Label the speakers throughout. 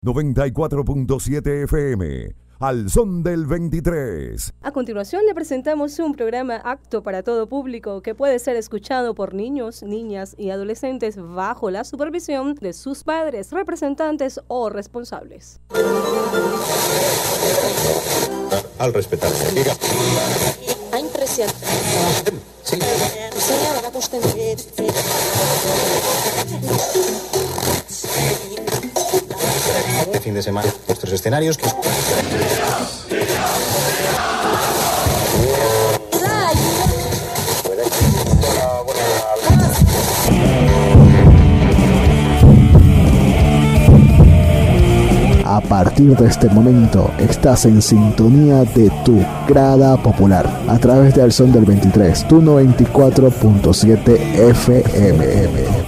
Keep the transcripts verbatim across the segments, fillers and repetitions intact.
Speaker 1: noventa y cuatro punto siete F M, al son del veintitrés.
Speaker 2: A continuación le presentamos un programa apto para todo público que puede ser escuchado por niños, niñas y adolescentes bajo la supervisión de sus padres, representantes o responsables.
Speaker 3: Al respetarse. Diga.
Speaker 4: Ha impresionado.
Speaker 3: Sí.
Speaker 4: Señora, va usted.
Speaker 3: Este fin de semana, vuestros escenarios. Que...
Speaker 5: A partir de este momento estás en sintonía de tu grada popular a través de Al Son del veintitrés, tu noventa y cuatro punto siete F M.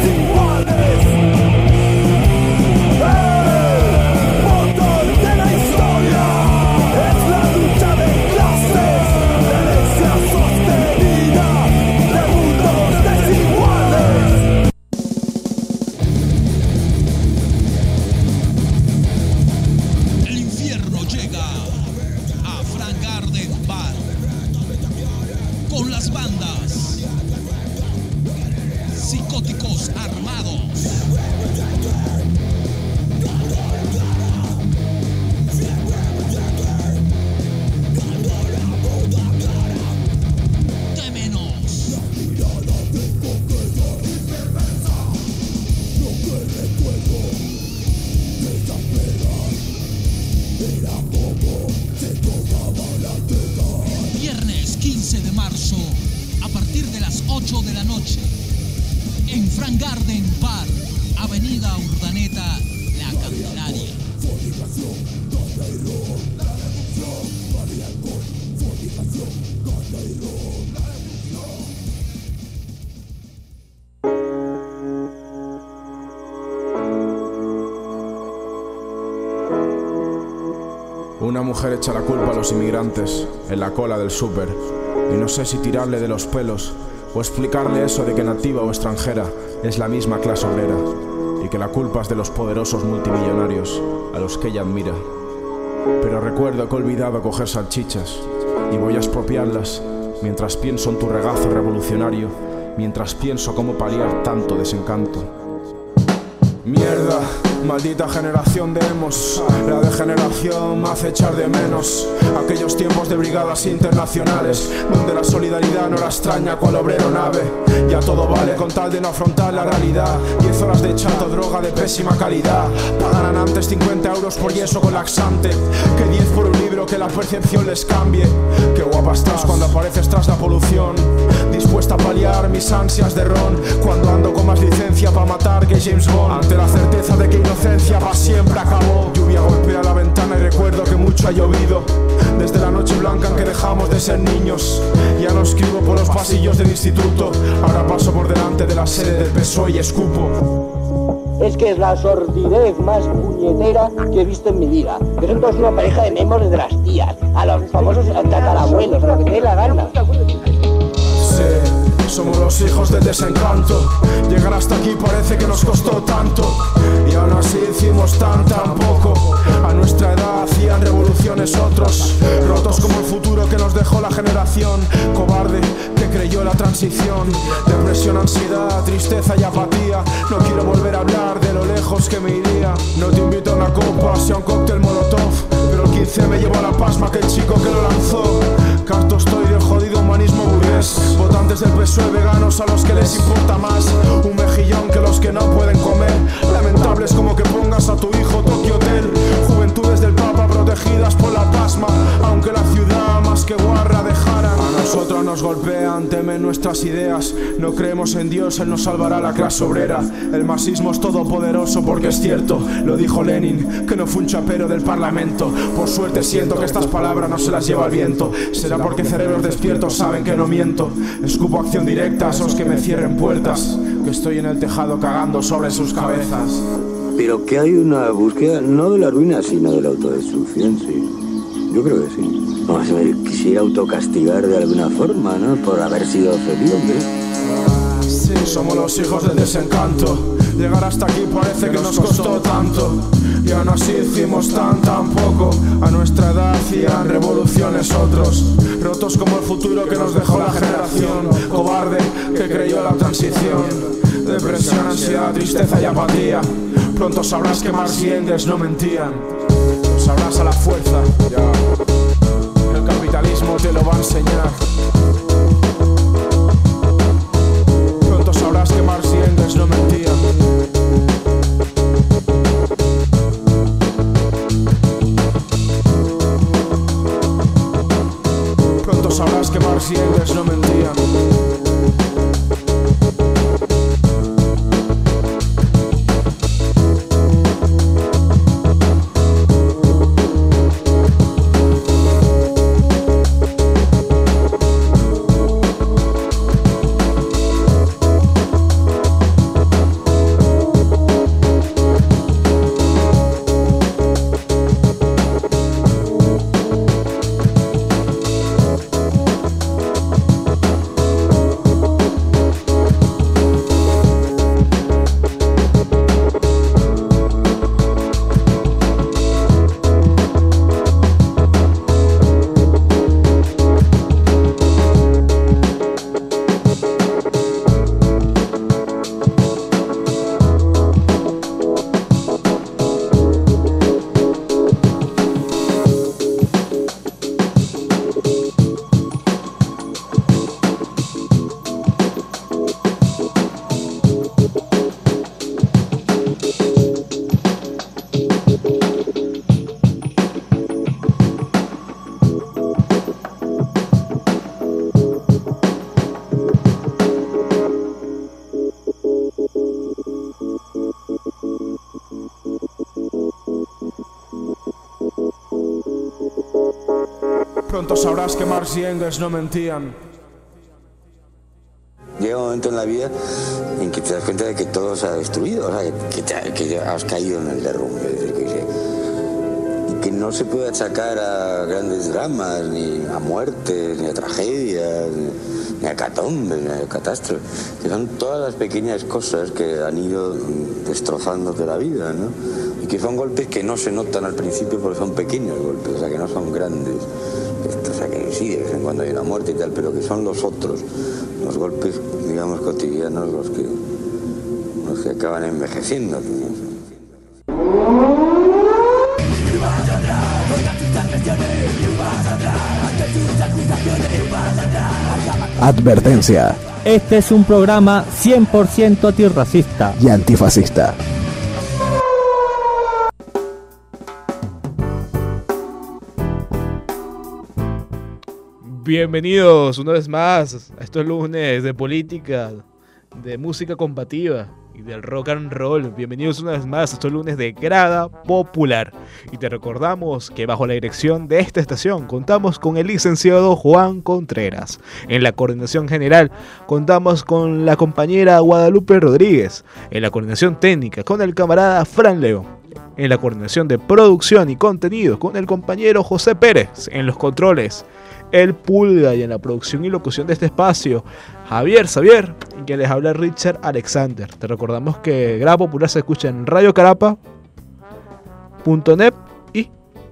Speaker 6: Una mujer echa la culpa a los inmigrantes en la cola del súper y no sé si tirarle de los pelos o explicarle eso de que nativa o extranjera es la misma clase obrera y que la culpa es de los poderosos multimillonarios a los que ella admira. Pero recuerdo que he olvidado coger salchichas y voy a expropiarlas mientras pienso en tu regazo revolucionario, mientras pienso cómo paliar tanto desencanto. Mierda, maldita generación de emos, la degeneración me hace echar de menos aquellos tiempos de brigadas internacionales donde la solidaridad no era extraña cual obrero nave. Ya todo vale con tal de no afrontar la realidad. Diez horas de chato, droga de pésima calidad. Pagarán antes cincuenta euros por yeso con laxante que diez por un libro que la percepción les cambie. Qué guapa estás cuando apareces tras la polución, dispuesta a paliar mis ansias de ron, cuando ando con más licencia para matar que James Bond. Ante la certeza de que inocencia para siempre acabó. Lluvia golpea la ventana y recuerdo que mucho ha llovido desde la noche blanca en que dejamos de ser niños. Ya no escribo por los pasillos del instituto, ahora paso por delante de la sede del P S O E y escupo.
Speaker 7: Es que es la sordidez más puñetera que he visto en mi vida. Que son todos una pareja de memos de las tías, a los famosos tatarabuelos, lo que te dé la gana.
Speaker 6: Sí, somos los hijos del desencanto. Llegar hasta aquí parece que nos costó tanto y aún así hicimos tan tan poco. A nuestra edad hacían revoluciones otros, rotos como el futuro que nos dejó la generación cobarde que creyó la transición. Depresión, ansiedad, tristeza y apatía. No quiero volver a hablar de lo lejos que me iría. No te invito a una copa, sea un cóctel molotov, pero el quince me llevó a la pasma que el chico que lo lanzó. Carto estoy del jodido humanismo burgués, votantes del P S O E, veganos a los que les importa más un mejillón que los que no pueden comer. Lamentables como que pongas a tu hijo Tokyo Hotel. Juventudes del Papa protegidas por la pasma, aunque la ciudad más que guarra dejaran. A nosotros nos golpean, temen nuestras ideas. No creemos en Dios, Él nos salvará la clase obrera. El marxismo es todopoderoso porque es cierto, lo dijo Lenin, que no fue un chapero del parlamento. Por suerte siento que estas palabras no se las lleva el viento. Será porque cerebros despiertos saben que no miento. Escupo acción directa a esos que me cierren puertas, que estoy en el tejado cagando sobre sus cabezas.
Speaker 8: Pero que hay una búsqueda no de la ruina, sino de la autodestrucción, sí. Yo creo que sí. Vamos a ver, quisiera autocastigar de alguna forma, ¿no? Por haber sido feliz, hombre.
Speaker 6: Sí, somos los hijos del desencanto. Llegar hasta aquí parece que nos costó tanto Y aún así hicimos tan tan poco. A nuestra edad hacían revoluciones otros, rotos como el futuro que nos dejó la generación cobarde que creyó la transición. Depresión, ansiedad, tristeza y apatía. Pronto sabrás que Marx y Engels no mentían. Lo sabrás a la fuerza, ya. El capitalismo te lo va a enseñar. Pronto sabrás que Marx y Engels no mentían. Pronto sabrás que Marx y Engels no mentían. Pronto sabrás que Marx y Engels no mentían.
Speaker 8: Llega un momento en la vida en que te das cuenta de que todo se ha destruido, o sea, que, te, que has caído en el derrumbe. Que, y que no se puede achacar a grandes dramas, ni a muertes, ni a tragedias, ni, ni a catombes, ni a catástrofes. Que son todas las pequeñas cosas que han ido destrozándote la vida, ¿no? Y que son golpes que no se notan al principio porque son pequeños golpes, o sea, que no son grandes. O sea, que sí, de vez en cuando hay una muerte y tal, pero que son los otros, los golpes, digamos, cotidianos, los que, los que acaban envejeciendo.
Speaker 5: Advertencia.
Speaker 9: Este es un programa cien por ciento antirracista
Speaker 5: y antifascista.
Speaker 10: Bienvenidos una vez más a estos lunes de política, de música combativa y del rock and roll. Bienvenidos una vez más a estos lunes de Grada Popular. Y te recordamos que bajo la dirección de esta estación contamos con el licenciado Juan Contreras. En la coordinación general contamos con la compañera Guadalupe Rodríguez. En la coordinación técnica con el camarada Fran León. En la coordinación de producción y contenido con el compañero José Pérez. En los controles El Pulga, y en la producción y locución de este espacio, Javier Xavier, y que les habla Richard Alexander. Te recordamos que Grada Popular se escucha en radio carapa punto net y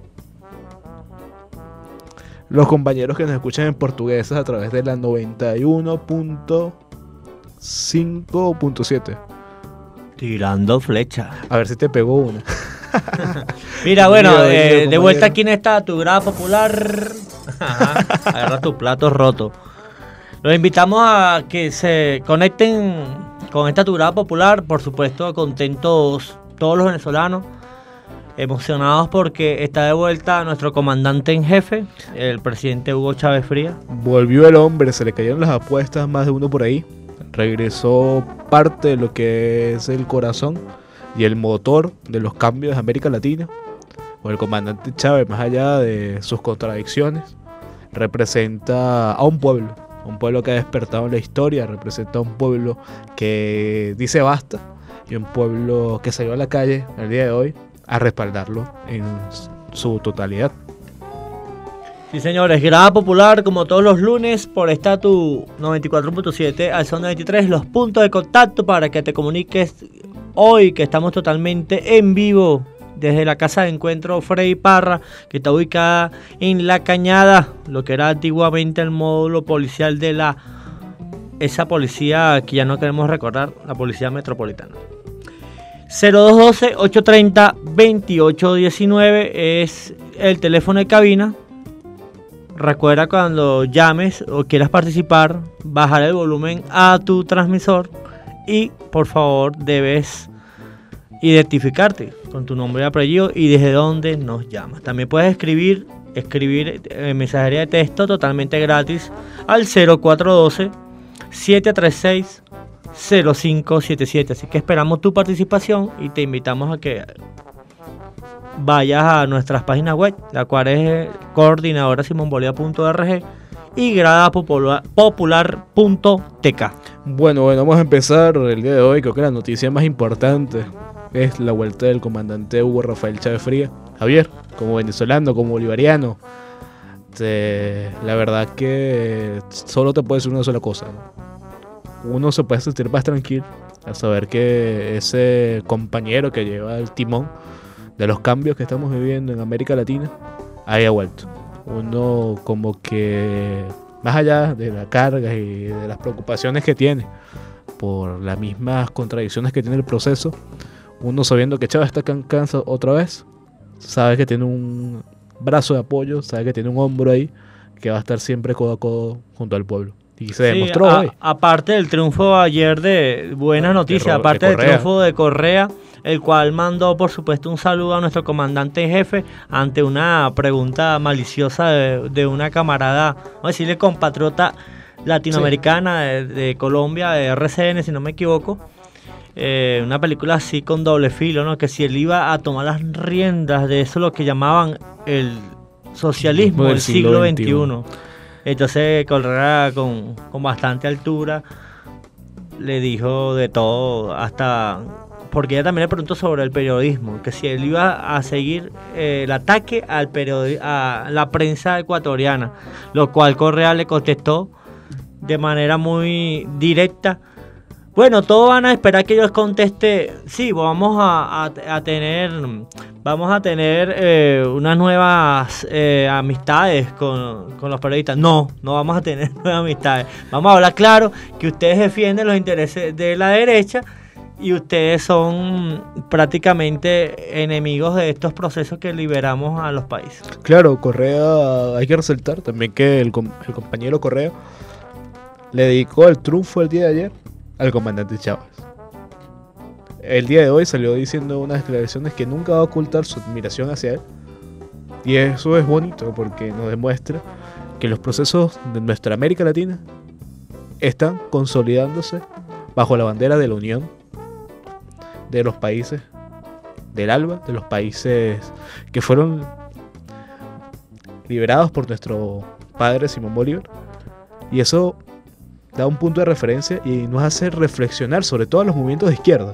Speaker 10: los compañeros que nos escuchan en portugués a través de la noventa y uno punto cinco punto siete.
Speaker 9: Tirando flecha.
Speaker 10: A ver si te pegó una.
Speaker 9: Mira, bueno, eh, de vuelta aquí en esta tu Grada Popular. Ajá, agarra tu plato roto. Los invitamos a que se conecten con esta tu Grada Popular. Por supuesto, contentos todos los venezolanos, emocionados porque está de vuelta nuestro comandante en jefe, el presidente Hugo Chávez Frías.
Speaker 10: Volvió el hombre, se le cayeron las apuestas, más de uno por ahí. Regresó parte de lo que es el corazón y el motor de los cambios de América Latina. O el comandante Chávez, más allá de sus contradicciones, representa a un pueblo, un pueblo que ha despertado en la historia, representa a un pueblo que dice basta y un pueblo que salió a la calle el día de hoy a respaldarlo en su totalidad.
Speaker 9: Sí, señores, Grada Popular, como todos los lunes, por esta tu noventa y cuatro punto siete al son noventa y tres, los puntos de contacto para que te comuniques hoy, que estamos totalmente en vivo desde la casa de encuentro Freddy Parra, que está ubicada en La Cañada, lo que era antiguamente el módulo policial de la esa policía que ya no queremos recordar, la policía metropolitana. cero dos uno dos, ocho tres cero, dos ocho uno nueve es el teléfono de cabina. Recuerda, cuando llames o quieras participar, bajar el volumen a tu transmisor y por favor debes identificarte con tu nombre y apellido y desde dónde nos llamas. También puedes escribir escribir eh, mensajería de texto totalmente gratis al cero cuatro uno dos, siete tres seis, cero cinco siete siete. Así que esperamos tu participación y te invitamos a que vayas a nuestras páginas web, la cual es coordinadora simon bolívar punto org y grada popular punto t k.
Speaker 10: Bueno, bueno, vamos a empezar el día de hoy. Creo que la noticia más importante es la vuelta del comandante Hugo Rafael Chávez Frías. Javier, como venezolano, como bolivariano, te, la verdad que solo te puedo decir una sola cosa, ¿no? Uno se puede sentir más tranquilo al saber que ese compañero que lleva el timón de los cambios que estamos viviendo en América Latina haya vuelto. Uno como que, más allá de la carga y de las preocupaciones que tiene por las mismas contradicciones que tiene el proceso, uno sabiendo que Chávez está cansado otra vez, sabe que tiene un brazo de apoyo, sabe que tiene un hombro ahí que va a estar siempre codo a codo junto al pueblo. Y se
Speaker 9: sí,
Speaker 10: demostró
Speaker 9: a,
Speaker 10: hoy.
Speaker 9: Aparte del triunfo ayer de buena noticia,
Speaker 10: de,
Speaker 9: aparte
Speaker 10: de
Speaker 9: del triunfo de Correa, el cual mandó por supuesto un saludo a nuestro comandante en jefe ante una pregunta maliciosa de, de una camarada, vamos a decirle compatriota latinoamericana, sí, de, de Colombia, de R C N si no me equivoco. Eh, una película así con doble filo, ¿no? Que si él iba a tomar las riendas de eso, lo que llamaban el socialismo del siglo veintiuno. Entonces Correa con, con bastante altura le dijo de todo, hasta porque ella también le preguntó sobre el periodismo, que si él iba a seguir eh, el ataque al periodi- a la prensa ecuatoriana, lo cual Correa le contestó de manera muy directa: bueno, todos van a esperar que yo les conteste, sí, vamos a, a, a tener, vamos a tener eh, unas nuevas eh, amistades con, con los periodistas. No, no vamos a tener nuevas amistades. Vamos a hablar claro que ustedes defienden los intereses de la derecha y ustedes son prácticamente enemigos de estos procesos que liberamos a los países.
Speaker 10: Claro, Correa, hay que resaltar también que el, el compañero Correa le dedicó el triunfo el día de ayer al comandante Chávez. El día de hoy salió diciendo unas declaraciones que nunca va a ocultar su admiración hacia él, y eso es bonito porque nos demuestra que los procesos de nuestra América Latina están consolidándose bajo la bandera de la unión de los países del ALBA, de los países que fueron liberados por nuestro padre Simón Bolívar, y eso da un punto de referencia y nos hace reflexionar sobre todos los movimientos de izquierda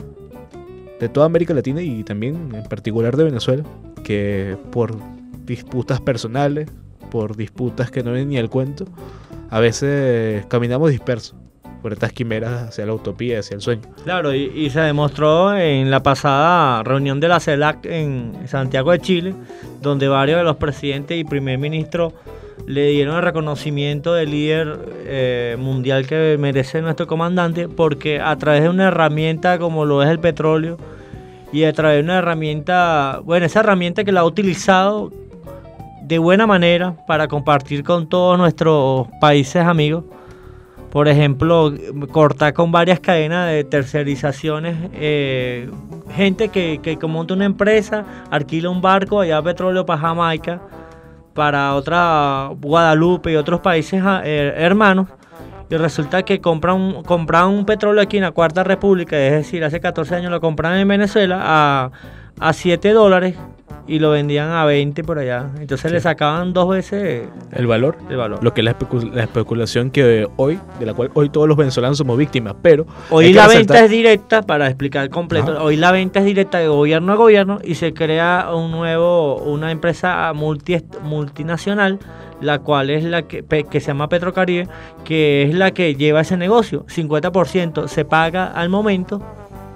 Speaker 10: de toda América Latina y también en particular de Venezuela, que por disputas personales, por disputas que no ven ni al cuento, a veces caminamos dispersos por estas quimeras hacia la utopía, hacia el sueño.
Speaker 9: Claro, y, y se demostró en la pasada reunión de la CELAC en Santiago de Chile, donde varios de los presidentes y primer ministro le dieron el reconocimiento de líder eh, mundial que merece nuestro comandante, porque a través de una herramienta como lo es el petróleo y a través de una herramienta, bueno, esa herramienta que la ha utilizado de buena manera para compartir con todos nuestros países amigos. Por ejemplo, cortar con varias cadenas de tercerizaciones, eh, gente que, que monta una empresa, alquila un barco allá petróleo para Jamaica, para otra Guadalupe y otros países eh, hermanos, y resulta que compran, compran un petróleo aquí en la Cuarta República, es decir, hace catorce años lo compraron en Venezuela a, a siete dólares y lo vendían a veinte por allá. Entonces sí, le sacaban dos veces
Speaker 10: el valor,
Speaker 9: el valor.
Speaker 10: Lo que es la, especu- la especulación que hoy, de la cual hoy todos los venezolanos somos víctimas, pero
Speaker 9: hoy la resaltar... venta es directa, para explicar completo, Ajá. hoy la venta es directa de gobierno a gobierno y se crea un nuevo, una empresa multi, multinacional, la cual es la que, que se llama Petrocaribe, que es la que lleva ese negocio. cincuenta por ciento se paga al momento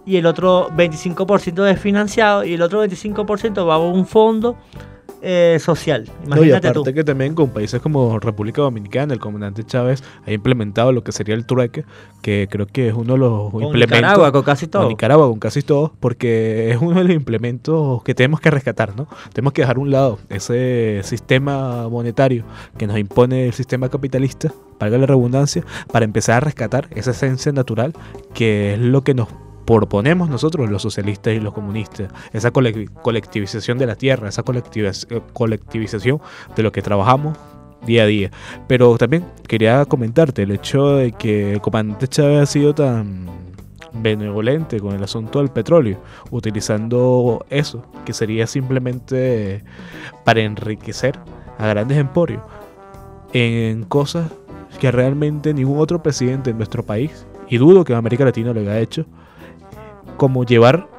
Speaker 9: y el otro veinticinco por ciento es financiado y el otro veinticinco por ciento va a un fondo eh, social.
Speaker 10: No, y
Speaker 9: Imagínate
Speaker 10: aparte
Speaker 9: tú.
Speaker 10: que también con países como República Dominicana, el comandante Chávez ha implementado lo que sería el trueque, que creo que es uno de los
Speaker 9: Con
Speaker 10: implementos.
Speaker 9: Nicaragua, con casi todo.
Speaker 10: Con Nicaragua, con casi todo, porque es uno de los implementos que tenemos que rescatar, ¿no? Tenemos que dejar a un lado ese sistema monetario que nos impone el sistema capitalista, valga la redundancia, para empezar a rescatar esa esencia natural que es lo que nos proponemos nosotros, los socialistas y los comunistas, esa colec- colectivización de la tierra, esa colectiviz- colectivización de lo que trabajamos día a día. Pero también quería comentarte el hecho de que el comandante Chávez ha sido tan benevolente con el asunto del petróleo, utilizando eso, que sería simplemente para enriquecer a grandes emporios, en cosas que realmente ningún otro presidente en nuestro país, y dudo que en América Latina lo haya hecho, como llevar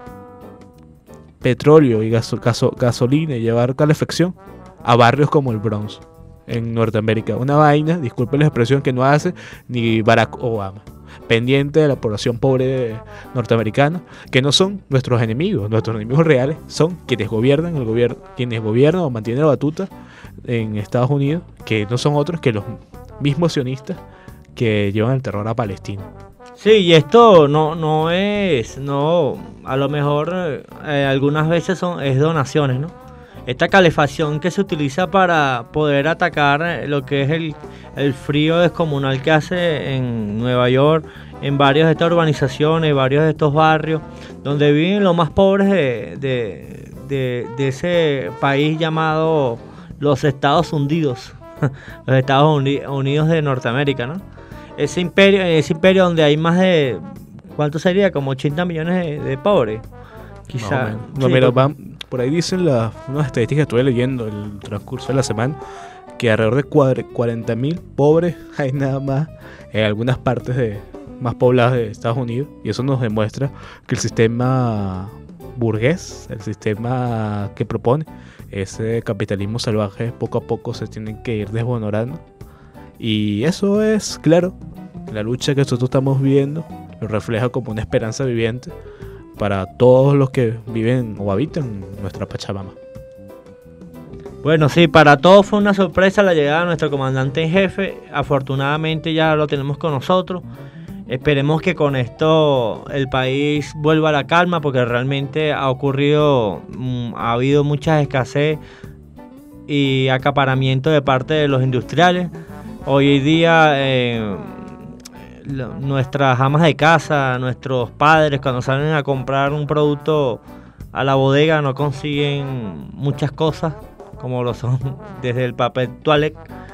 Speaker 10: petróleo y gaso, gaso, gasolina y llevar calefacción a barrios como el Bronx en Norteamérica. Una vaina, disculpen la expresión, que no hace ni Barack Obama, pendiente de la población pobre norteamericana, que no son nuestros enemigos. Nuestros enemigos reales son quienes gobiernan el gobierno, quienes gobiernan o mantienen la batuta en Estados Unidos, que no son otros que los mismos sionistas que llevan el terror a Palestina.
Speaker 9: Sí, y esto no no es, no, a lo mejor eh, algunas veces son es donaciones, ¿no? Esta calefacción que se utiliza para poder atacar eh, lo que es el, el frío descomunal que hace en Nueva York, en varias de estas urbanizaciones, varios de estos barrios, donde viven los más pobres de, de, de, de ese país llamado los Estados Unidos, los Estados Uni- Unidos de Norteamérica, ¿no? Ese imperio, ese imperio donde hay más de, ¿cuánto sería? Como ochenta millones de, de pobres. Quizá.
Speaker 10: No,
Speaker 9: sí,
Speaker 10: mira,
Speaker 9: por-
Speaker 10: van, por ahí dicen las, unas estadísticas que estuve leyendo el transcurso de la semana, que alrededor de cuarenta mil pobres hay nada más en algunas partes de, más pobladas de Estados Unidos, y eso nos demuestra que el sistema burgués, el sistema que propone ese capitalismo salvaje, poco a poco se tiene que ir desbonorando. Y eso es, claro, la lucha que nosotros estamos viviendo lo refleja como una esperanza viviente para todos los que viven o habitan nuestra Pachamama.
Speaker 9: Bueno, sí, para todos fue una sorpresa la llegada de nuestro comandante en jefe. Afortunadamente ya lo tenemos con nosotros. Esperemos que con esto el país vuelva a la calma, porque realmente ha ocurrido, mm, ha habido mucha escasez y acaparamiento de parte de los industriales. Hoy en día eh, lo, nuestras amas de casa, nuestros padres, cuando salen a comprar un producto a la bodega, no consiguen muchas cosas, como lo son desde el papel toilette,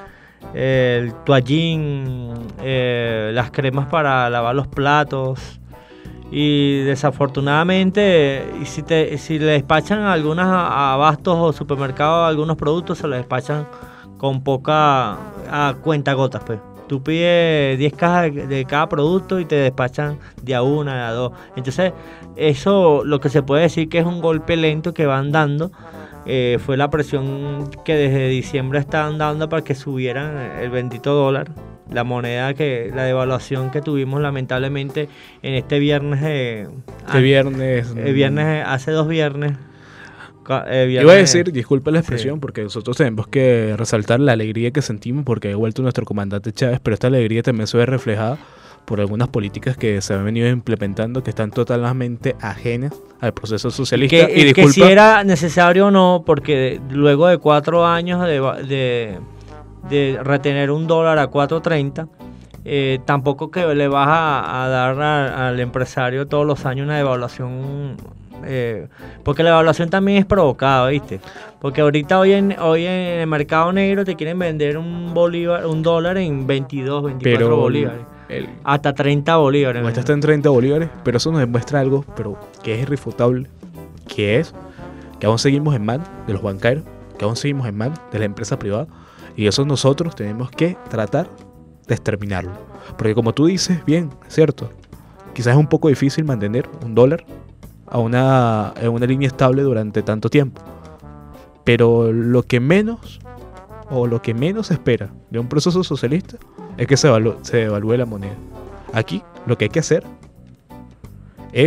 Speaker 9: el toallín, eh, las cremas para lavar los platos. Y desafortunadamente, y si, te, si le despachan algunos abastos o supermercados, algunos productos se les despachan con poca a cuenta gotas, pues. Tú pides diez cajas de, de cada producto y te despachan de a una, de a dos. Entonces, eso lo que se puede decir que es un golpe lento que van dando. Eh, fue la presión que desde diciembre estaban dando para que subieran el bendito dólar. La moneda, que la devaluación que tuvimos lamentablemente en este viernes. Eh,
Speaker 10: Este viernes.
Speaker 9: El viernes, hace dos viernes. Eh, viernes
Speaker 10: Iba a decir, disculpa la expresión,
Speaker 9: sí,
Speaker 10: porque nosotros tenemos que resaltar la alegría que sentimos porque ha vuelto nuestro comandante Chávez, pero esta alegría también se ve reflejada por algunas políticas que se han venido implementando que están totalmente ajenas al proceso socialista.
Speaker 9: Que,
Speaker 10: y disculpa,
Speaker 9: que si era necesario o no, porque luego de cuatro años de, de, de retener un dólar a cuatro treinta, eh, tampoco que le vas a, a dar a, al empresario todos los años una devaluación. Eh, porque la evaluación también es provocada, ¿viste? Porque ahorita hoy en hoy en el mercado negro te quieren vender un bolívar, un dólar en veintidós, veinticuatro
Speaker 10: pero
Speaker 9: bolívares.
Speaker 10: El,
Speaker 9: hasta treinta bolívares.
Speaker 10: Muestra está en treinta bolívares, pero eso nos demuestra algo, pero que es irrefutable, que es que aún seguimos en manos de los banqueros, que aún seguimos en manos de la empresa privada, y eso nosotros tenemos que tratar de exterminarlo. Porque como tú dices, bien, es cierto, quizás es un poco difícil mantener un dólar a una, a una línea estable durante tanto tiempo, pero lo que menos o lo que menos se espera de un proceso socialista es que se, evalúe, se devalúe la moneda. Aquí lo que hay que hacer es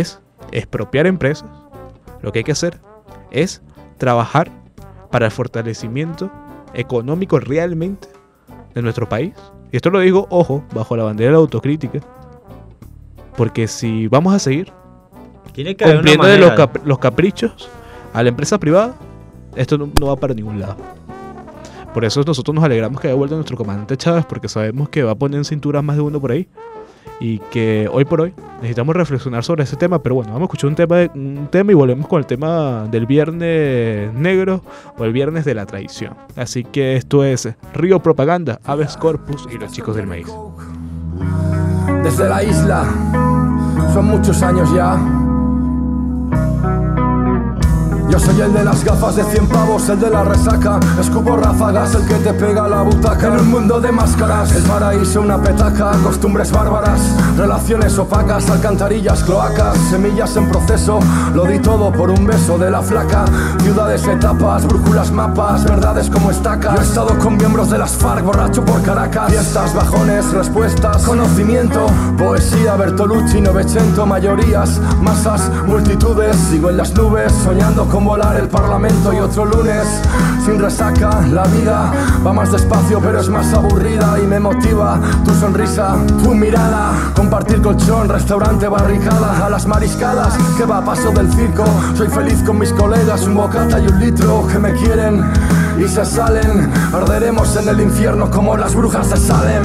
Speaker 10: expropiar empresas. Lo que hay que hacer es trabajar para el fortalecimiento económico realmente de nuestro país. Y esto lo digo, ojo, bajo la bandera de la autocrítica. Porque si vamos a seguir
Speaker 9: Tiene que haber una
Speaker 10: cumpliendo de
Speaker 9: manera.
Speaker 10: los, cap- los caprichos a la empresa privada, esto no, no va para ningún lado. Por eso nosotros nos alegramos que haya vuelto nuestro comandante Chávez, porque sabemos que va a poner en cintura más de uno por ahí. Y que hoy por hoy necesitamos reflexionar sobre ese tema. Pero bueno, vamos a escuchar un tema, de, un tema y volvemos con el tema del Viernes Negro o el Viernes de la Traición. Así que esto es Río Propaganda, Aves Corpus y los Chicos del Maíz.
Speaker 11: Desde la isla, son muchos años ya. Yo soy el de las gafas de cien pavos, el de la resaca. Escupo ráfagas, el que te pega la butaca. En un mundo de máscaras, el paraíso una petaca. Costumbres bárbaras, relaciones opacas. Alcantarillas, cloacas, semillas en proceso. Lo di todo por un beso de la flaca. Ciudades, etapas, brújulas, mapas. Verdades como estacas. Yo he estado con miembros de las FARC, borracho por Caracas. Fiestas, bajones, respuestas, conocimiento. Poesía, Bertolucci, Novecento. Mayorías, masas, multitudes. Sigo en las nubes, soñando con volar el parlamento. Y otro lunes, sin resaca. La vida va más despacio pero es más aburrida. Y me motiva tu sonrisa, tu mirada. Compartir colchón, restaurante, barricada. A las mariscadas, que va a paso del circo. Soy feliz con mis colegas, un bocata y un litro. Que me quieren y se salen. Arderemos en el infierno como las brujas de Salem.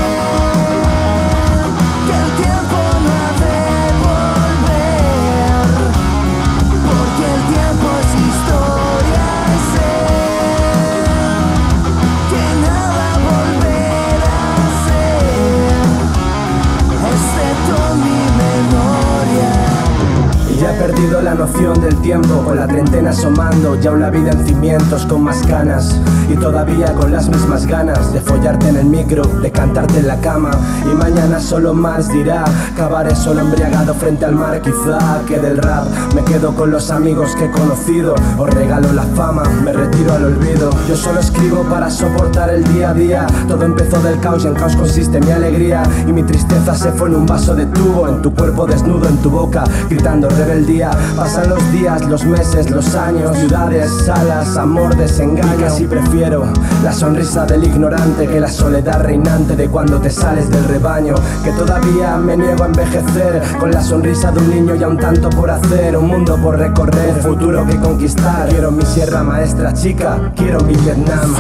Speaker 12: Ya he perdido la noción del tiempo, con la treintena asomando, ya una vida en cimientos con más canas. Y todavía con las mismas ganas de follarte en el micro, de cantarte en la cama. Y mañana solo más dirá, acabaré solo embriagado frente al mar. Quizá que del rap me quedo con los amigos que he conocido. Os regalo la fama, me retiro al olvido. Yo solo escribo para soportar el día a día. Todo empezó del caos y en caos consiste mi alegría. Y mi tristeza se fue en un vaso de tubo, en tu cuerpo desnudo, en tu boca, gritando el día. Pasan los días, los meses, los años. Ciudades, salas, amor, desengaño. Y casi prefiero la sonrisa del ignorante que la soledad reinante de cuando te sales del rebaño. Que todavía me niego a envejecer con la sonrisa de un niño y aún tanto por hacer. Un mundo por recorrer, un futuro que conquistar. Quiero mi Sierra Maestra chica, quiero mi Vietnam.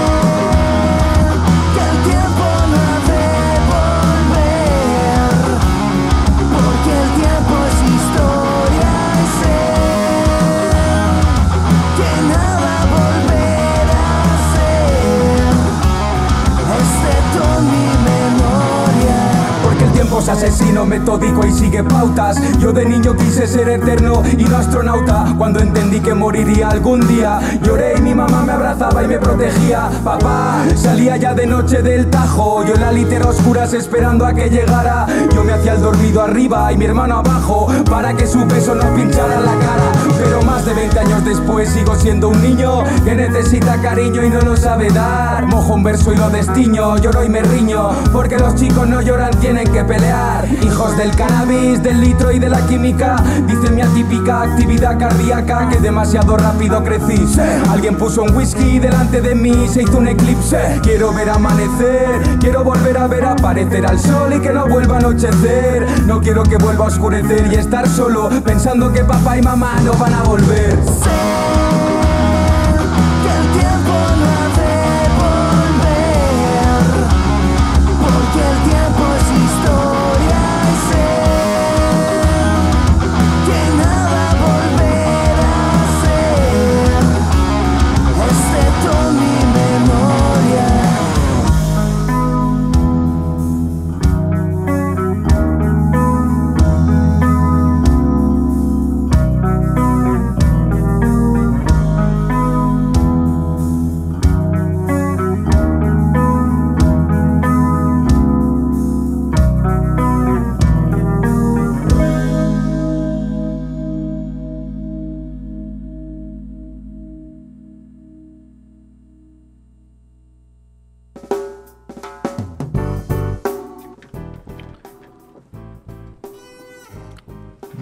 Speaker 13: Asesino, metódico y sigue pautas. Yo de niño quise ser eterno y no astronauta. Cuando entendí que moriría algún día, lloré y mi mamá me abrazaba y me protegía. Papá salía ya de noche del Tajo, yo en la litera oscuras esperando a que llegara. Yo me hacía el dormido arriba y mi hermano abajo, para que su beso no pinchara la cara. Pero más de veinte años después sigo siendo un niño que necesita cariño y no lo sabe dar. Mojo un verso y lo destiño, lloro y me riño, porque los chicos no lloran, tienen que pelear. Hijos del cannabis, del litro y de la química. Dice mi atípica actividad cardíaca que demasiado rápido crecí. Alguien puso un whisky delante de mí, se hizo un eclipse. Quiero ver amanecer, quiero volver a ver aparecer al sol y que no vuelva a anochecer. No quiero que vuelva a oscurecer y estar solo pensando que papá y mamá no van a volver.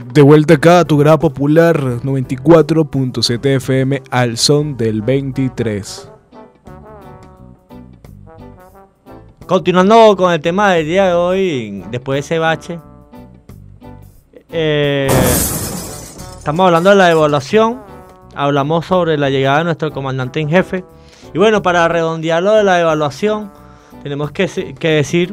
Speaker 10: De vuelta acá a tu grada popular noventa y cuatro punto siete F M al son del veintitrés.
Speaker 9: Continuando con el tema del día de hoy, después de ese bache, eh, estamos hablando de la evaluación, hablamos sobre la llegada de nuestro comandante en jefe, y bueno, para redondearlo de la evaluación, tenemos que, que decir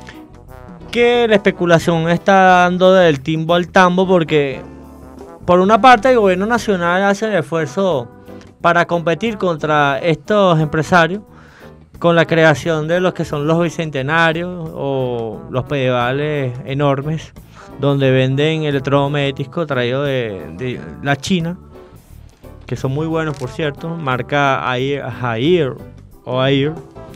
Speaker 9: que la especulación está dando del timbo al tambo, porque por una parte el gobierno nacional hace el esfuerzo para competir contra estos empresarios con la creación de los que son los bicentenarios o los medievales enormes, donde venden electrodomésticos traídos de, de la China, que son muy buenos, por cierto, marca Air, Air o Air.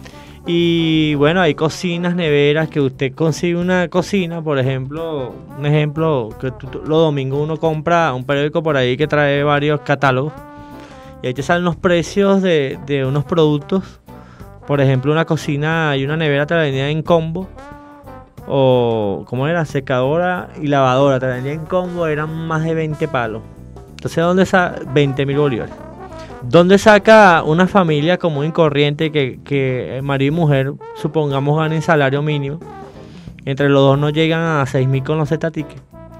Speaker 9: Y bueno, hay cocinas, neveras, que usted consigue una cocina, por ejemplo, un ejemplo, que tú, tú, los domingos uno compra un periódico por ahí que trae varios catálogos, y ahí te salen los precios de, de unos productos. Por ejemplo, una cocina y una nevera te la vendían en combo, o ¿cómo era? Secadora y lavadora te la vendían en combo, eran más de veinte palos. Entonces, ¿dónde saca? veinte mil bolívares. ¿Dónde saca una familia común y corriente que, que marido y mujer, supongamos, ganen salario mínimo? Entre los dos no llegan a seis mil con los Z-tickets.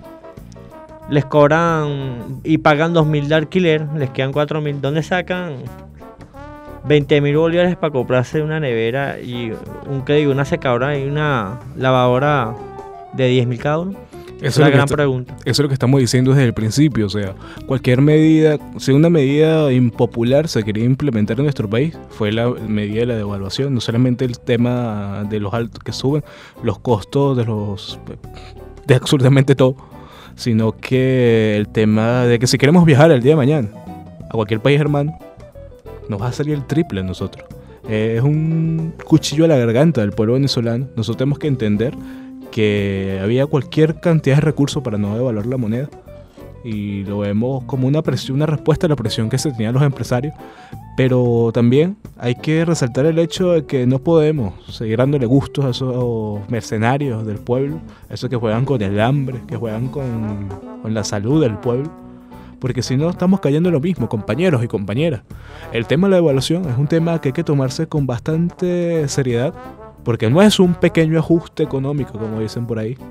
Speaker 9: Les cobran y pagan dos mil de alquiler, les quedan cuatro mil. ¿Dónde sacan veinte mil bolívares para comprarse una nevera y un, ¿qué digo? Una secadora y una lavadora de diez mil cada uno? Esa es la gran está, pregunta.
Speaker 10: Eso es lo que estamos diciendo desde el principio. O sea, cualquier medida, si una medida impopular se quería implementar en nuestro país, fue la medida de la devaluación. No solamente el tema de los altos que suben, los costos de los de absolutamente todo, sino que el tema de que si queremos viajar el día de mañana a cualquier país hermano, nos va a salir el triple a nosotros. Eh, es un cuchillo a la garganta del pueblo venezolano. Nosotros tenemos que entender que había cualquier cantidad de recursos para no devaluar la moneda, y lo vemos como una presión, una respuesta a la presión que se tenían los empresarios. Pero también hay que resaltar el hecho de que no podemos seguir dándole gustos a esos mercenarios del pueblo, a esos que juegan con el hambre, que juegan con, con la salud del pueblo, porque si no estamos cayendo en lo mismo, compañeros y compañeras. El tema de la devaluación es un tema que hay que tomarse con bastante seriedad, porque no es un pequeño ajuste económico, como dicen por ahí,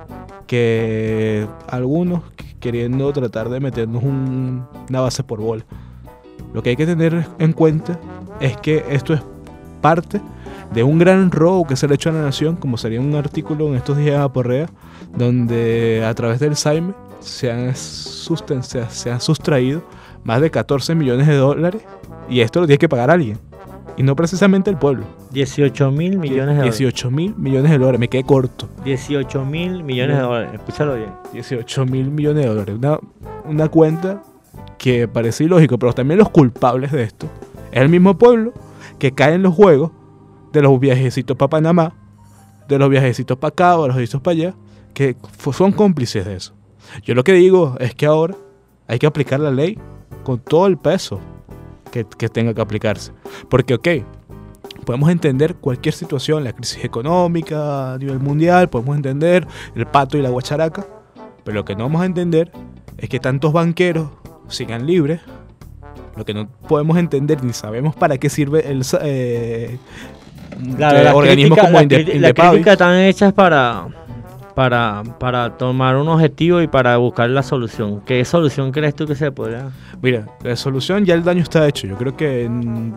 Speaker 10: que algunos queriendo tratar de meternos un, una base por bola. Lo que hay que tener en cuenta es que esto es parte de un gran robo que se le ha hecho a la nación, como sería un artículo en estos días a Porrea, donde a través del SAIME se han, susten, se, se han sustraído más de catorce millones de dólares, y esto lo tiene que pagar alguien, y no precisamente el pueblo.
Speaker 9: dieciocho mil millones de dólares.
Speaker 10: dieciocho mil millones de dólares, me quedé corto.
Speaker 9: dieciocho mil millones de dólares, escúchalo bien.
Speaker 10: dieciocho mil millones de dólares, una, una cuenta que parece ilógico, pero también los culpables de esto es el mismo pueblo que cae en los juegos de los viajecitos para Panamá, de los viajecitos para acá o de los viajecitos para allá, que son cómplices de eso. Yo lo que digo es que ahora hay que aplicar la ley con todo el peso que, que tenga que aplicarse. Porque, ok, podemos entender cualquier situación, la crisis económica a nivel mundial, podemos entender el pato y la guacharaca, pero lo que no vamos a entender es que tantos banqueros sigan libres. Lo que no podemos entender ni sabemos para qué sirve el eh,
Speaker 9: claro, la organismo crítica, como Indepavi. Las críticas están hechas para, para, para tomar un objetivo y para buscar la solución. ¿Qué solución crees tú que se podrá?
Speaker 10: Mira, la solución ya el daño está hecho. Yo creo que...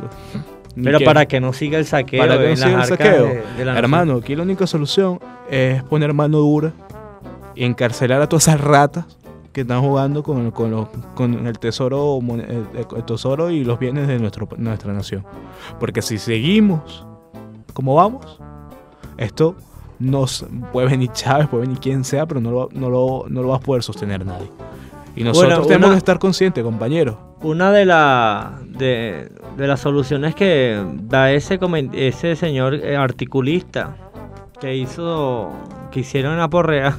Speaker 9: Pero que, para que no siga el saqueo.
Speaker 10: Para que no siga el saqueo.
Speaker 9: De, de la
Speaker 10: Hermano, aquí la única solución es poner mano dura y encarcelar a todas esas ratas que están jugando con, con, los, con el tesoro el, el tesoro y los bienes de nuestro, nuestra nación. Porque si seguimos como vamos, esto nos puede venir Chávez, puede venir quien sea, pero no lo, no lo, no lo va a poder sostener nadie. Y nosotros bueno, tenemos una, que estar conscientes, compañeros.
Speaker 9: Una de, la, de, de las soluciones que da ese, ese señor articulista que hizo, que hicieron en Aporrea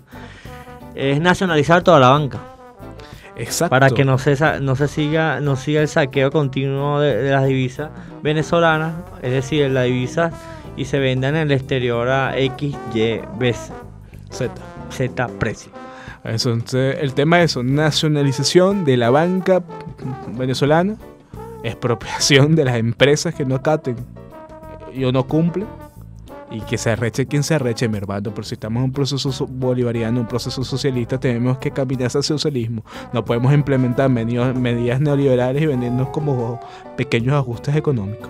Speaker 9: es nacionalizar toda la banca.
Speaker 10: Exacto.
Speaker 9: Para que no se, no se siga, no siga el saqueo continuo de, de las divisas venezolanas, es decir, la divisa, y se vendan en el exterior a X, Y, B,
Speaker 10: Z.
Speaker 9: Z precio.
Speaker 10: Entonces, el tema es eso, nacionalización de la banca venezolana, expropiación de las empresas que no acaten y o no cumplen, y que se arreche quien se arreche, mi hermano. Pero si estamos en un proceso bolivariano, un proceso socialista, tenemos que caminar hacia el socialismo. No podemos implementar medidas, medidas neoliberales y vendernos como pequeños ajustes económicos.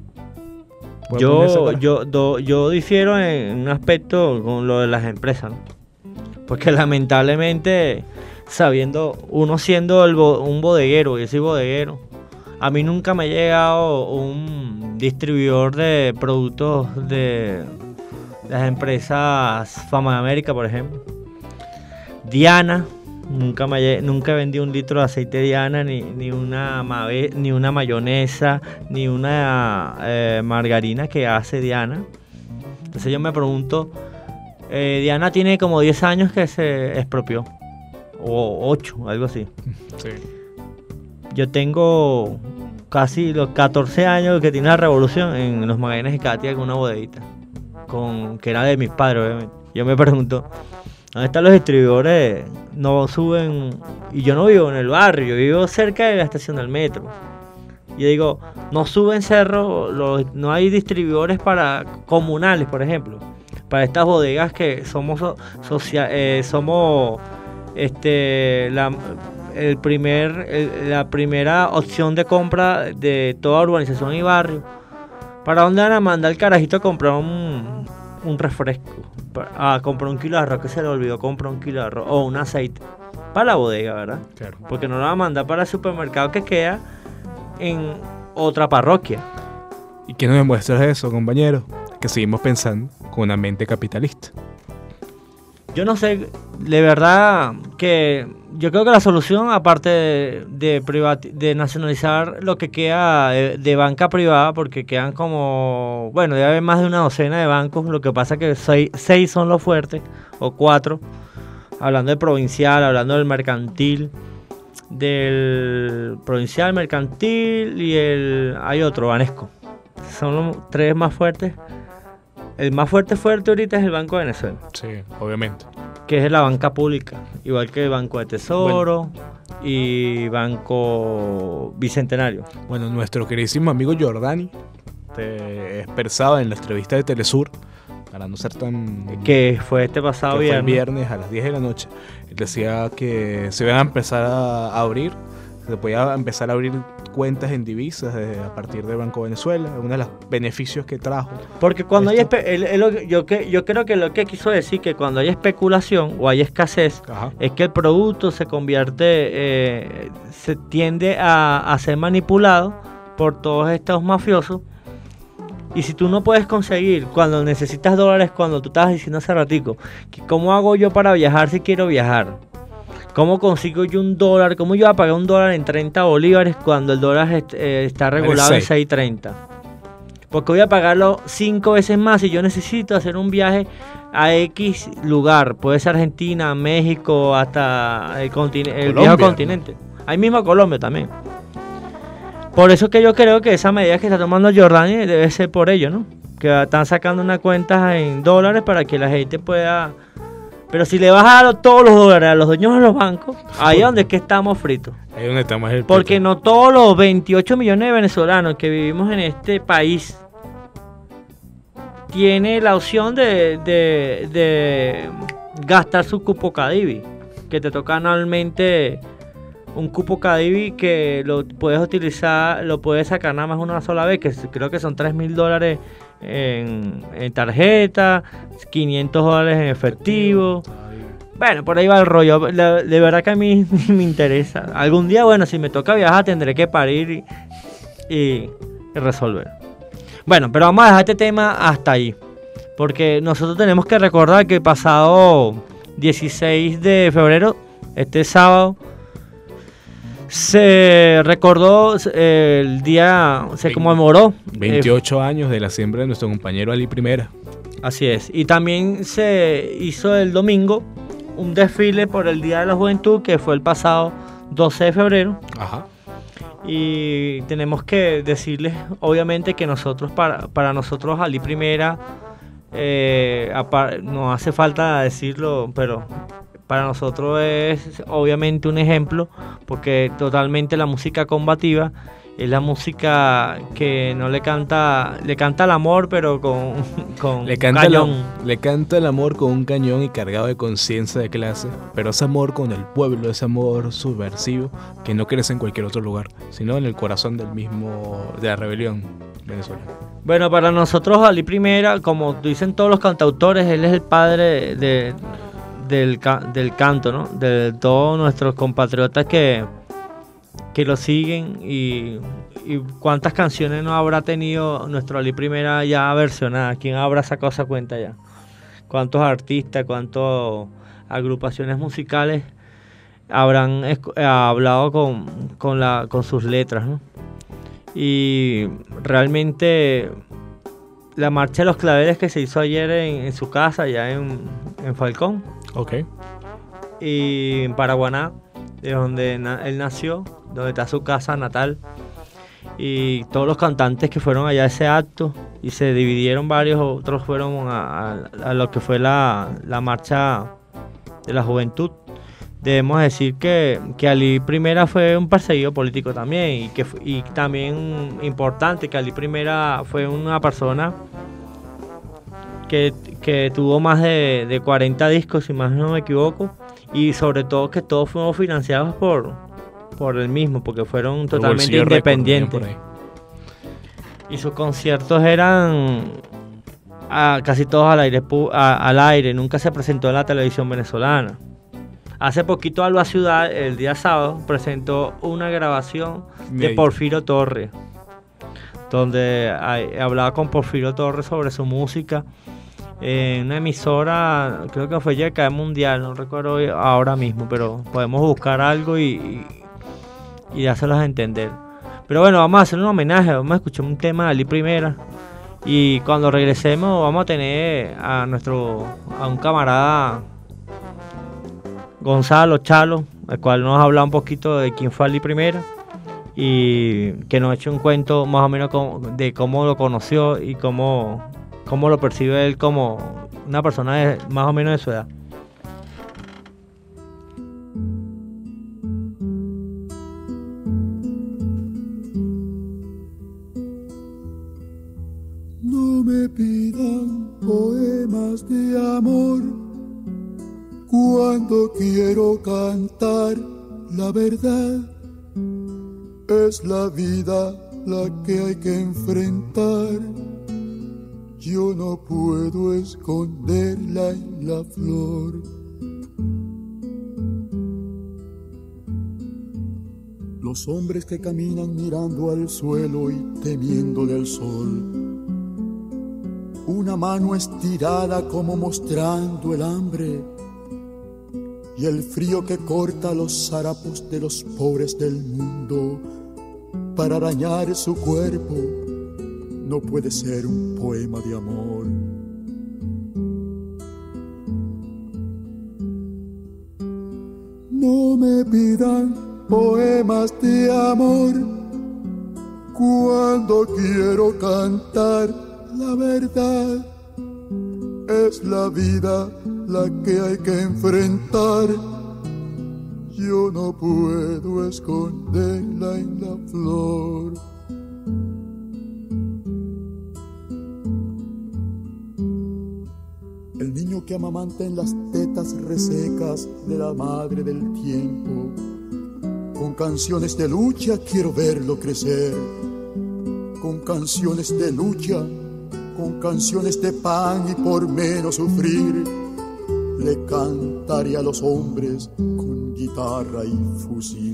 Speaker 9: Yo, yo, do, yo difiero en un aspecto con lo de las empresas, ¿no? Porque lamentablemente, sabiendo, uno siendo el bo, un bodeguero, yo soy bodeguero, a mí nunca me ha llegado un distribuidor de productos de las empresas Fama de América, por ejemplo. Diana, nunca me nunca vendí un litro de aceite Diana, ni, ni, una, mave, ni una mayonesa, ni una eh, margarina que hace Diana. Entonces yo me pregunto, eh, Diana tiene como diez años que se expropió, o ocho, algo así.
Speaker 10: Sí.
Speaker 9: Yo tengo casi los catorce años que tiene la revolución en los Magallanes de Catia con una bodeguita, con, que era de mis padres, obviamente. Yo me pregunto, ¿dónde están los distribuidores? No suben, y yo no vivo en el barrio, yo vivo cerca de la estación del metro. Y digo, no suben cerros, los, no hay distribuidores para comunales, por ejemplo, para estas bodegas que somos socia, eh, somos este la el primer el, la primera opción de compra de toda urbanización y barrio. ¿Para dónde van a mandar el carajito a comprar un, un refresco? A comprar un kilo de arroz, que se le olvidó comprar un kilo de arroz, o un aceite para la bodega, ¿verdad?
Speaker 10: Claro.
Speaker 9: Porque no lo va a mandar para el supermercado que queda en otra parroquia.
Speaker 10: ¿Y qué nos demuestra eso, compañero? Que seguimos pensando con una mente capitalista.
Speaker 9: Yo no sé, de verdad que yo creo que la solución, aparte de, de, privati- de nacionalizar lo que queda de, de banca privada, porque quedan como, bueno, debe haber más de una docena de bancos, lo que pasa que seis, seis son los fuertes, o cuatro, hablando del provincial, hablando del mercantil, del provincial, mercantil y el hay otro, Banesco. Son los tres más fuertes. El más fuerte fuerte ahorita es el Banco de Venezuela.
Speaker 10: Sí, obviamente.
Speaker 9: Que es la banca pública, igual que el Banco de Tesoro, bueno, y Banco Bicentenario.
Speaker 10: Bueno, nuestro queridísimo amigo Giordani, expresado en la entrevista de Telesur, para no ser tan...
Speaker 9: Que fue este pasado
Speaker 10: que
Speaker 9: viernes.
Speaker 10: Fue el viernes a las diez de la noche. Él decía que se iban a empezar a abrir, se podía empezar a abrir cuentas en divisas de, a partir del Banco de Venezuela, uno de los beneficios que trajo.
Speaker 9: Porque cuando esto. hay... El, el, el, yo, que, yo creo que lo que quiso decir que cuando hay especulación o hay escasez, ajá, es que el producto se convierte, eh, se tiende a, a ser manipulado por todos estos mafiosos. Y si tú no puedes conseguir, cuando necesitas dólares, cuando tú estabas diciendo hace ratico, que ¿cómo hago yo para viajar si quiero viajar? ¿Cómo consigo yo un dólar? ¿Cómo yo voy a pagar un dólar en treinta bolívares cuando el dólar est- eh, está regulado en seis treinta? Porque voy a pagarlo cinco veces más si yo necesito hacer un viaje a X lugar. Puede ser Argentina, México, hasta el, continu- el viejo continente. Ahí mismo Colombia también. Por eso que yo creo que esa medida que está tomando Giordani debe ser por ello, ¿no? Que están sacando una cuenta en dólares para que la gente pueda... Pero si le vas a dar todos los dólares a los dueños de los bancos, ahí es donde es que estamos fritos.
Speaker 10: Ahí es donde estamos el
Speaker 9: Porque no todos los veintiocho millones de venezolanos que vivimos en este país tienen la opción de, de, de gastar su cupo Cadivi, que te toca anualmente un cupo Cadivi que lo puedes utilizar, lo puedes sacar nada más una sola vez, que creo que son tres mil dólares en, en tarjeta, quinientos dólares en efectivo. Bueno, por ahí va el rollo. De, de verdad que a mí me interesa. Algún día, bueno, si me toca viajar tendré que parir y, y, y resolver. Bueno, pero vamos a dejar este tema hasta ahí, porque nosotros tenemos que recordar que el pasado dieciséis de febrero, este sábado, se recordó eh, el día, se conmemoró
Speaker 10: veintiocho eh, años de la siembra de nuestro compañero Ali Primera.
Speaker 9: Así es, y también se hizo el domingo un desfile por el Día de la Juventud, que fue el pasado doce de febrero.
Speaker 10: Ajá.
Speaker 9: Y tenemos que decirles, obviamente, que nosotros, para, para nosotros Ali Primera, eh, no hace falta decirlo, pero para nosotros es obviamente un ejemplo, porque totalmente la música combativa es la música que no le canta, le canta el amor, pero con, con
Speaker 10: le canta
Speaker 9: cañón.
Speaker 10: El, le canta el amor con un cañón y cargado de conciencia de clase, pero es amor con el pueblo, es amor subversivo que no crece en cualquier otro lugar, sino en el corazón del mismo, de la rebelión venezolana.
Speaker 9: Bueno, para nosotros Ali Primera, como dicen todos los cantautores, él es el padre de, del, del canto, ¿no? De todos nuestros compatriotas que que lo siguen y, y cuántas canciones no habrá tenido nuestro Ali Primera ya versionadas. ¿Quién habrá sacado esa cuenta ya? ¿Cuántos artistas, cuántas agrupaciones musicales habrán hablado con, con, la, con sus letras, ¿no? Y realmente la marcha de los claveles que se hizo ayer en, en su casa, allá en, en Falcón,
Speaker 10: okay,
Speaker 9: y en Paraguaná, de donde na- él nació, donde está su casa natal, y todos los cantantes que fueron allá a ese acto, y se dividieron varios, otros fueron a, a, a lo que fue la, la marcha de la juventud. Debemos decir que, que Ali Primera fue un perseguido político también, y que y también importante que Ali Primera fue una persona que, que tuvo más de, de cuarenta discos, si más no me equivoco, y sobre todo que todos fuimos financiados por, por él mismo, porque fueron
Speaker 10: por
Speaker 9: totalmente independientes.
Speaker 10: Récord,
Speaker 9: y sus conciertos eran a, casi todos al aire, a, al aire, nunca se presentó en la televisión venezolana. Hace poquito Alba Ciudad, el día sábado, presentó una grabación de Porfirio Torres, donde hay, hablaba con Porfirio Torres sobre su música en una emisora, creo que fue Y K Mundial, no recuerdo ahora mismo, pero podemos buscar algo y, y, y dárselos a entender. Pero bueno, vamos a hacer un homenaje, vamos a escuchar un tema de Ali Primera, y cuando regresemos vamos a tener a nuestro a un camarada, Gonzalo Chalo, el cual nos ha hablado un poquito de quién fue Ali Primera y que nos ha hecho un cuento más o menos de cómo lo conoció y cómo, cómo lo percibe él como una persona de, más o menos de su edad.
Speaker 14: No me pidan poemas de amor cuando quiero cantar la verdad. Es la vida la que hay que enfrentar. Yo no puedo esconderla en la flor. Los hombres que caminan mirando al suelo y temiéndole al sol, una mano estirada como mostrando el hambre, y el frío que corta los harapos de los pobres del mundo para arañar su cuerpo, no puede ser un poema de amor. No me pidan poemas de amor cuando quiero cantar la verdad. Es la vida la que hay que enfrentar. Yo no puedo esconderla en la flor. El niño que amamanta en las tetas resecas de la madre del tiempo, con canciones de lucha quiero verlo crecer. Con canciones de lucha, con canciones de pan y por menos sufrir, le cantaré a los hombres con guitarra y fusil.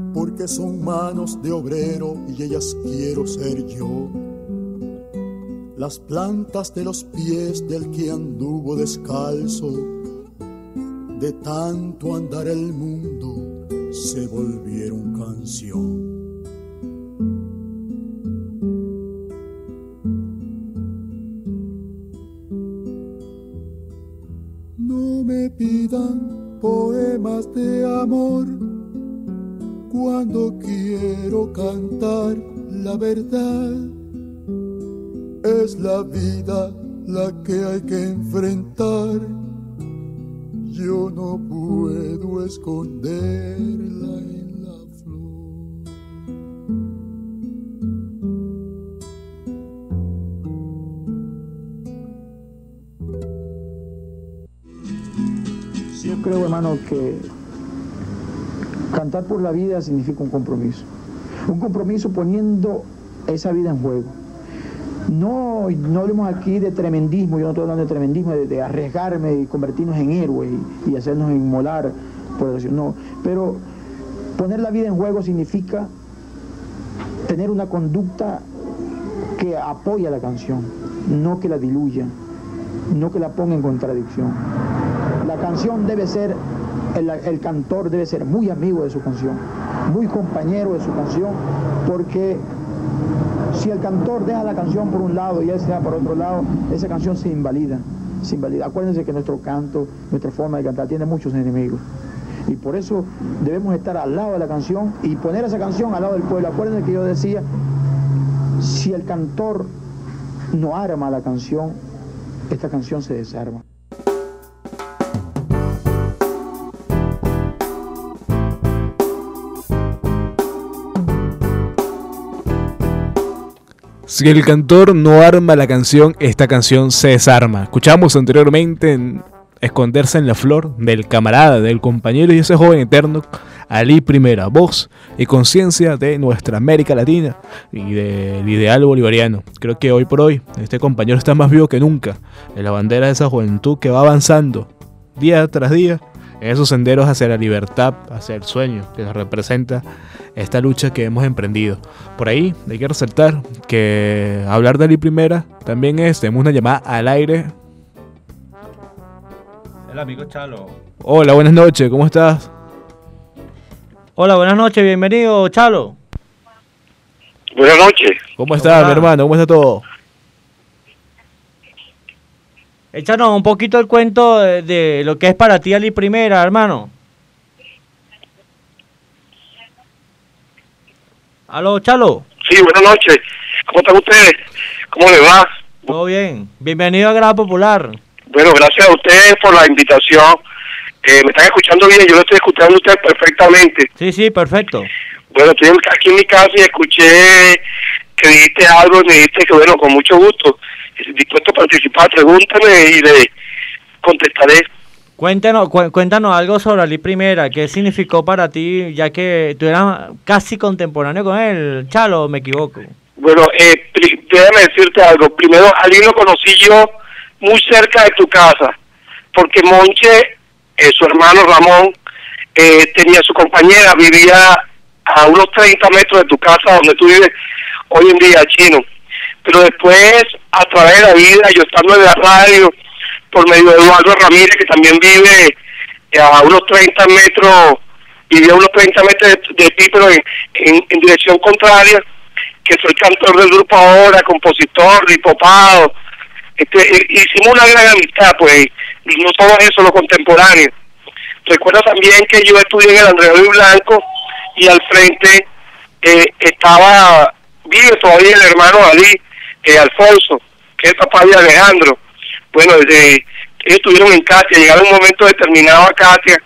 Speaker 14: Son manos de obrero y ellas quiero ser yo. las plantas de los pies del que anduvo descalzo, de tanto andar el mundo se volvieron canción. No me pidan poemas de amor cuando quiero cantar la verdad. Es la vida la que hay que enfrentar. Yo no puedo esconderla en la flor.
Speaker 15: Yo creo, hermano, que cantar por la vida significa un compromiso. Un compromiso poniendo esa vida en juego. No, no hablemos aquí de tremendismo, yo no estoy hablando de tremendismo, de, de arriesgarme y convertirnos en héroes y, y hacernos inmolar por eso, no. Pero poner la vida en juego significa tener una conducta que apoya la canción, no que la diluya, no que la ponga en contradicción. La canción debe ser, el, el cantor debe ser muy amigo de su canción, muy compañero de su canción, porque si el cantor deja la canción por un lado y él se va por otro lado, esa canción se invalida, se invalida. Acuérdense que nuestro canto, nuestra forma de cantar tiene muchos enemigos. Y por eso debemos estar al lado de la canción y poner esa canción al lado del pueblo. Acuérdense que yo decía, si el cantor no arma la canción, esta canción se desarma.
Speaker 10: Si el cantor no arma la canción, esta canción se desarma. Escuchamos anteriormente en Esconderse en la Flor, del camarada, del compañero y ese joven eterno, Ali Primera, voz y conciencia de nuestra América Latina y del ideal bolivariano. Creo que hoy por hoy este compañero está más vivo que nunca en la bandera de esa juventud que va avanzando día tras día en esos senderos hacia la libertad, hacia el sueño que nos representa esta lucha que hemos emprendido. Por ahí hay que resaltar que hablar de Ali Primera también es, tenemos una llamada al aire.
Speaker 9: El amigo Chalo.
Speaker 10: Hola, buenas noches, ¿cómo estás?
Speaker 9: Hola, buenas noches, bienvenido, Chalo.
Speaker 16: Buenas noches.
Speaker 10: ¿Cómo estás,
Speaker 9: Hola.
Speaker 10: mi hermano? ¿Cómo está todo?
Speaker 9: Échanos un poquito el cuento de, de lo que es para ti Ali Primera, hermano. Aló, Chalo.
Speaker 16: Sí, buenas noches. ¿Cómo están ustedes? ¿Cómo les va?
Speaker 9: Todo bien. Bienvenido a Grada Popular.
Speaker 16: Bueno, gracias a ustedes por la invitación. Eh, me están escuchando bien, yo lo estoy escuchando a ustedes perfectamente.
Speaker 9: Sí, sí, perfecto.
Speaker 16: Bueno, estoy aquí en mi casa y escuché que dijiste algo y me dijiste que, bueno, con mucho gusto, dispuesto a participar, pregúntame y le contestaré.
Speaker 9: Cuéntanos, cu cuéntanos algo sobre Ali Primera. ¿Qué significó para ti, ya que tú eras casi contemporáneo con él? Chalo, ¿me equivoco?
Speaker 16: Bueno, eh, déjame decirte algo. Primero, Ali lo conocí yo muy cerca de tu casa, porque Monche, eh, su hermano Ramón, eh, tenía su compañera, vivía a unos treinta metros de tu casa, donde tú vives hoy en día, Chino. Pero después, a través de la vida, yo estando en la radio, por medio de Eduardo Ramírez, que también vive a unos treinta metros, vivía a unos treinta metros de, de ti, pero en, en, en dirección contraria, que soy cantor del grupo ahora, compositor, dipopado. Este, hicimos una gran amistad, pues, no somos eso los contemporáneos. Recuerda también que yo estudié en el Andrés Luis Blanco y al frente eh, estaba, vive todavía el hermano Ali, eh, Alfonso, que es el papá de Alejandro. Bueno, desde, ellos estuvieron en Katia, llegaron un momento determinado a Katia,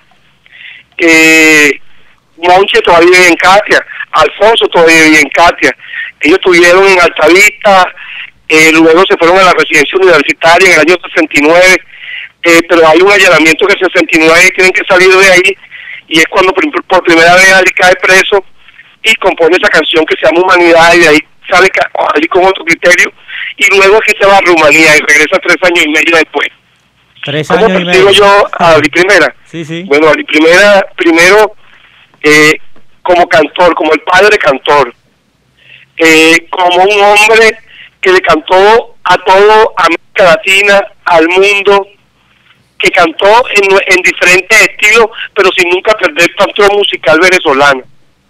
Speaker 16: eh, Monche todavía vive en Katia, Alfonso todavía vive en Katia, ellos estuvieron en Altavista, eh, luego se fueron a la residencia universitaria en el año sesenta y nueve, eh, pero hay un allanamiento que en sesenta y nueve tienen que salir de ahí, y es cuando por, por primera vez Ali cae preso y compone esa canción que se llama Humanidad, y de ahí sale Ali con otro criterio, y luego es que se va a Rumanía y regresa tres años y medio después.
Speaker 9: Tres
Speaker 16: ¿Cómo
Speaker 9: años y
Speaker 16: percibo
Speaker 9: medio.
Speaker 16: yo a Ali Primera?
Speaker 9: Sí, sí.
Speaker 16: Bueno, Ali Primera, primero, eh, como cantor, como el padre cantor, eh, como un hombre que le cantó a todo América Latina, al mundo, que cantó en, en diferentes estilos, pero sin nunca perder el patrón musical venezolano.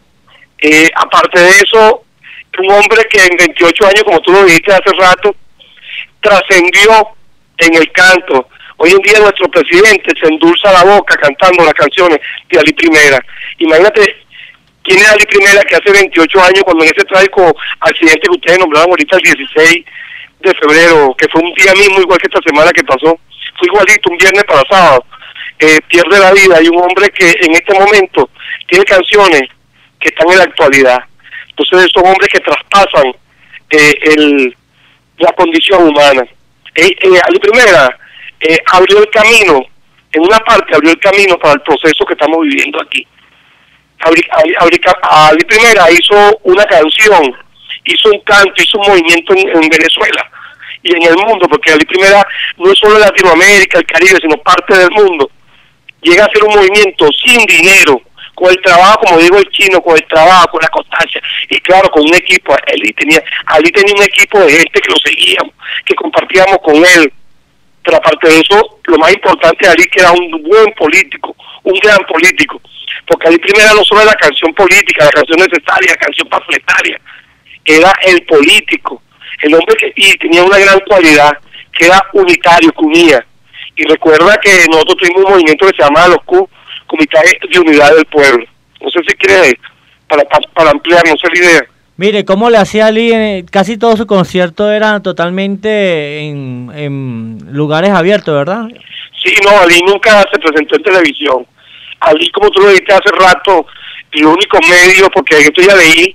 Speaker 16: Eh, aparte de eso, un hombre que en veintiocho años, como tú lo dijiste hace rato, trascendió en el canto. Hoy en día nuestro presidente se endulza la boca cantando las canciones de Ali Primera. Imagínate quién es Ali Primera, que hace veintiocho años, cuando en ese trágico accidente que ustedes nombraron ahorita el dieciséis de febrero, que fue un día mismo igual que esta semana que pasó, fue igualito, un viernes para sábado, eh, pierde la vida, y un hombre que en este momento tiene canciones que están en la actualidad. Entonces son hombres que traspasan eh, el, la condición humana. Eh, eh, Ali Primera eh, abrió el camino, en una parte abrió el camino para el proceso que estamos viviendo aquí. Ali, Ali, Ali, Ali Primera hizo una canción, hizo un canto, hizo un movimiento en, en Venezuela y en el mundo, porque Ali Primera no es solo en Latinoamérica, el Caribe, sino parte del mundo. Llega a ser un movimiento sin dinero, con el trabajo, como digo el chino, con el trabajo, con la constancia, y claro, con un equipo. Ali tenía, Ali tenía un equipo de gente que lo seguíamos, que compartíamos con él. Pero aparte de eso, lo más importante de Ali, que era un buen político, un gran político, porque Ali Primera no solo era la canción política, la canción necesaria, la canción panfletaria, era el político, el hombre que y tenía una gran cualidad, que era unitario, que unía. Y recuerda que nosotros tuvimos un movimiento que se llamaba los Q, Comité de Unidad del Pueblo. No sé si quiere, para, para, para ampliar, no sé la idea.
Speaker 9: Mire, ¿cómo le hacía Ali? En, casi todo su concierto era totalmente en, en lugares abiertos, ¿verdad?
Speaker 16: Sí, no, Ali nunca se presentó en televisión. Ali, como tú lo dijiste hace rato, el único medio, porque esto ya leí,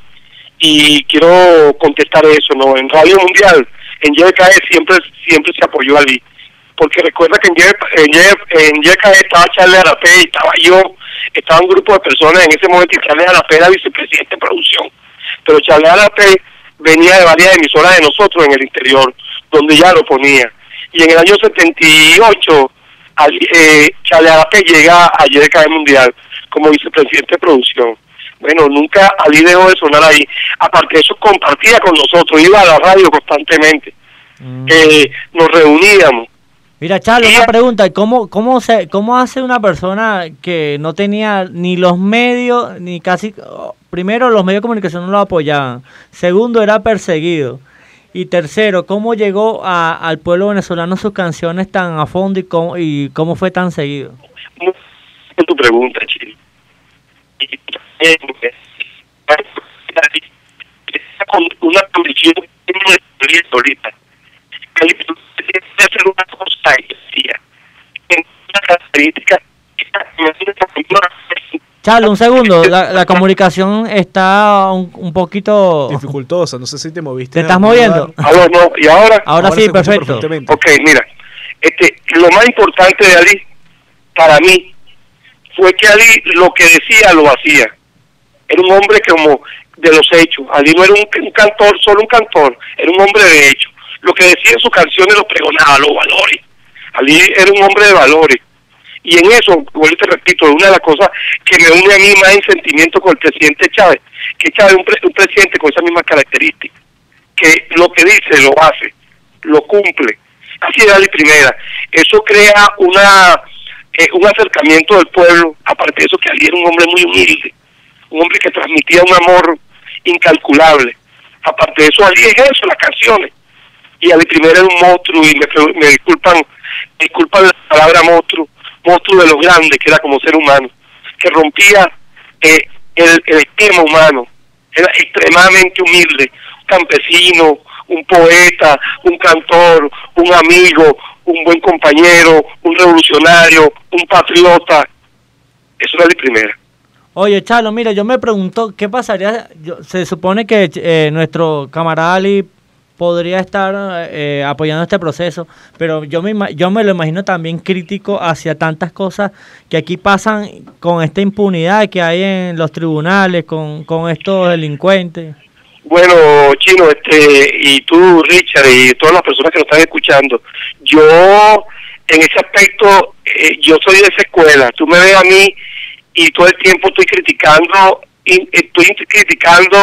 Speaker 16: y quiero contestar eso, ¿no? En Radio Mundial, en Y K E siempre, siempre se apoyó a Ali. Porque recuerda que en Y K E estaba Charles Arapé, estaba yo, estaba un grupo de personas en ese momento, y Charles Arapé era vicepresidente de producción. Pero Charles Arapé venía de varias emisoras de nosotros en el interior, donde ya lo ponía. Y en el año setenta y ocho, eh, Charles Arapé llega a Y K E Mundial como vicepresidente de producción. Bueno, nunca Ali dejó de sonar ahí. Aparte de eso, compartía con nosotros, iba a la radio constantemente. Mm. Eh, nos reuníamos.
Speaker 9: Mira, Charlo, una pregunta, ¿cómo, cómo, se, ¿cómo hace una persona que no tenía ni los medios, ni casi, primero los medios de comunicación no lo apoyaban, segundo era perseguido, y tercero, cómo llegó a, al pueblo venezolano sus canciones tan a fondo y cómo, y cómo fue tan seguido?
Speaker 16: Es tu pregunta, Chile. Con una condición ahorita. Hacer una cosa y decía en una característica.
Speaker 9: Charlo, un segundo, la, la comunicación está un, un poquito
Speaker 10: dificultosa, no sé si te moviste.
Speaker 9: ¿Te estás moviendo?
Speaker 16: Ahora no, ¿y ahora?
Speaker 9: Ahora, ahora sí, perfecto.
Speaker 16: Ok, mira, este, lo más importante de Ali, para mí, fue que Ali lo que decía, lo hacía. Era un hombre como de los hechos. Ali no era un, un cantor, solo un cantor, era un hombre de hechos. Lo que decía en sus canciones lo pregonaba, los valores. Ali era un hombre de valores. Y en eso, como te repito, una de las cosas que me une a mí más en sentimiento con el presidente Chávez, que Chávez es un, pre un presidente con esas mismas características, que lo que dice lo hace, lo cumple. Así era Ali Primera. Eso crea una eh, un acercamiento del pueblo. Aparte de eso, que Ali era un hombre muy humilde, un hombre que transmitía un amor incalculable. Aparte de eso, Ali es eso, las canciones. Y Ali Primera era un monstruo, y me, me disculpan, me disculpan la palabra monstruo, monstruo de lo grande que era como ser humano, que rompía eh, el, el esquema humano. Era extremadamente humilde, un campesino, un poeta, un cantor, un amigo, un buen compañero, un revolucionario, un patriota. Eso era Ali Primera.
Speaker 9: Oye, Charlo, mira, yo me pregunto, ¿qué pasaría? Yo, se supone que eh, nuestro camarada Ali podría estar eh, apoyando este proceso, pero yo me, yo me lo imagino también crítico hacia tantas cosas que aquí pasan con esta impunidad que hay en los tribunales, con, con estos delincuentes.
Speaker 16: Bueno, Chino, este y tú, Richard, y todas las personas que nos están escuchando, yo en ese aspecto, eh, yo soy de esa escuela. Tú me ves a mí y todo el tiempo estoy criticando, y estoy criticando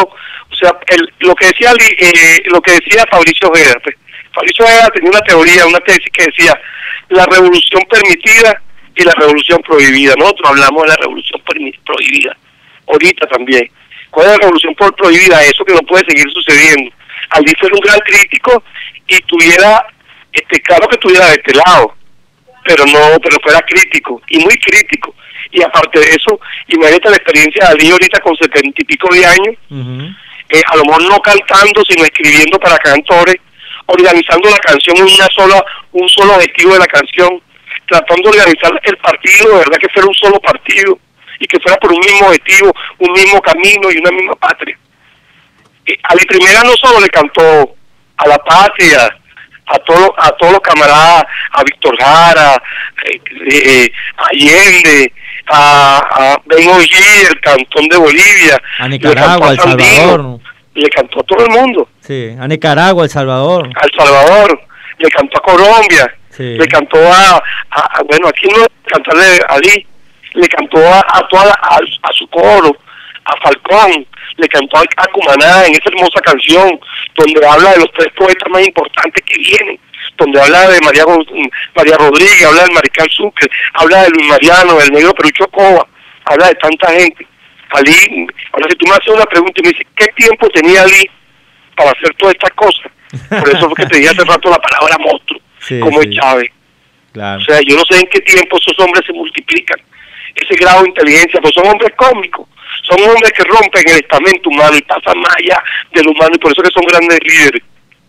Speaker 16: O sea, el, lo que decía eh, lo que decía Fabricio Ojeda, pues, Fabricio Ojeda tenía una teoría, una tesis que decía la revolución permitida y la revolución prohibida. Nosotros hablamos de la revolución prohibida, ahorita también. ¿Cuál es la revolución por prohibida? Eso que no puede seguir sucediendo. Alí fue un gran crítico y tuviera, este, claro que estuviera de este lado, pero no, pero fuera crítico, y muy crítico. Y aparte de eso, imagínate la experiencia de Alí ahorita con setenta y pico de años, uh-huh. eh, a lo mejor no cantando, sino escribiendo para cantores, organizando la canción en una sola, un solo objetivo de la canción, tratando de organizar el partido, de verdad que fuera un solo partido, y que fuera por un mismo objetivo, un mismo camino y una misma patria. Eh, Ali Primera no solo le cantó a la patria, a todos a todos los camaradas, a Víctor Jara, eh, eh, a Allende, a, a Ben Ollí, el cantón de Bolivia,
Speaker 9: a Nicaragua, a El Salvador,
Speaker 16: le cantó a todo el mundo.
Speaker 9: Sí, a Nicaragua, El Salvador.
Speaker 16: A El Salvador, le cantó a Colombia, sí. Le cantó a, a, a bueno, aquí no cantarle a Ali, le cantó a, a toda la, a, a su coro, a Falcón, le cantó a, a Cumaná en esa hermosa canción donde habla de los tres poetas más importantes que vienen, donde habla de María María Rodríguez, habla del Mariscal Sucre, habla de Luis Mariano, del Negro Perucho Coba, habla de tanta gente. Ali, ahora si tú me haces una pregunta y me dices, ¿qué tiempo tenía Ali para hacer todas estas cosas? Por eso fue que te dije hace rato la palabra monstruo, sí, como sí. es Chávez.
Speaker 9: Claro.
Speaker 16: O sea, yo no sé en qué tiempo esos hombres se multiplican, ese grado de inteligencia, pues son hombres cómicos, son hombres que rompen el estamento humano y pasan más allá del humano, y por eso que son grandes líderes.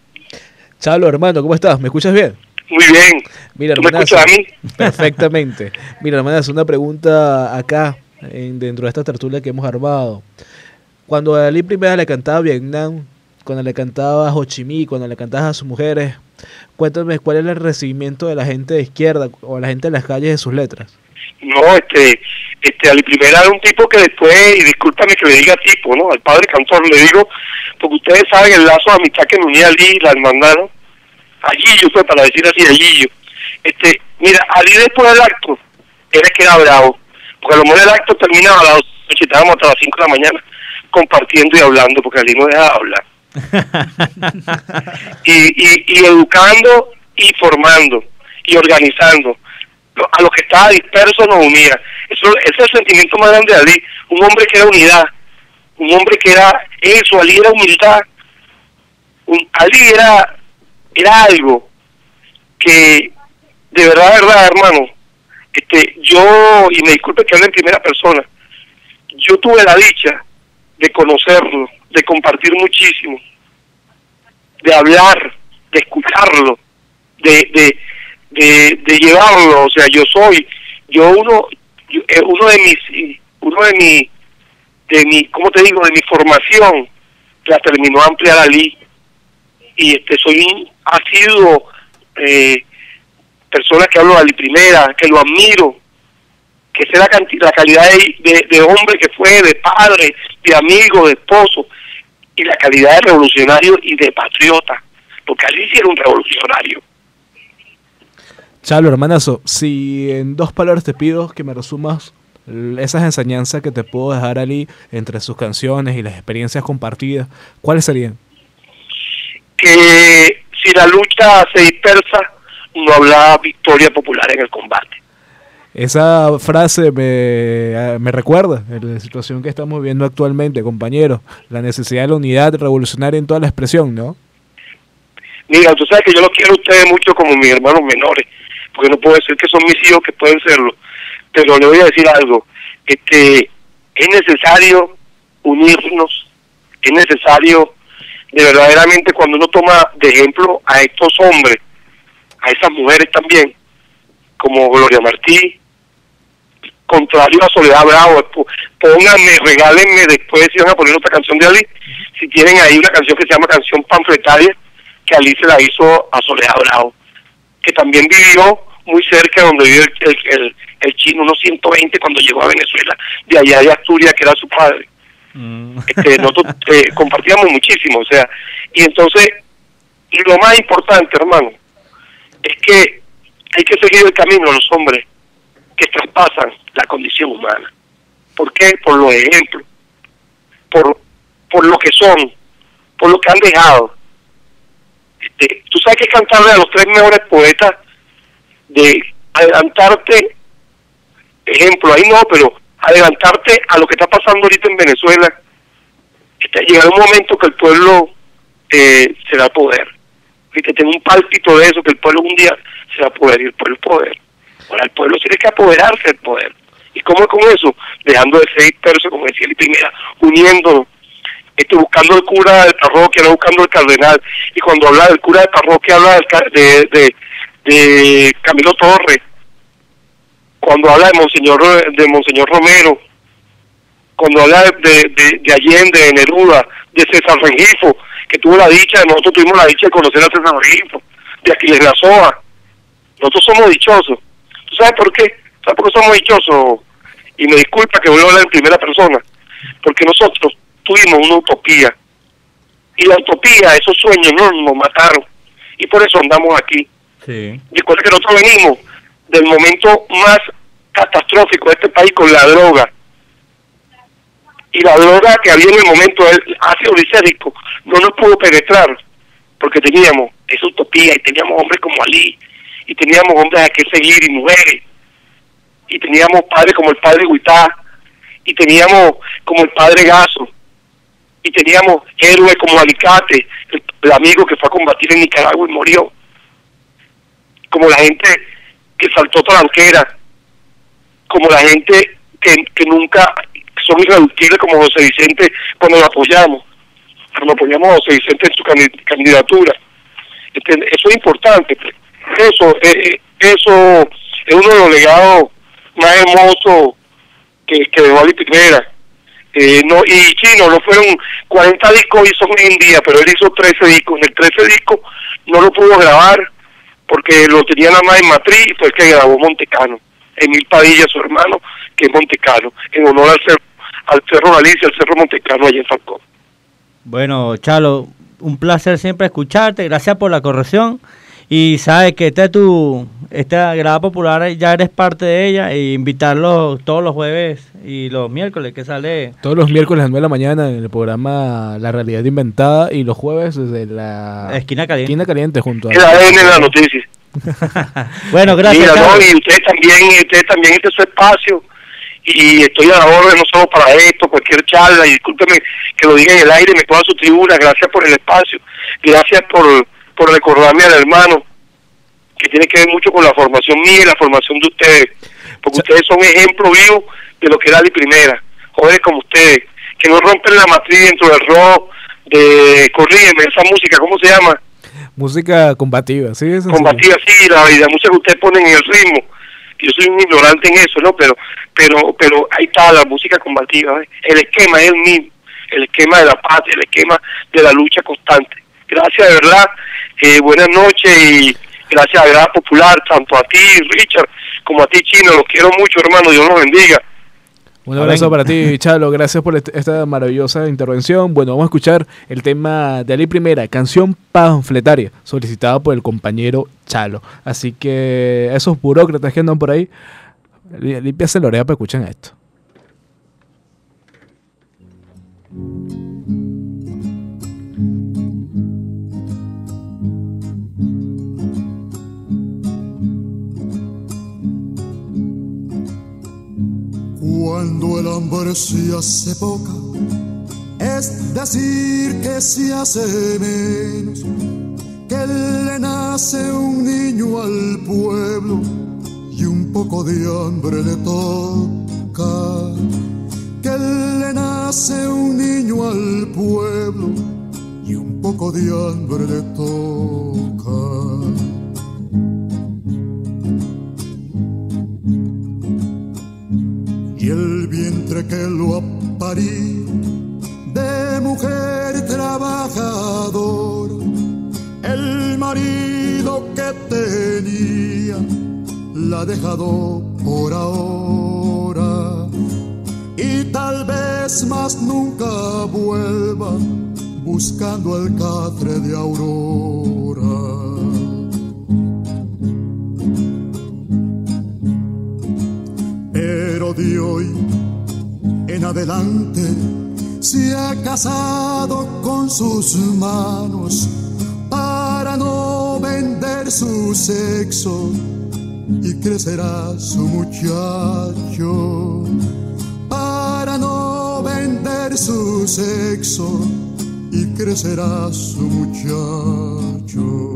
Speaker 10: Chalo, hermano, ¿cómo estás? ¿Me escuchas bien?
Speaker 16: Muy bien.
Speaker 10: Mira,
Speaker 16: ¿tú me escuchas a mí?
Speaker 10: Perfectamente. Mira, hermanas, una pregunta acá, en, dentro de esta tertulia que hemos armado. Cuando Ali Primera le cantaba a Vietnam, cuando le cantaba a Ho Chi Minh, cuando le cantaba a sus mujeres, cuéntame, ¿cuál es el recibimiento de la gente de izquierda o la gente de las calles de sus letras?
Speaker 16: No, este, este, Ali Primera era un tipo que después, y discúlpame que le diga tipo, ¿no? Al padre cantor le digo, porque ustedes saben el lazo de amistad que me unía a Ali, la hermandad, ¿no? A Gillo, pues, para decir así, a Gillo. Este, mira, Ali después del acto, era que era bravo, porque a lo mejor el acto terminaba a las dos, estábamos hasta las cinco de la mañana, compartiendo y hablando, porque Ali no dejaba de hablar. y, y, y educando, y formando, y organizando. A los que estaba disperso nos unía. Eso, ese es el sentimiento más grande de Ali, un hombre que era unidad, un hombre que era eso, Ali era humildad, un, Ali era, era algo que, de verdad, de verdad, hermano, este, yo, y me disculpe que hable en primera persona, yo tuve la dicha de conocerlo, de compartir muchísimo, de hablar, de escucharlo, de, de De, de llevarlo, o sea, yo soy, yo uno, yo, eh, uno de mis, uno de mi, de mi, ¿cómo te digo? De mi formación, la terminó a ampliar Ali, y este, soy un, ha sido, eh, persona que hablo de Ali Primera, que lo admiro, que sé la, la calidad de, de, de hombre que fue, de padre, de amigo, de esposo, y la calidad de revolucionario y de patriota, porque Ali sí era un revolucionario.
Speaker 10: Chalo, hermanazo, si en dos palabras te pido que me resumas esas enseñanzas que te puedo dejar Ali entre sus canciones y las experiencias compartidas, ¿cuáles serían?
Speaker 16: Que si la lucha se dispersa, no habrá victoria popular en el combate.
Speaker 10: Esa frase me, me recuerda en la situación que estamos viviendo actualmente, compañeros, la necesidad de la unidad revolucionaria en toda la expresión, ¿no?
Speaker 16: Mira, tú sabes que yo los quiero a ustedes mucho como mis hermanos menores, porque no puedo decir que son mis hijos que pueden serlo, pero le voy a decir algo, este, es necesario unirnos, es necesario de verdaderamente cuando uno toma de ejemplo a estos hombres, a esas mujeres también, como Gloria Martí, contrario a Soledad Bravo, pónganme, regálenme después si van a poner otra canción de Ali, si tienen ahí una canción que se llama Canción Panfletaria, que Ali se la hizo a Soledad Bravo, que también vivió muy cerca donde vive el, el, el, el chino, unos ciento veinte cuando llegó a Venezuela, de allá de Asturias, que era su padre. Mm. Este, nosotros eh, compartíamos muchísimo, o sea, y entonces, y lo más importante, hermano, es que hay que seguir el camino a los hombres que traspasan la condición humana. ¿Por qué? Por los ejemplos, por, por lo que son, por lo que han dejado. Este, tú sabes que cantarle a los tres mejores poetas de adelantarte, ejemplo, ahí no, pero adelantarte a lo que está pasando ahorita en Venezuela. Este, llegará un momento que el pueblo eh, se da poder. Y que tenga un pálpito de eso, que el pueblo un día se da poder, y el pueblo es poder. Ahora el pueblo tiene que apoderarse del poder. ¿Y cómo es con eso? Dejando de ser disperso, como decía el primera, uniéndonos, este, buscando el cura de parroquia, no buscando el cardenal. Y cuando habla del cura de parroquia, habla del, de, de, de Camilo Torres. Cuando habla de Monseñor, de Monseñor Romero, cuando habla de, de, de Allende, de Neruda, de César Rengifo, que tuvo la dicha, nosotros tuvimos la dicha de conocer a César Rengifo, de Aquiles Lazoa. Nosotros somos dichosos. ¿Tú sabes por qué? ¿Sabes por qué somos dichosos? Y me disculpa que voy a hablar en primera persona, porque nosotros tuvimos una utopía, y la utopía, esos sueños no nos mataron, y por eso andamos aquí.
Speaker 9: Sí.
Speaker 16: Recuerda que nosotros venimos del momento más catastrófico de este país con la droga, y la droga que había en el momento del ácido glicérico no nos pudo penetrar, porque teníamos esa utopía, y teníamos hombres como Ali, y teníamos hombres a que seguir, y mujeres, y teníamos padres como el padre Huitá, y teníamos como el padre Gaso, y teníamos héroes como Alicate, el, el amigo que fue a combatir en Nicaragua y murió, como la gente que saltó tranquera, como la gente que, que nunca son irreductibles, como José Vicente cuando lo apoyamos, cuando apoyamos a José Vicente en su candidatura. Este, eso es importante, eso, eh, eso es uno de los legados más hermosos que, que dejó Ali Primera. Eh, no, y Chino, no fueron cuarenta discos hizo en un día, pero él hizo trece discos. En el trece discos no lo pudo grabar porque lo tenía nada más en matriz, y fue el que grabó Montecano, Emil Padilla, su hermano, que es Montecano, en honor al cerro, al cerro Galicia, al cerro Montecano allá en Falcón.
Speaker 9: Bueno, Chalo, un placer siempre escucharte, gracias por la corrección. Y sabes que esta es tu, esta grada popular, ya eres parte de ella, e invitarlos todos los jueves y los miércoles que sale.
Speaker 10: Todos los miércoles a las nueve de la mañana en el programa La Realidad Inventada, y los jueves desde la
Speaker 9: Esquina Caliente,
Speaker 10: Esquina Caliente junto a
Speaker 16: el A D N de la noticia.
Speaker 9: Bueno, gracias.
Speaker 16: Mira, no, y ustedes también, ustedes también, este es su espacio, y estoy a la orden no solo para esto, cualquier charla, y discúlpeme que lo diga en el aire, me ponga su tribuna, gracias por el espacio, gracias por, por recordarme al hermano, que tiene que ver mucho con la formación mía y la formación de ustedes, porque ustedes son ejemplo vivo de lo que era Ali Primera, jóvenes como ustedes, que no rompen la matriz dentro del rock, de, corrígeme, esa música, ¿cómo se llama?
Speaker 10: Música combativa, ¿sí? Es
Speaker 16: combativa, sí, la, y la música que ustedes ponen en el ritmo. Yo soy un ignorante en eso, ¿no? Pero pero pero ahí está la música combativa, ¿eh? El esquema es el mismo, el esquema de la paz, el esquema de la lucha constante. Gracias, de verdad, eh, buenas noches, y gracias a Grada Popular, tanto a ti, Richard, como a ti, Chino, los quiero mucho, hermano, Dios los bendiga.
Speaker 10: Un abrazo para ti, Chalo, gracias por este, esta maravillosa intervención. Bueno, vamos a escuchar el tema de Ali Primera, canción panfletaria, solicitada por el compañero Chalo. Así que esos burócratas que andan por ahí, límpiase la oreja para escuchar esto.
Speaker 14: Cuando el hambre se hace poca, es decir que se hace menos, que le nace un niño al pueblo y un poco de hambre le toca. Que le nace un niño al pueblo y un poco de hambre le toca. Y el vientre que lo ha parido de mujer trabajadora, el marido que tenía la ha dejado por ahora, y tal vez más nunca vuelva buscando el catre de Aurora. Pero de hoy en adelante se ha casado con sus manos para no vender su sexo y crecerá su muchacho para no vender su sexo y crecerá su muchacho.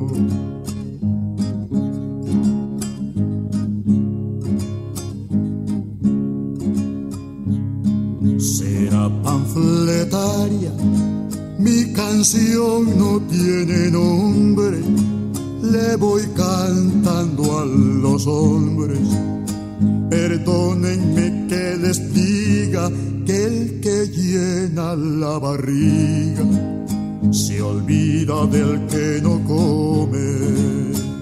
Speaker 14: Será panfletaria, mi canción no tiene nombre, le voy cantando a los hombres. Perdónenme que les diga que el que llena la barriga se olvida del que no come.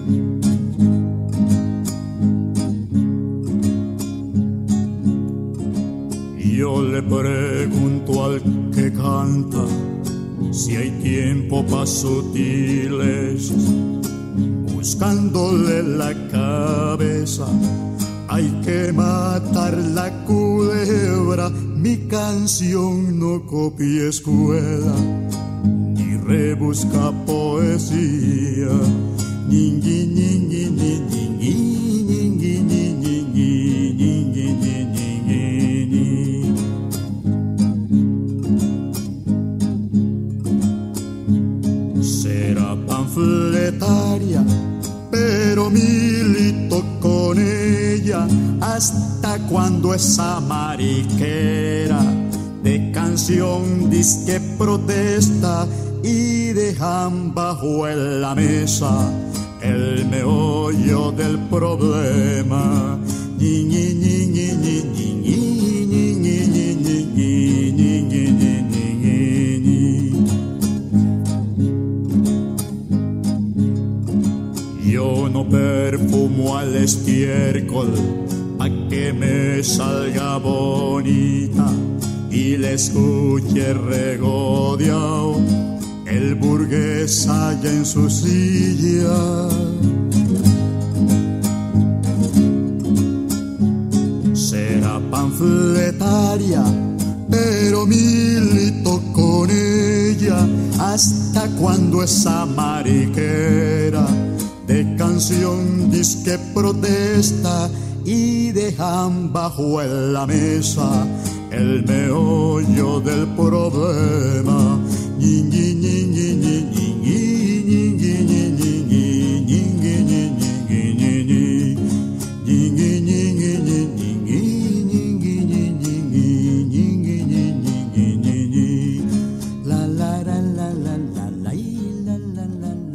Speaker 14: Yo le pregunto al que canta si hay tiempo pa' sutiles, buscándole la cabeza. Hay que matar la culebra, mi canción no copia escuela, ni rebusca poesía, ni ni ni ni ni ni ni ni ni panfletaria, pero milito con ella hasta cuando esa mariquera de canción disque protesta y dejan bajo en la mesa el meollo del problema. Ñi, ñi, ñi, ñi, ñi, ñi, ñi, ñi, ñi, ñi, ñi, ñi, ñi, ñi. Yo no perfumo al estiércol pa' que me salga bonita y le escuche regodeao el burgués allá en su silla. Será panfletaria, pero milito con ella hasta cuando esa mariquera de canción disque protesta y dejan bajo en la mesa el meollo del problema. Ñi, ñi, ñi, ñi, ñi, ñi, ñi, ñi, ñi, ñi, ñi, ñi, la la la la la la la la la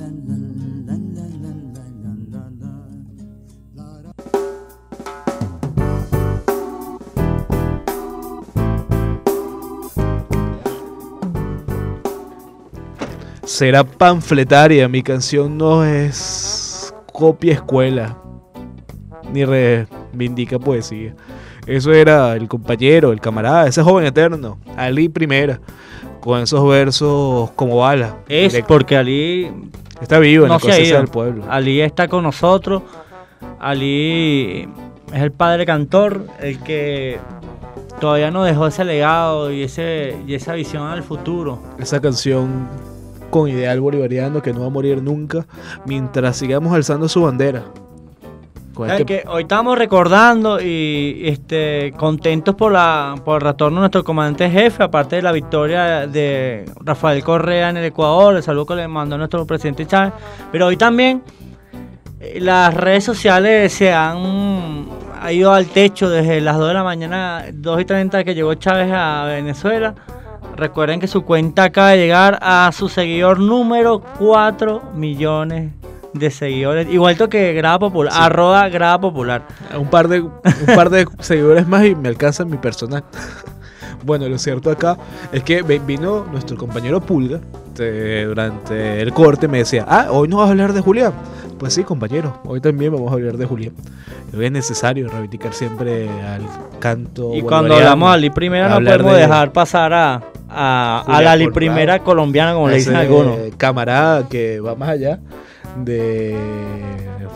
Speaker 10: Será panfletaria, mi canción no es copia escuela, ni reivindica poesía. Eso era el compañero, el camarada, ese joven eterno, Ali Primera, con esos versos como bala.
Speaker 9: Es directo. Porque Ali
Speaker 10: está vivo en
Speaker 9: no
Speaker 10: la conciencia del
Speaker 9: pueblo.
Speaker 10: pueblo.
Speaker 9: Ali está con nosotros. Ali es el padre cantor, el que todavía no dejó ese legado y ese y esa visión al futuro.
Speaker 10: Esa canción con ideal bolivariano que no va a morir nunca mientras sigamos alzando su bandera.
Speaker 9: Este... que hoy estamos recordando y este contentos por la por el retorno de nuestro comandante jefe, aparte de la victoria de Rafael Correa en el Ecuador, el saludo que le mandó nuestro presidente Chávez, pero hoy también eh, las redes sociales se han ha ido al techo desde las dos de la mañana, dos y treinta que llegó Chávez a Venezuela. Recuerden que su cuenta acaba de llegar a su seguidor número cuatro millones de seguidores, igualito que Grada Popular, sí. arroba Grada Popular.
Speaker 10: Un par de un par de seguidores más y me alcanza mi personal. Bueno, lo cierto acá es que vino nuestro compañero Pulga te, durante el corte, me decía, ah, hoy no vas a hablar de Julián. Pues sí, compañero, hoy también vamos a hablar de Julián. Es necesario reivindicar siempre al canto.
Speaker 9: Y cuando hablamos de Ali Primera no podemos de... dejar pasar a, a, a la Ali Primera colombiana, como le dicen algunos.
Speaker 10: Camarada que va más allá de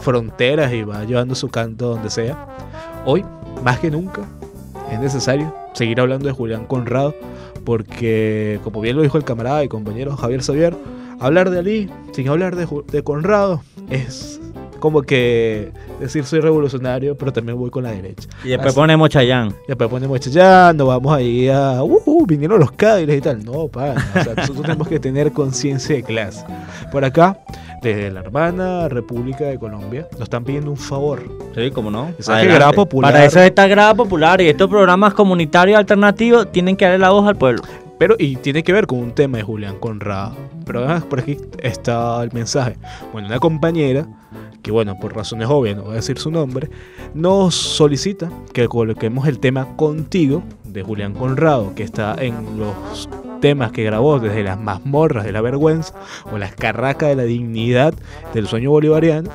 Speaker 10: fronteras y va llevando su canto donde sea. Hoy, más que nunca, es necesario seguir hablando de Julián Conrado, porque como bien lo dijo el camarada y compañero Javier Xavier, hablar de Ali sin hablar de, de Conrado es como que decir soy revolucionario, pero también voy con la derecha.
Speaker 9: Y después Así, ponemos Chayán.
Speaker 10: Y después ponemos Chayán, nos vamos ahí a... Uh, uh, vinieron los Cádiz y tal. No, pana. O sea, nosotros tenemos que tener conciencia de clase. Por acá, desde la hermana República de Colombia, nos están pidiendo un favor.
Speaker 9: Sí, cómo no.
Speaker 10: Esa es Grada Popular.
Speaker 9: Para eso está Grada Popular, y estos programas comunitarios alternativos tienen que darle la voz al pueblo.
Speaker 10: Pero, y tiene que ver con un tema de Julián Conrado. Pero además, por aquí está el mensaje. Bueno, una compañera, que bueno, por razones obvias, no voy a decir su nombre, nos solicita que coloquemos el tema Contigo, de Julián Conrado, que está en los temas que grabó desde las mazmorras de la vergüenza, o las carracas de la dignidad del sueño bolivariano,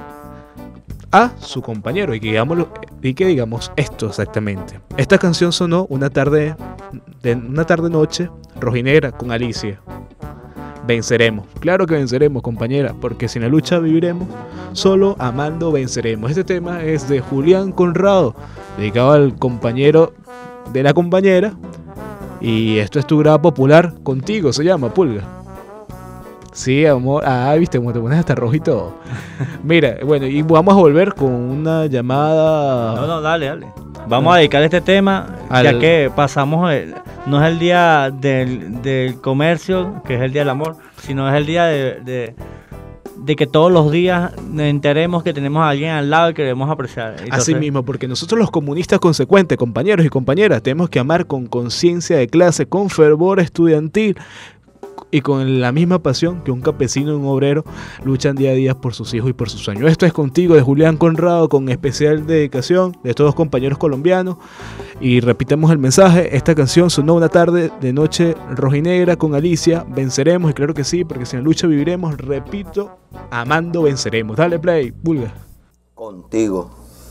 Speaker 10: a su compañero, y que digamos, y que digamos esto exactamente. Esta canción sonó una tarde, de, una tarde noche rojinegra con Alicia. Venceremos, claro que venceremos, compañera, porque sin la lucha viviremos, solo amando venceremos. Este tema es de Julián Conrado, dedicado al compañero de la compañera, y esto es tu Grada Popular, Contigo se llama, Pulga. Sí, amor. Ah, viste cómo te pones hasta rojo y todo. Mira, bueno, y vamos a volver con una llamada.
Speaker 9: No, no, dale, dale. Vamos a dedicar este tema, al... ya que pasamos, el, no es el día del, del comercio, que es el día del amor, sino es el día de, de, de que todos los días nos enteremos que tenemos a alguien al lado y que debemos apreciar. Entonces...
Speaker 10: Así mismo, porque nosotros los comunistas consecuentes, compañeros y compañeras, tenemos que amar con conciencia de clase, con fervor estudiantil, y con la misma pasión que un campesino y un obrero luchan día a día por sus hijos y por sus sueños. Esto es Contigo de Julián Conrado, con especial dedicación de estos dos compañeros colombianos. Y repitamos el mensaje: esta canción sonó una tarde de noche rojinegra con Alicia. Venceremos, y claro que sí, porque sin la lucha viviremos. Repito, amando venceremos. Dale play, Vulga.
Speaker 17: Contigo.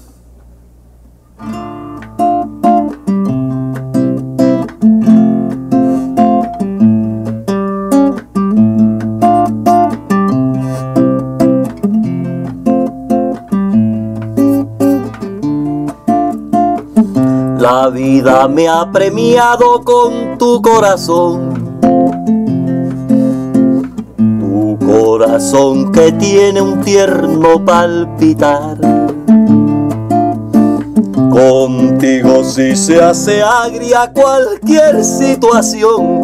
Speaker 17: La vida me ha premiado con tu corazón, tu corazón que tiene un tierno palpitar. Contigo sí se hace agria cualquier situación.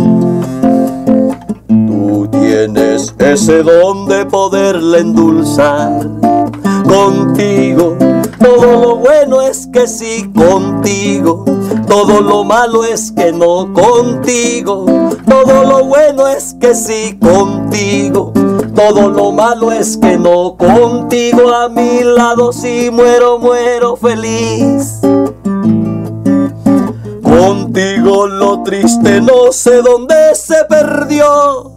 Speaker 17: Tú tienes ese don de poderla endulzar. Contigo todo lo bueno es que sí, contigo. Todo lo malo es que no, contigo. Todo lo bueno es que sí, contigo. Todo lo malo es que no, contigo. A mi lado sí muero, muero feliz. Contigo lo triste no sé dónde se perdió.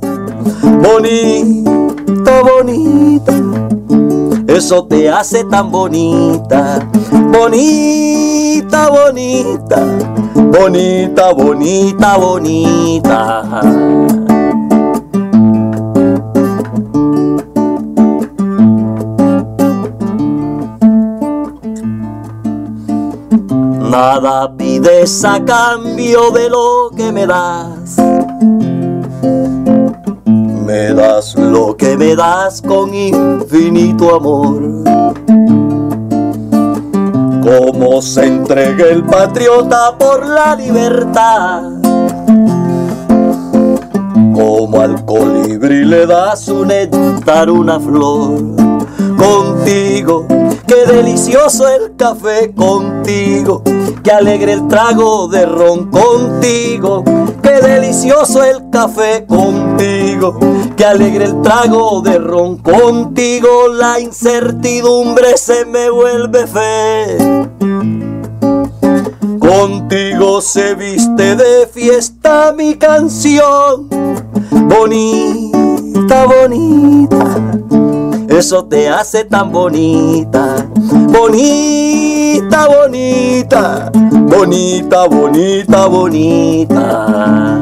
Speaker 17: Bonita, bonita, eso te hace tan bonita. Bonita, bonita, bonita, bonita, bonita. Nada pides a cambio de lo que me das. Me das lo que me das con infinito amor. Como se entrega el patriota por la libertad. Como al colibrí le das un néctar, una flor. Contigo, qué delicioso el café contigo. Qué alegre el trago de ron contigo. Qué delicioso el café contigo. Qué alegre el trago de ron contigo. La incertidumbre se me vuelve fe. Contigo se viste de fiesta mi canción. Bonita, bonita, eso te hace tan bonita. Bonita, bonita, bonita, bonita, bonita.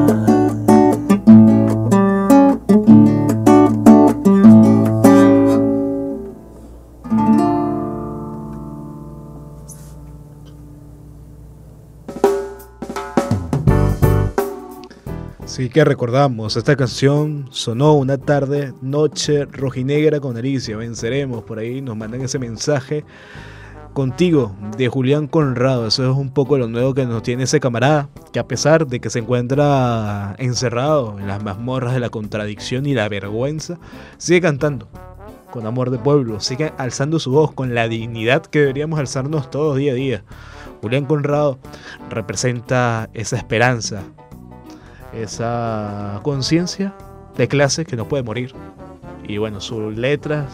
Speaker 10: Así que recordamos, esta canción sonó una tarde, noche rojinegra con Alicia, venceremos, por ahí nos mandan ese mensaje. Contigo, de Julián Conrado. Eso es un poco lo nuevo que nos tiene ese camarada, que a pesar de que se encuentra encerrado en las mazmorras de la contradicción y la vergüenza, sigue cantando con amor de pueblo, sigue alzando su voz con la dignidad que deberíamos alzarnos todos día a día. Julián Conrado representa esa esperanza, esa conciencia de clase que no puede morir. Y bueno, sus letras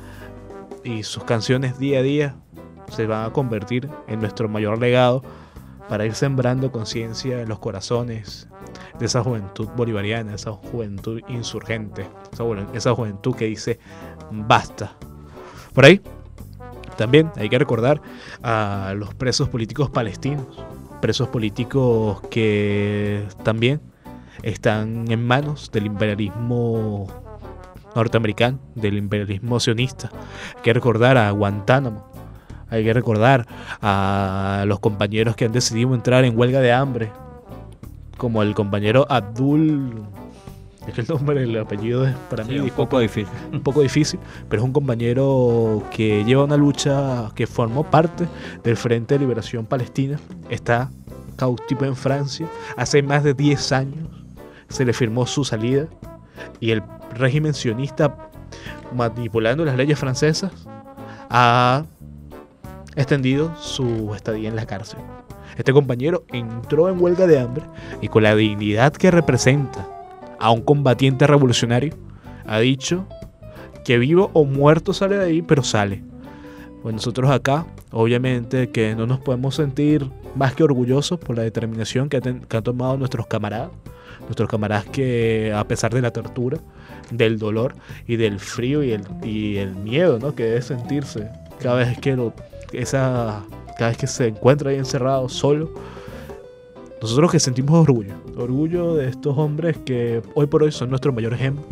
Speaker 10: y sus canciones día a día se van a convertir en nuestro mayor legado para ir sembrando conciencia en los corazones de esa juventud bolivariana, esa juventud insurgente, esa, esa juventud que dice basta. Por ahí también hay que recordar a los presos políticos palestinos, presos políticos que también están en manos del imperialismo norteamericano, del imperialismo sionista. Hay que recordar a Guantánamo. Hay que recordar a los compañeros que han decidido entrar en huelga de hambre, como el compañero Abdul, es que el nombre, el apellido es para
Speaker 9: sí,
Speaker 10: mí
Speaker 9: un poco difícil.
Speaker 10: Un poco difícil, pero es un compañero que lleva una lucha, que formó parte del Frente de Liberación Palestina, está cautivo en Francia, hace más de diez años se le firmó su salida y el régimen sionista, manipulando las leyes francesas, ha extendido su estadía en la cárcel. Este compañero entró en huelga de hambre y con la dignidad que representa a un combatiente revolucionario ha dicho que vivo o muerto sale de ahí, pero sale. Pues nosotros acá, obviamente que no nos podemos sentir más que orgullosos por la determinación que, ten, que han tomado nuestros camaradas, nuestros camaradas que a pesar de la tortura, del dolor y del frío y el, y el miedo, ¿no?, que debe sentirse cada vez que lo Esa, cada vez que se encuentra ahí encerrado, solo, nosotros que sentimos orgullo, orgullo de estos hombres que hoy por hoy son nuestro mayor ejemplo,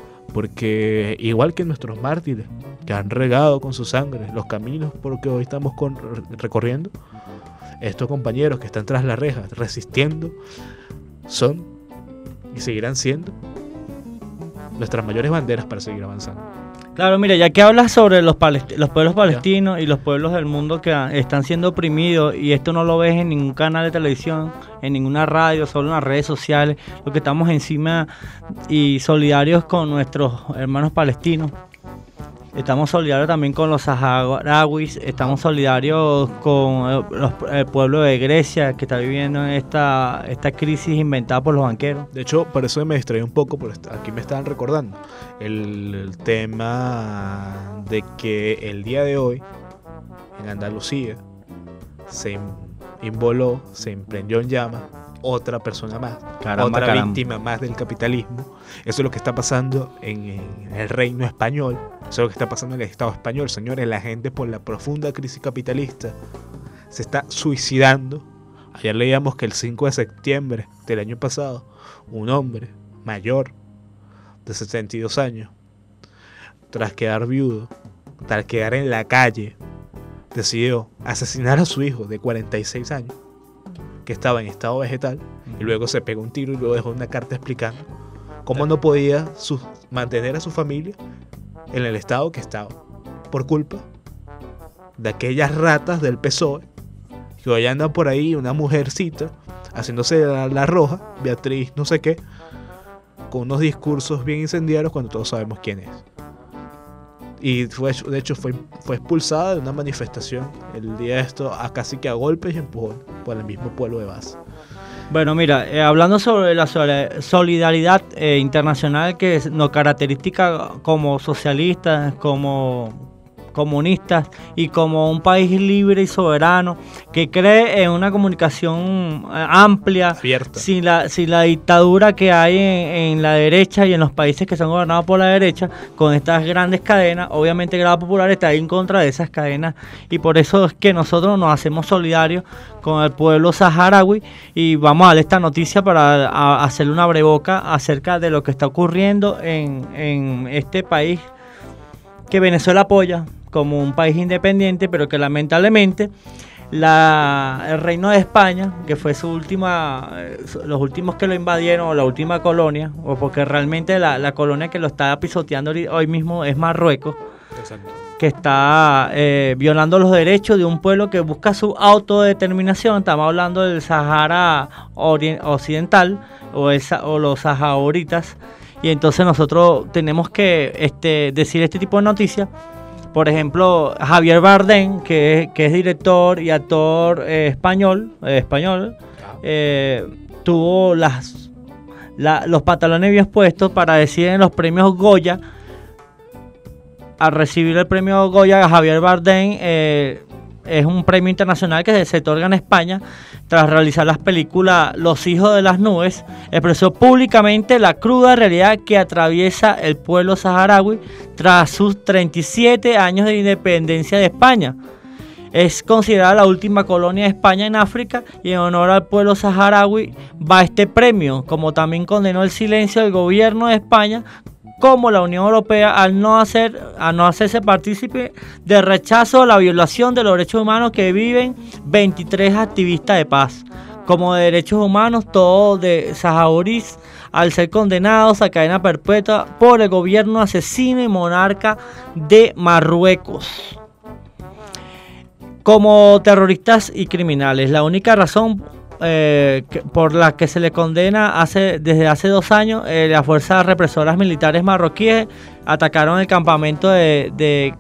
Speaker 10: porque igual que nuestros mártires, que han regado con su sangre los caminos por que hoy estamos con, recorriendo, estos compañeros que están tras las rejas, resistiendo, son y seguirán siendo nuestras mayores banderas para seguir avanzando.
Speaker 9: Claro, mira, ya que hablas sobre los, palest- los pueblos palestinos y los pueblos del mundo que a- están siendo oprimidos, y esto no lo ves en ningún canal de televisión, en ninguna radio, solo en las redes sociales, lo que estamos encima y solidarios con nuestros hermanos palestinos. Estamos solidarios también con los saharauis, estamos solidarios con el, los, el pueblo de Grecia que está viviendo esta, esta crisis inventada por los banqueros.
Speaker 10: De hecho, por eso me distraí un poco, porque aquí me estaban recordando el, el tema de que el día de hoy en Andalucía se involó, se emprendió en llamas otra persona más,
Speaker 9: caramba,
Speaker 10: otra
Speaker 9: caramba.
Speaker 10: víctima más del capitalismo. Eso es lo que está pasando en, en el reino español, eso es lo que está pasando en el Estado español, señores. La gente, por la profunda crisis capitalista, se está suicidando. Ayer leíamos que el cinco de septiembre del año pasado, un hombre mayor de setenta y dos años, tras quedar viudo, tras quedar en la calle, decidió asesinar a su hijo de cuarenta y seis años, que estaba en estado vegetal, y luego se pegó un tiro y luego dejó una carta explicando cómo no podía su, mantener a su familia en el estado que estaba, por culpa de aquellas ratas del P S O E, que hoy anda por ahí una mujercita haciéndose la, la roja, Beatriz no sé qué, con unos discursos bien incendiarios cuando todos sabemos quién es. Y fue, de hecho fue, fue expulsada de una manifestación el día de esto, a casi que a golpes y empujones por el mismo pueblo de Baza.
Speaker 9: Bueno, mira, eh, hablando sobre la solidaridad eh, internacional que nos caracteriza como socialistas, como comunistas y como un país libre y soberano que cree en una comunicación eh, amplia,
Speaker 10: abierta,
Speaker 9: sin la, sin la dictadura que hay en, en la derecha y en los países que son gobernados por la derecha, con estas grandes cadenas. Obviamente Grada Popular está en contra de esas cadenas y por eso es que nosotros nos hacemos solidarios con el pueblo saharaui y vamos a darle esta noticia para a, hacerle una breboca acerca de lo que está ocurriendo en, en este país que Venezuela apoya como un país independiente, pero que lamentablemente la, el Reino de España, que fue su última, los últimos que lo invadieron, o la última colonia, o porque realmente la, la colonia que lo está pisoteando hoy mismo es Marruecos. Exacto. Que está eh, violando los derechos de un pueblo que busca su autodeterminación. Estamos hablando del Sahara Occidental o, esa, o los saharauritas. Y entonces nosotros tenemos que este, decir este tipo de noticias. Por ejemplo, Javier Bardem, que es, que es director y actor eh, español, eh, español eh, tuvo las, la, los pantalones bien puestos para decir en los premios Goya. Al recibir el premio Goya, Javier Bardem eh, es un premio internacional que se otorga en España tras realizar las películas Los hijos de las nubes. Expresó públicamente la cruda realidad que atraviesa el pueblo saharaui tras sus treinta y siete años de independencia de España. Es considerada la última colonia de España en África y en honor al pueblo saharaui va este premio, como también condenó el silencio del gobierno de España como la Unión Europea al no hacer a no hacerse partícipe de rechazo a la violación de los derechos humanos que viven veintitrés activistas de paz, como de derechos humanos todos de saharauis, al ser condenados a cadena perpetua por el gobierno asesino y monarca de Marruecos como terroristas y criminales. La única razón Eh, que, por la que se le condena hace, desde hace dos años, eh, las fuerzas represoras militares marroquíes atacaron el campamento de, de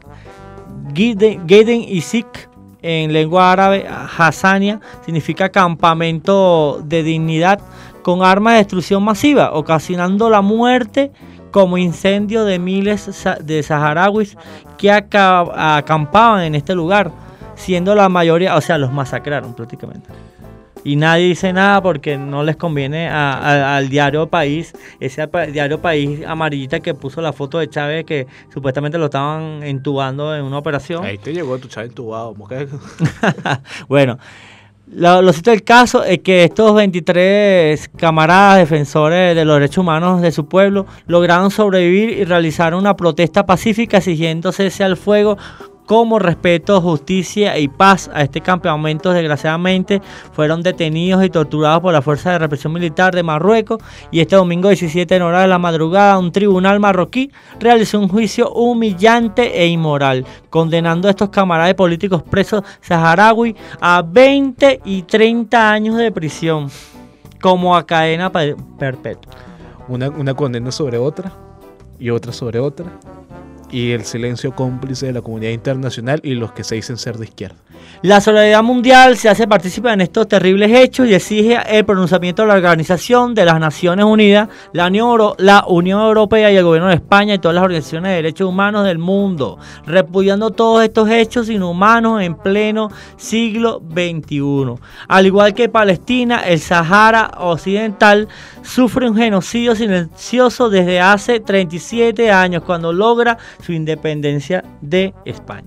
Speaker 9: Gaden Isik, en lengua árabe. Hassania significa campamento de dignidad, con armas de destrucción masiva, ocasionando la muerte como incendio de miles de saharauis que acampaban en este lugar, siendo la mayoría, o sea, los masacraron prácticamente. Y nadie dice nada porque no les conviene a, a, al diario País, ese diario País amarillita que puso la foto de Chávez que supuestamente lo estaban entubando en una operación.
Speaker 10: Ahí te llegó tu Chávez entubado, mujer.
Speaker 9: Bueno, lo, lo cierto del caso es que estos veintitrés camaradas defensores de los derechos humanos de su pueblo lograron sobrevivir y realizaron una protesta pacífica exigiendo cese al fuego como respeto, justicia y paz. A este campamento, desgraciadamente, fueron detenidos y torturados por la Fuerza de Represión Militar de Marruecos, y este domingo diecisiete, en hora de la madrugada, un tribunal marroquí realizó un juicio humillante e inmoral, condenando a estos camaradas políticos presos saharaui a veinte y treinta años de prisión, como a cadena perpetua.
Speaker 10: Una, una condena sobre otra, y otra sobre otra, y el silencio cómplice de la comunidad internacional y los que se dicen ser de izquierda.
Speaker 9: La solidaridad mundial se hace partícipe en estos terribles hechos y exige el pronunciamiento de la Organización de las Naciones Unidas, la Unión, Euro- la Unión Europea y el Gobierno de España y todas las organizaciones de derechos humanos del mundo, repudiando todos estos hechos inhumanos en pleno siglo veintiuno. Al igual que Palestina, el Sahara Occidental sufre un genocidio silencioso desde hace treinta y siete años, cuando logra su independencia de España.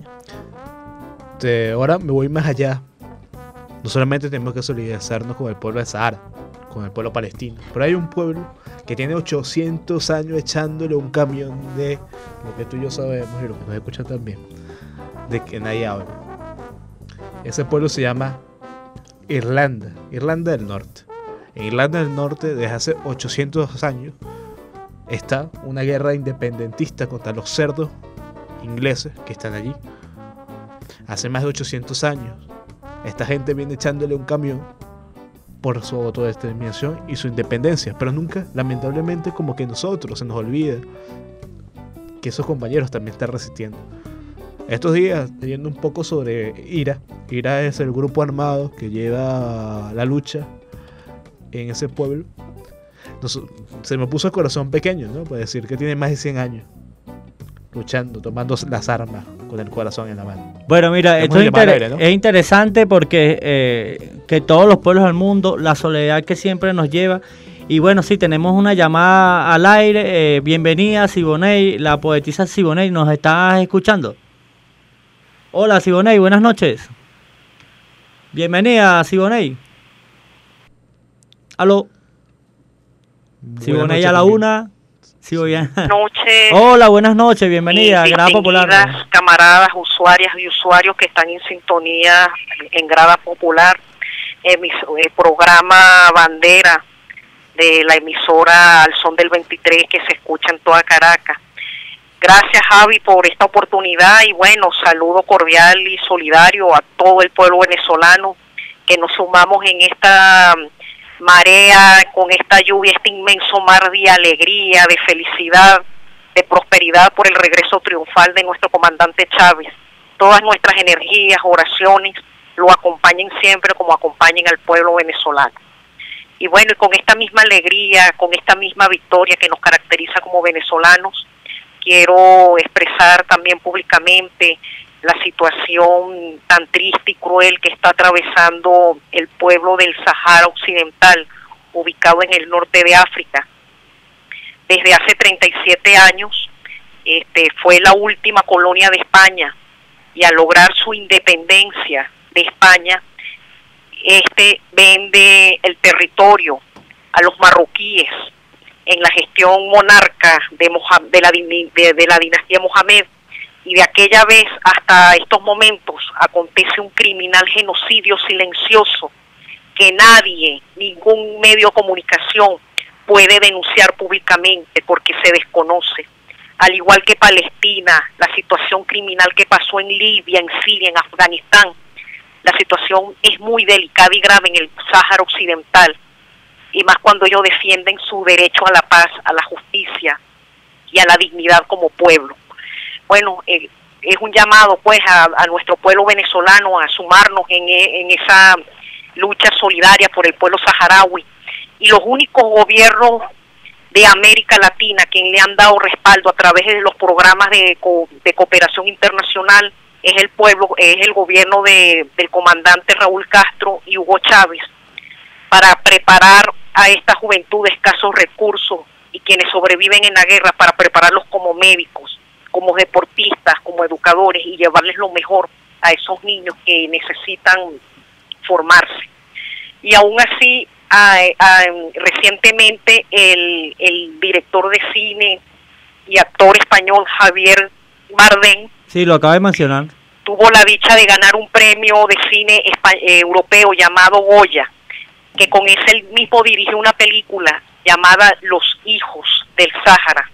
Speaker 10: Este, ahora me voy más allá. No solamente tenemos que solidarizarnos con el pueblo de Sahara, con el pueblo palestino, pero hay un pueblo que tiene ochocientos años echándole un camión de lo que tú y yo sabemos y lo que nos escuchan también, de que nadie habla. Ese pueblo se llama Irlanda, Irlanda del Norte. En Irlanda del Norte, desde hace ochocientos años, está una guerra independentista contra los cerdos ingleses que están allí. Hace más de ochocientos años, esta gente viene echándole un camión por su autodeterminación y su independencia, pero nunca, lamentablemente, como que nosotros se nos olvida que esos compañeros también están resistiendo. Estos días, leyendo un poco sobre IRA, IRA es el grupo armado que lleva la lucha en ese pueblo. Nos, se me puso el corazón pequeño, ¿no? Puede decir que tiene más de cien años luchando, tomando las armas con el corazón en la mano.
Speaker 9: Bueno, mira, esto es, inter aire, ¿no? es interesante porque eh, que todos los pueblos del mundo, la soledad que siempre nos lleva. Y bueno, sí, tenemos una llamada al aire. Eh, bienvenida, Siboney, la poetisa Siboney, ¿nos estás escuchando? Hola, Siboney, buenas noches. Bienvenida, Siboney. Aló. Siboney a la una. Sí, oye.
Speaker 18: Noches.
Speaker 9: Hola, buenas noches, bienvenida a Grada Popular.
Speaker 18: Camaradas, usuarias y usuarios que están en sintonía en Grada Popular, en mi eh, programa bandera de la emisora Al Son del veintitrés que se escucha en toda Caracas. Gracias, Javi, por esta oportunidad y bueno, saludo cordial y solidario a todo el pueblo venezolano que nos sumamos en esta marea, con esta lluvia, este inmenso mar de alegría, de felicidad, de prosperidad por el regreso triunfal de nuestro comandante Chávez. Todas nuestras energías, oraciones, lo acompañen siempre como acompañen al pueblo venezolano. Y bueno, y con esta misma alegría, con esta misma victoria que nos caracteriza como venezolanos, quiero expresar también públicamente la situación tan triste y cruel que está atravesando el pueblo del Sahara Occidental, ubicado en el norte de África. Desde hace treinta y siete años, este, fue la última colonia de España, y al lograr su independencia de España, este vende el territorio a los marroquíes en la gestión monarca de, Mohamed, de, la, de, de la dinastía Mohamed. Y de aquella vez hasta estos momentos acontece un criminal genocidio silencioso que nadie, ningún medio de comunicación puede denunciar públicamente porque se desconoce. Al igual que Palestina, la situación criminal que pasó en Libia, en Siria, en Afganistán, la situación es muy delicada y grave en el Sáhara Occidental, y más cuando ellos defienden su derecho a la paz, a la justicia y a la dignidad como pueblo. Bueno, eh, es un llamado pues a, a nuestro pueblo venezolano a sumarnos en, en esa lucha solidaria por el pueblo saharaui, y los únicos gobiernos de América Latina que le han dado respaldo a través de los programas de, co, de cooperación internacional es el pueblo, es el gobierno de, del comandante Raúl Castro y Hugo Chávez, para preparar a esta juventud de escasos recursos y quienes sobreviven en la guerra, para prepararlos como médicos, como deportistas, como educadores, y llevarles lo mejor a esos niños que necesitan formarse. Y aún así, a, a, recientemente el, el director de cine y actor español Javier Bardem,
Speaker 9: sí, lo acaba de mencionar,
Speaker 18: tuvo la dicha de ganar un premio de cine eh, europeo llamado Goya, que con ese él mismo dirigió una película llamada Los Hijos del Sáhara,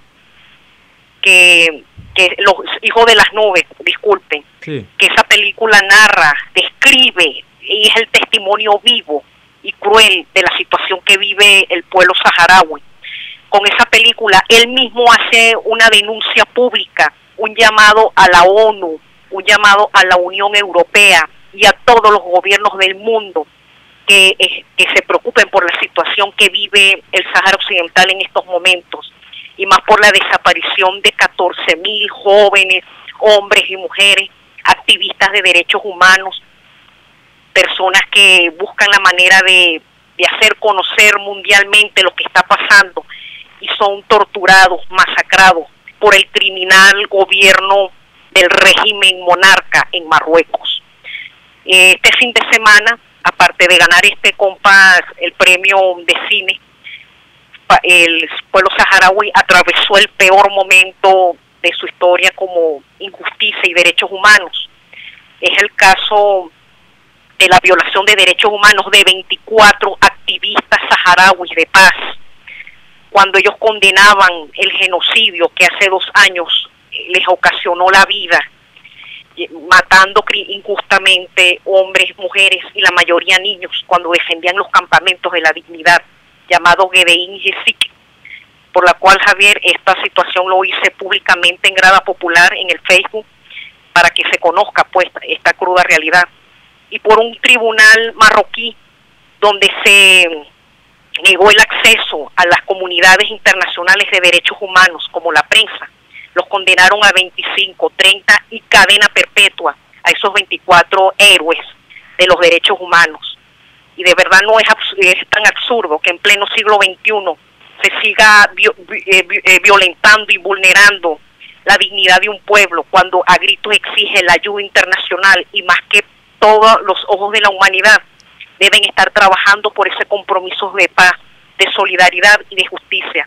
Speaker 18: que, que los hijos de las nubes, disculpen,
Speaker 9: sí.
Speaker 18: que esa película narra, describe y es el testimonio vivo y cruel de la situación que vive el pueblo saharaui. Con esa película él mismo hace una denuncia pública, un llamado a la ONU, un llamado a la Unión Europea y a todos los gobiernos del mundo que, eh, que se preocupen por la situación que vive el Sáhara Occidental en estos momentos, y más por la desaparición de catorce mil jóvenes, hombres y mujeres, activistas de derechos humanos, personas que buscan la manera de, de hacer conocer mundialmente lo que está pasando, y son torturados, masacrados por el criminal gobierno del régimen monarca en Marruecos. Este fin de semana, aparte de ganar este compás, el premio de cine, el pueblo saharaui atravesó el peor momento de su historia como injusticia y derechos humanos. Es el caso de la violación de derechos humanos de veinticuatro activistas saharauis de paz, cuando ellos condenaban el genocidio que hace dos años les ocasionó la vida, matando injustamente hombres, mujeres y la mayoría niños, cuando defendían los campamentos de la dignidad, llamados Gedeín y Jesik, por la cual, Javier, esta situación lo hice públicamente en Grada Popular, en el Facebook, para que se conozca pues esta cruda realidad. Y por un tribunal marroquí donde se negó el acceso a las comunidades internacionales de derechos humanos, como la prensa, los condenaron a veinticinco, treinta y cadena perpetua a esos veinticuatro héroes de los derechos humanos. Y de verdad no es, es tan absurdo que en pleno siglo veintiuno se siga vi, eh, eh, violentando y vulnerando la dignidad de un pueblo, cuando a gritos exige la ayuda internacional, y más que todos los ojos de la humanidad deben estar trabajando por ese compromiso de paz, de solidaridad y de justicia.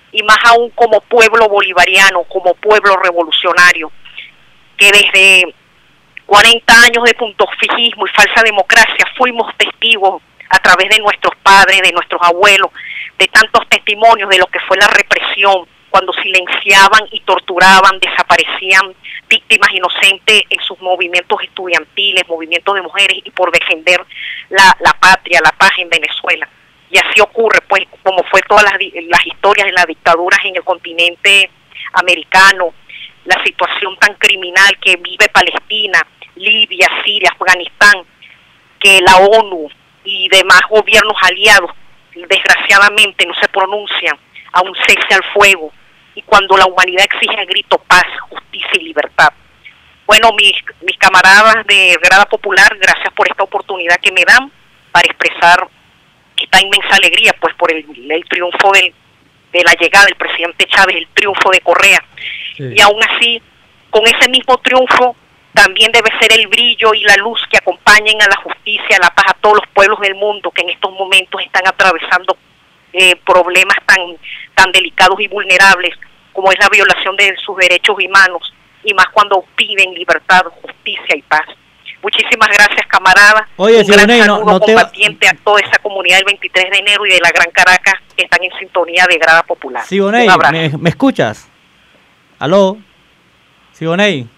Speaker 18: y más aún como pueblo bolivariano, como pueblo revolucionario, que desde cuarenta años de punto fijismo y falsa democracia fuimos testigos a través de nuestros padres, de nuestros abuelos, de tantos testimonios de lo que fue la represión, cuando silenciaban y torturaban, desaparecían víctimas inocentes en sus movimientos estudiantiles, movimientos de mujeres y por defender la, la patria, la paz en Venezuela. Y así ocurre, pues, como fue todas las, las historias de las dictaduras en el continente americano, la situación tan criminal que vive Palestina, Libia, Siria, Afganistán, que la ONU y demás gobiernos aliados desgraciadamente no se pronuncian a un cese al fuego, y cuando la humanidad exige a grito paz, justicia y libertad. Bueno, mis, mis camaradas de Grada Popular, gracias por esta oportunidad que me dan para expresar esta inmensa alegría, pues por el, el triunfo del, de la llegada del presidente Chávez, el triunfo de Correa. Sí. Y aún así, con ese mismo triunfo, también debe ser el brillo y la luz que acompañen a la justicia, a la paz, a todos los pueblos del mundo que en estos momentos están atravesando eh, problemas tan, tan delicados y vulnerables, como es la violación de sus derechos humanos, y más cuando piden libertad, justicia y paz. Muchísimas gracias, camarada.
Speaker 9: Oye,
Speaker 18: un gran
Speaker 9: Siboney,
Speaker 18: saludo
Speaker 9: no, no te...
Speaker 18: combatiente a toda esa comunidad del veintitrés de enero y de la Gran Caracas que están en sintonía de Grada Popular.
Speaker 9: Siboney, ¿me, ¿me escuchas? ¿Aló? Siboney,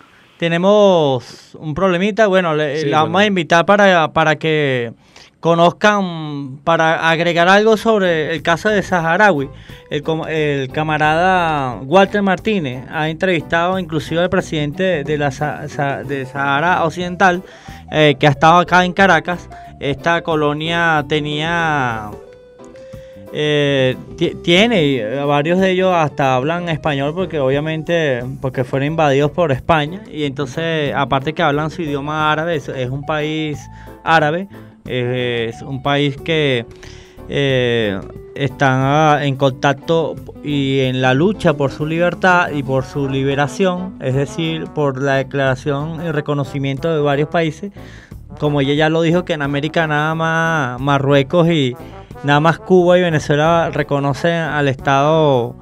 Speaker 9: tenemos un problemita. Bueno, le, sí, la vamos bueno. a invitar para, para que conozcan, para agregar algo sobre el caso de Saharaui. El, el camarada Walter Martínez ha entrevistado inclusive al presidente de la de Sahara Occidental, eh, que ha estado acá en Caracas. Esta colonia tenía eh, tiene varios de ellos hasta hablan español, porque obviamente porque fueron invadidos por España, y entonces aparte que hablan su idioma árabe, es, es un país árabe, es, es un país que eh, están en contacto y en la lucha por su libertad y por su liberación, es decir, por la declaración y reconocimiento de varios países, como ella ya lo dijo, que en América nada más Marruecos y nada más Cuba y Venezuela reconocen al Estado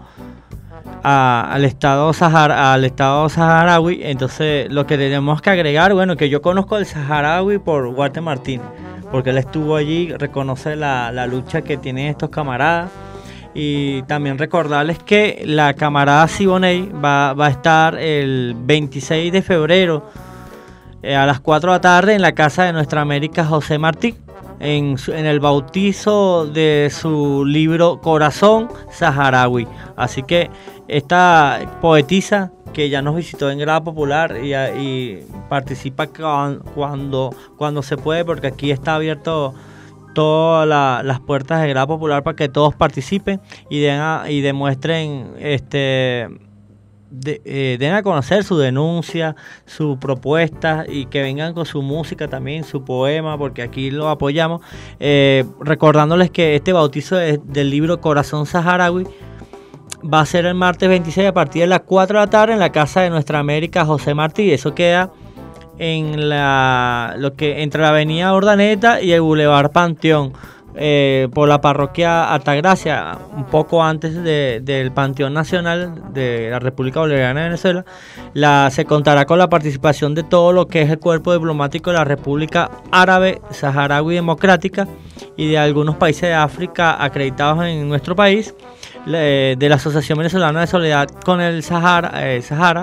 Speaker 9: a, al Estado Sahara, al Estado saharaui. Entonces lo que tenemos que agregar, bueno, que yo conozco al saharaui por Walter Martínez, porque él estuvo allí, reconoce la, la lucha que tienen estos camaradas. Y también recordarles que la camarada Siboney va, va a estar el veintiséis de febrero eh, a las cuatro de la tarde en la casa de Nuestra América José Martí, en, su, en el bautizo de su libro Corazón Saharaui. Así que esta poetisa que ya nos visitó en Grada Popular y, y participa cuando, cuando se puede, porque aquí está abierto todas la, las puertas de Grada Popular para que todos participen y den a, y demuestren este de, eh, den a conocer su denuncia, su propuesta, y que vengan con su música también, su poema, porque aquí lo apoyamos, eh, recordándoles que este bautizo es del libro Corazón Saharaui. Va a ser el martes veintiséis a partir de las cuatro de la tarde en la casa de Nuestra América José Martí. Eso queda en la lo que entre la avenida Urdaneta y el Boulevard Panteón, eh, por la parroquia Altagracia, un poco antes de, del Panteón Nacional de la República Bolivariana de Venezuela. La, se contará con la participación de todo lo que es el cuerpo diplomático de la República Árabe Saharaui Democrática y de algunos países de África acreditados en nuestro país, de la Asociación Venezolana de Solidaridad con el Sahara, eh, Sahara,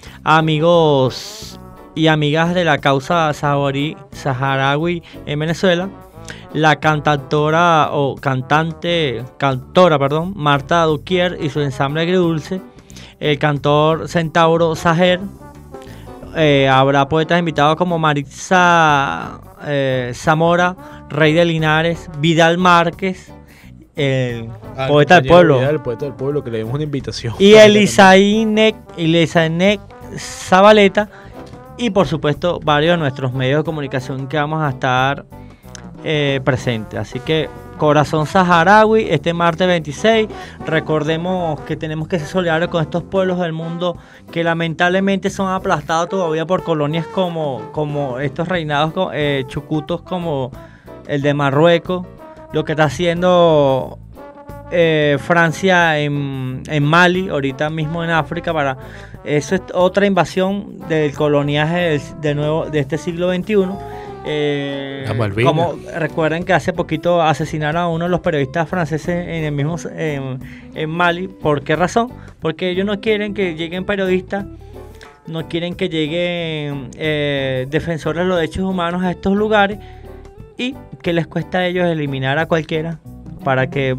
Speaker 9: amigos y amigas de la causa saharí, saharaui en Venezuela, la cantautora o cantante, cantora, perdón, Marta Duquier y su ensamble agridulce, el cantor Centauro Sajer, eh, habrá poetas invitados como Maritza eh, Zamora, Rey de Linares, Vidal Márquez, el ah, poeta del pueblo,
Speaker 10: el poeta del pueblo, que le dimos una invitación,
Speaker 9: y Elisainek Elisainek Zabaleta, y por supuesto varios de nuestros medios de comunicación que vamos a estar eh, presentes. Así que Corazón Saharaui este martes veintiséis. Recordemos que tenemos que ser solidarios con estos pueblos del mundo que lamentablemente son aplastados todavía por colonias como, como estos reinados eh, chucutos como el de Marruecos, lo que está haciendo eh, Francia en, en Mali, ahorita mismo en África. Para eso es otra invasión del coloniaje del, de nuevo de este siglo veintiuno. Eh, como recuerden que hace poquito asesinaron a uno de los periodistas franceses en el mismo en, en Mali. ¿Por qué razón? Porque ellos no quieren que lleguen periodistas, no quieren que lleguen eh, defensores de los derechos humanos a estos lugares, y que les cuesta a ellos eliminar a cualquiera para que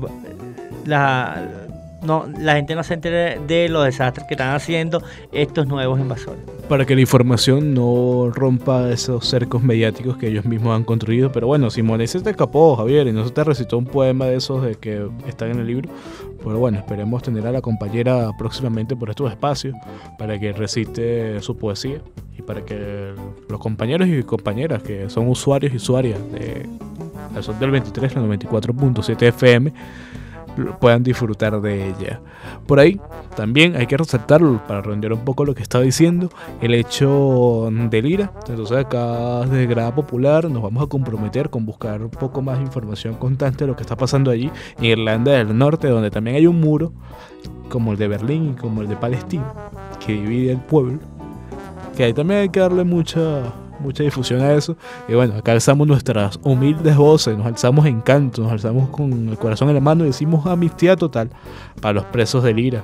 Speaker 9: la, no, la gente no se entere de los desastres que están haciendo estos nuevos invasores.
Speaker 10: Para que la información no rompa esos cercos mediáticos que ellos mismos han construido. Pero bueno, Simone se te escapó, Javier, y no se te recitó un poema de esos de que están en el libro. Pero bueno, esperemos tener a la compañera próximamente por estos espacios para que recite su poesía y para que los compañeros y compañeras que son usuarios y usuarias de Al Son del veintitrés, la noventa y cuatro punto siete F M, puedan disfrutar de ella. Por ahí también hay que resaltarlo, para redondear un poco lo que estaba diciendo, el hecho del IRA. Entonces acá desde Grada Popular nos vamos a comprometer con buscar un poco más de información constante de lo que está pasando allí en Irlanda del Norte, donde también hay un muro como el de Berlín y como el de Palestina que divide el pueblo, que ahí también hay que darle mucha mucha difusión a eso. Y bueno, acá alzamos nuestras humildes voces, nos alzamos en canto, nos alzamos con el corazón en la mano y decimos amnistía total para los presos del IRA,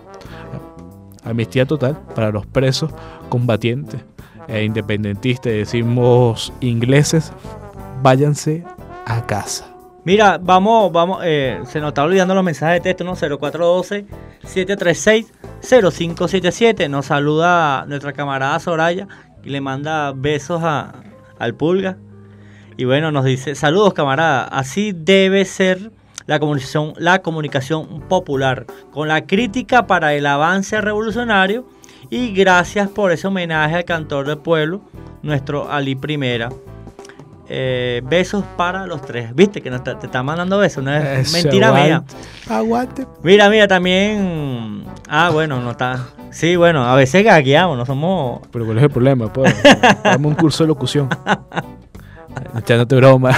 Speaker 10: amnistía total para los presos combatientes e independentistas. Decimos ingleses, váyanse a casa.
Speaker 9: Mira, vamos, vamos, eh, se nos está olvidando los mensajes de texto, ¿no? cero cuatro uno dos, siete tres seis, cero cinco siete siete. Nos saluda nuestra camarada Soraya y le manda besos a, al Pulga. Y bueno, nos dice: saludos, camarada, así debe ser la comunicación, la comunicación popular, con la crítica para el avance revolucionario, y gracias por ese homenaje al cantor del pueblo, nuestro Ali Primera. Eh, besos para los tres. Viste que nos te, te está mandando besos, no es Eso, mentira aguante, mía.
Speaker 10: Aguante.
Speaker 9: Mira, mira, también. Ah, bueno, no está. Sí, bueno, a veces gagueamos, no somos.
Speaker 10: Pero ¿cuál es el problema? Pues, dame un curso de locución. Echándote broma.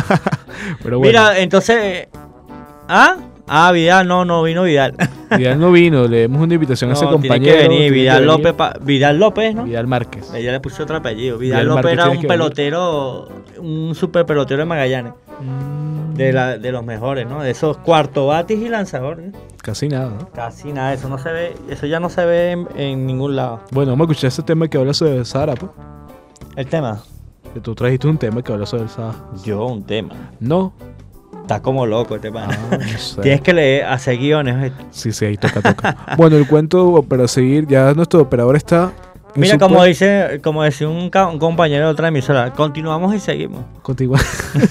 Speaker 10: Pero bueno.
Speaker 9: Mira, entonces. ¿Ah? Ah, Vidal, no, no vino Vidal.
Speaker 10: Vidal no vino, le dimos una invitación no, a ese compañero.
Speaker 9: Tiene que venir, Vidal López, pa, Vidal López, ¿no?
Speaker 10: Vidal Márquez.
Speaker 9: Ella le puso otro apellido. Vidal, Vidal López Márquez era un pelotero, venir. un super pelotero de Magallanes. Mm. De, la, de los mejores, ¿no? De esos cuarto batis y lanzadores, ¿no?
Speaker 10: Casi nada, ¿no?
Speaker 9: Casi nada, eso no se ve, eso ya no se ve en, en ningún lado.
Speaker 10: Bueno, vamos a escuchar ese tema que habla sobre el Sahara, pues.
Speaker 9: ¿El tema?
Speaker 10: Que tú trajiste un tema que habla sobre el Sahara.
Speaker 9: Yo, un tema.
Speaker 10: No.
Speaker 9: Está como loco este pana. Ah, no sé. Tienes que leer, hacer guiones.
Speaker 10: Sí, sí, ahí toca, toca. Bueno, el cuento para seguir, ya nuestro operador está.
Speaker 9: Mira, como pueblo. dice, como decía un, un compañero de otra emisora, continuamos y seguimos.
Speaker 10: Continuamos.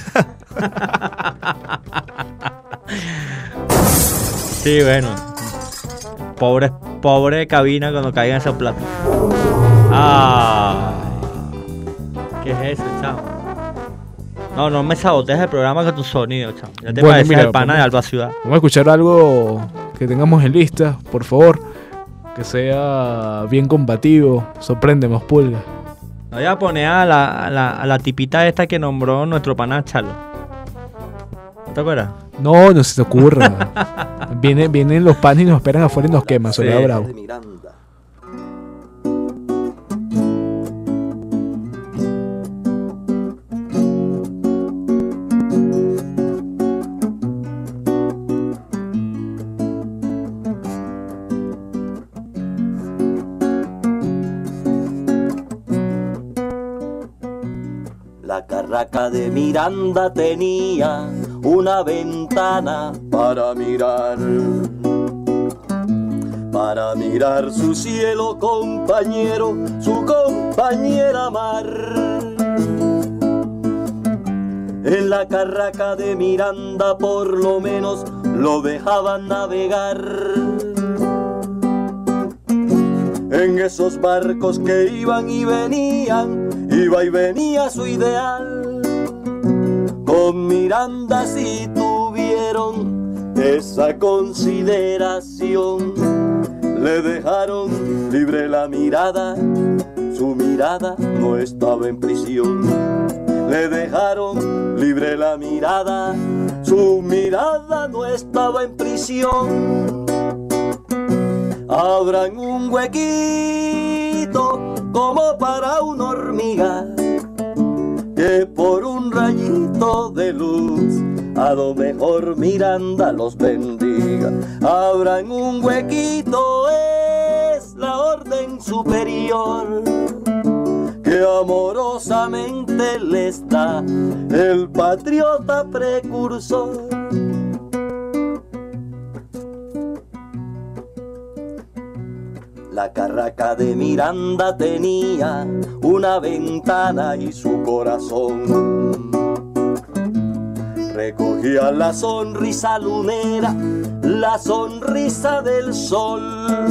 Speaker 9: Sí, bueno. Pobre, pobre cabina cuando caigan esos platos. Ah. ¿Qué es eso, chavo? No, no me sabotees el programa con tu sonido, chavo. Ya te bueno, parece mira, el pana de Alba Ciudad.
Speaker 10: Vamos a escuchar algo que tengamos en lista, por favor. Que sea bien combativo. Sorpréndenos, Pulga.
Speaker 9: Voy a poner a la, a la, a la tipita esta que nombró nuestro pana Charlo. ¿No te acuerdas?
Speaker 10: No, no se te ocurra. vienen, vienen los panes y nos esperan afuera y nos queman. Soledad sí. Bravo.
Speaker 17: La carraca de Miranda tenía una ventana para mirar, para mirar su cielo compañero, su compañera mar. En la carraca de Miranda por lo menos lo dejaban navegar. En esos barcos que iban y venían, iba y venía su ideal. Con Miranda sí tuvieron esa consideración. Le dejaron libre la mirada, su mirada no estaba en prisión. Le dejaron libre la mirada, su su mirada no estaba en prisión. Abran un huequito como para una hormiga, que por un rayito de luz a lo mejor Miranda los bendiga. Abran un huequito, es la orden superior que amorosamente les da el patriota precursor. La carraca de Miranda tenía una ventana y su corazón recogía la sonrisa lunera, la sonrisa del sol.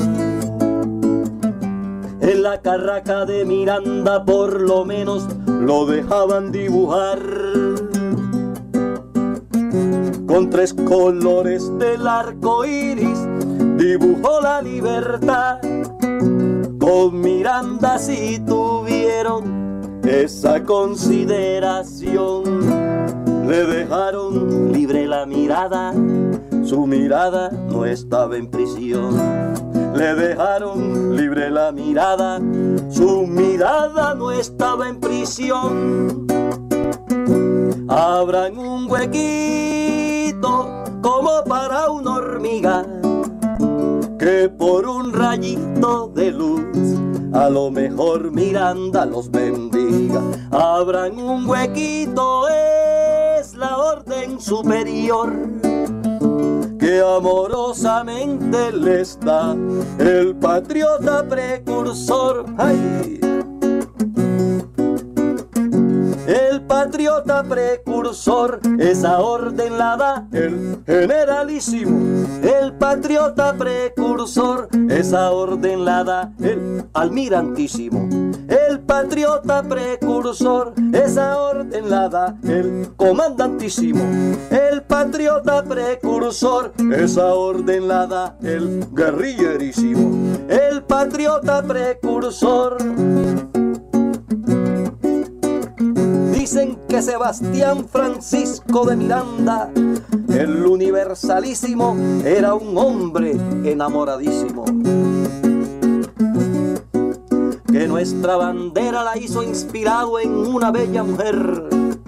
Speaker 17: En la carraca de Miranda por lo menos lo dejaban dibujar con tres colores del arco iris, dibujó la libertad. Con Miranda sí tuvieron esa consideración, le dejaron libre la mirada, su mirada no estaba en prisión. Le dejaron libre la mirada, su mirada no estaba en prisión. Abran un huequito como para una hormiga, que por un rayito de luz a lo mejor Miranda los bendiga. Abran un huequito, es la orden superior que amorosamente les da el patriota precursor. ¡Ay! El patriota precursor, esa orden la da el generalísimo. El patriota precursor, esa orden la da el almirantísimo. El patriota precursor, esa orden la da el comandantísimo. El patriota precursor, esa orden la da el guerrillerísimo. El patriota precursor. Dicen que Sebastián Francisco de Miranda, el universalísimo, era un hombre enamoradísimo, que nuestra bandera la hizo inspirado en una bella mujer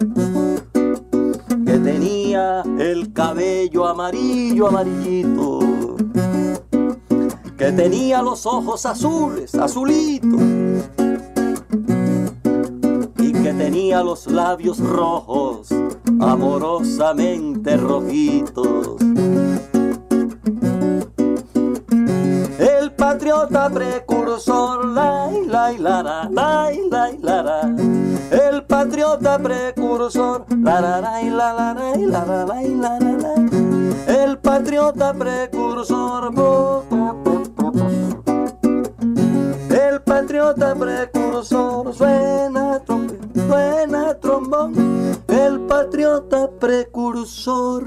Speaker 17: que tenía el cabello amarillo, amarillito, que tenía los ojos azules, azulitos, que tenía los labios rojos, amorosamente rojitos. El patriota precursor, la la la la la la la. El patriota precursor, la la la la la la la la la la. El patriota precursor, el patriota precursor, suena trompeta, suena trombón, el patriota precursor.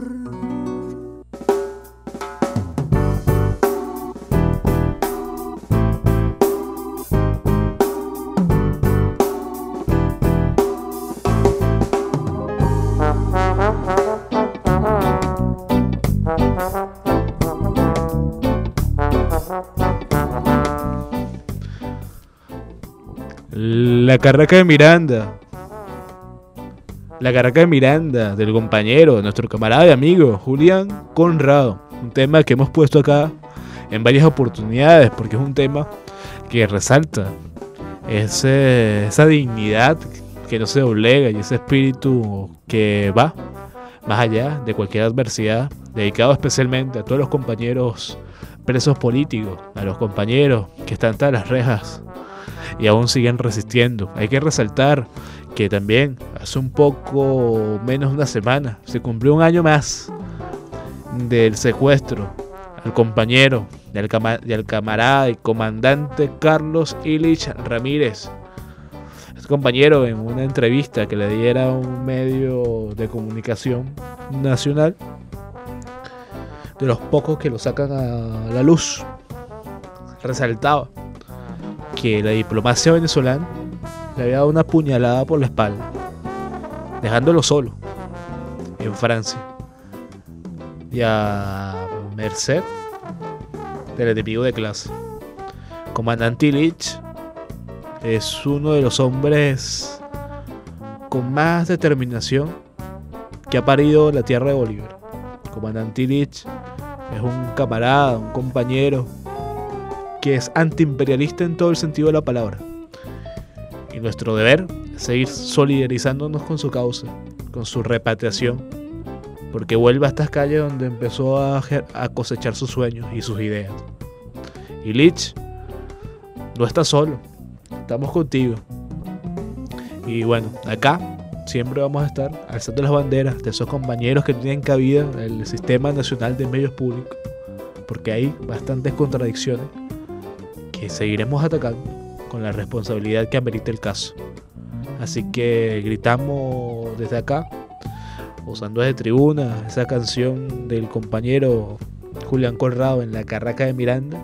Speaker 10: La carraca de Miranda. La carraca de Miranda, del compañero, nuestro camarada y amigo Julián Conrado. Un tema que hemos puesto acá en varias oportunidades porque es un tema que resalta ese, esa dignidad que no se doblega y ese espíritu que va más allá de cualquier adversidad, dedicado especialmente a todos los compañeros presos políticos, a los compañeros que están tras las rejas y aún siguen resistiendo. Hay que resaltar que también hace un poco menos de una semana se cumplió un año más del secuestro al compañero y al, cama- y al camarada y comandante Carlos Illich Ramírez. Este compañero, en una entrevista que le diera a un medio de comunicación nacional, de los pocos que lo sacan a la luz, resaltaba que la diplomacia venezolana le había dado una puñalada por la espalda, dejándolo solo en Francia, y a merced del enemigo de clase. Comandante Illich es uno de los hombres con más determinación que ha parido la tierra de Bolívar. Comandante Illich es un camarada, un compañero que es antiimperialista en todo el sentido de la palabra. Y nuestro deber es seguir solidarizándonos con su causa, con su repatriación, porque vuelve a estas calles donde empezó a, a cosechar sus sueños y sus ideas. Illich no está solo, estamos contigo. Y bueno, acá siempre vamos a estar alzando las banderas de esos compañeros que tienen cabida en el Sistema Nacional de Medios Públicos, porque hay bastantes contradicciones que seguiremos atacando con la responsabilidad que amerita el caso. Así que gritamos desde acá, usando de tribuna esa canción del compañero Julián Conrado en La Carraca de Miranda: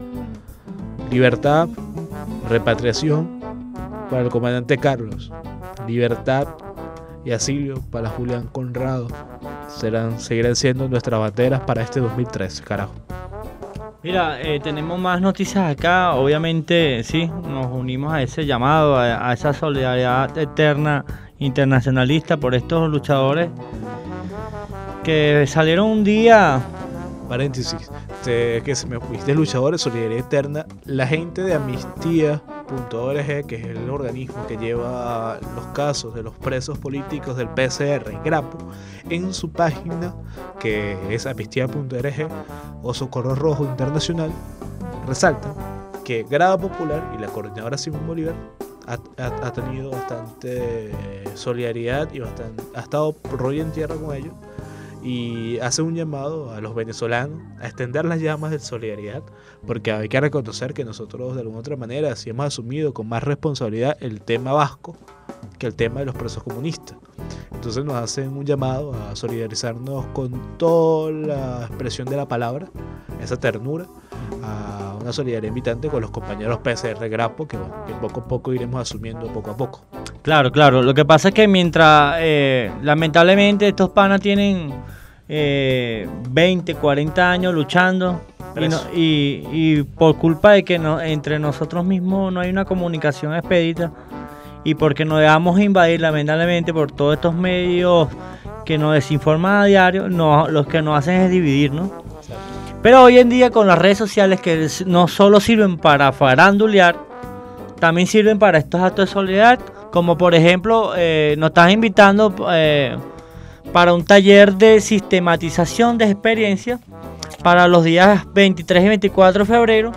Speaker 10: libertad, repatriación para el comandante Carlos, libertad y asilio para Julián Conrado serán, seguirán siendo nuestras banderas para este dos mil trece, carajo.
Speaker 9: Mira, eh, tenemos más noticias acá. Obviamente, sí, nos unimos a ese llamado, a, a esa solidaridad eterna internacionalista por estos luchadores que salieron un día.
Speaker 10: Paréntesis, te, que se me fuiste luchadores, solidaridad eterna. La gente de amnistía punto org, que es el organismo que lleva los casos de los presos políticos del P C R, Grapo, en su página, que es amnistía punto org o Socorro Rojo Internacional, resalta que Grada Popular y la coordinadora Simón Bolívar ha, ha, ha tenido bastante solidaridad y bastante, ha estado rollo en tierra con ellos, y hace un llamado a los venezolanos a extender las llamas de solidaridad, porque hay que reconocer que nosotros de alguna otra manera sí hemos asumido con más responsabilidad el tema vasco que el tema de los presos comunistas. Entonces nos hacen un llamado a solidarizarnos con toda la expresión de la palabra, esa ternura, a una solidaridad invitante con los compañeros P C R Grapo, que, bueno, que poco a poco iremos asumiendo poco a poco.
Speaker 9: Claro, claro. Lo que pasa es que mientras, eh, lamentablemente, estos panas tienen eh, veinte, cuarenta años luchando y, no, y, y por culpa de que no, entre nosotros mismos no hay una comunicación expedita y porque nos dejamos invadir, lamentablemente, por todos estos medios que nos desinforman a diario, no, los que nos hacen es dividirnos. Pero hoy en día con las redes sociales, que no solo sirven para farandulear, también sirven para estos actos de solidaridad, como por ejemplo eh, nos estás invitando eh, para un taller de sistematización de experiencias para los días veintitrés y veinticuatro de febrero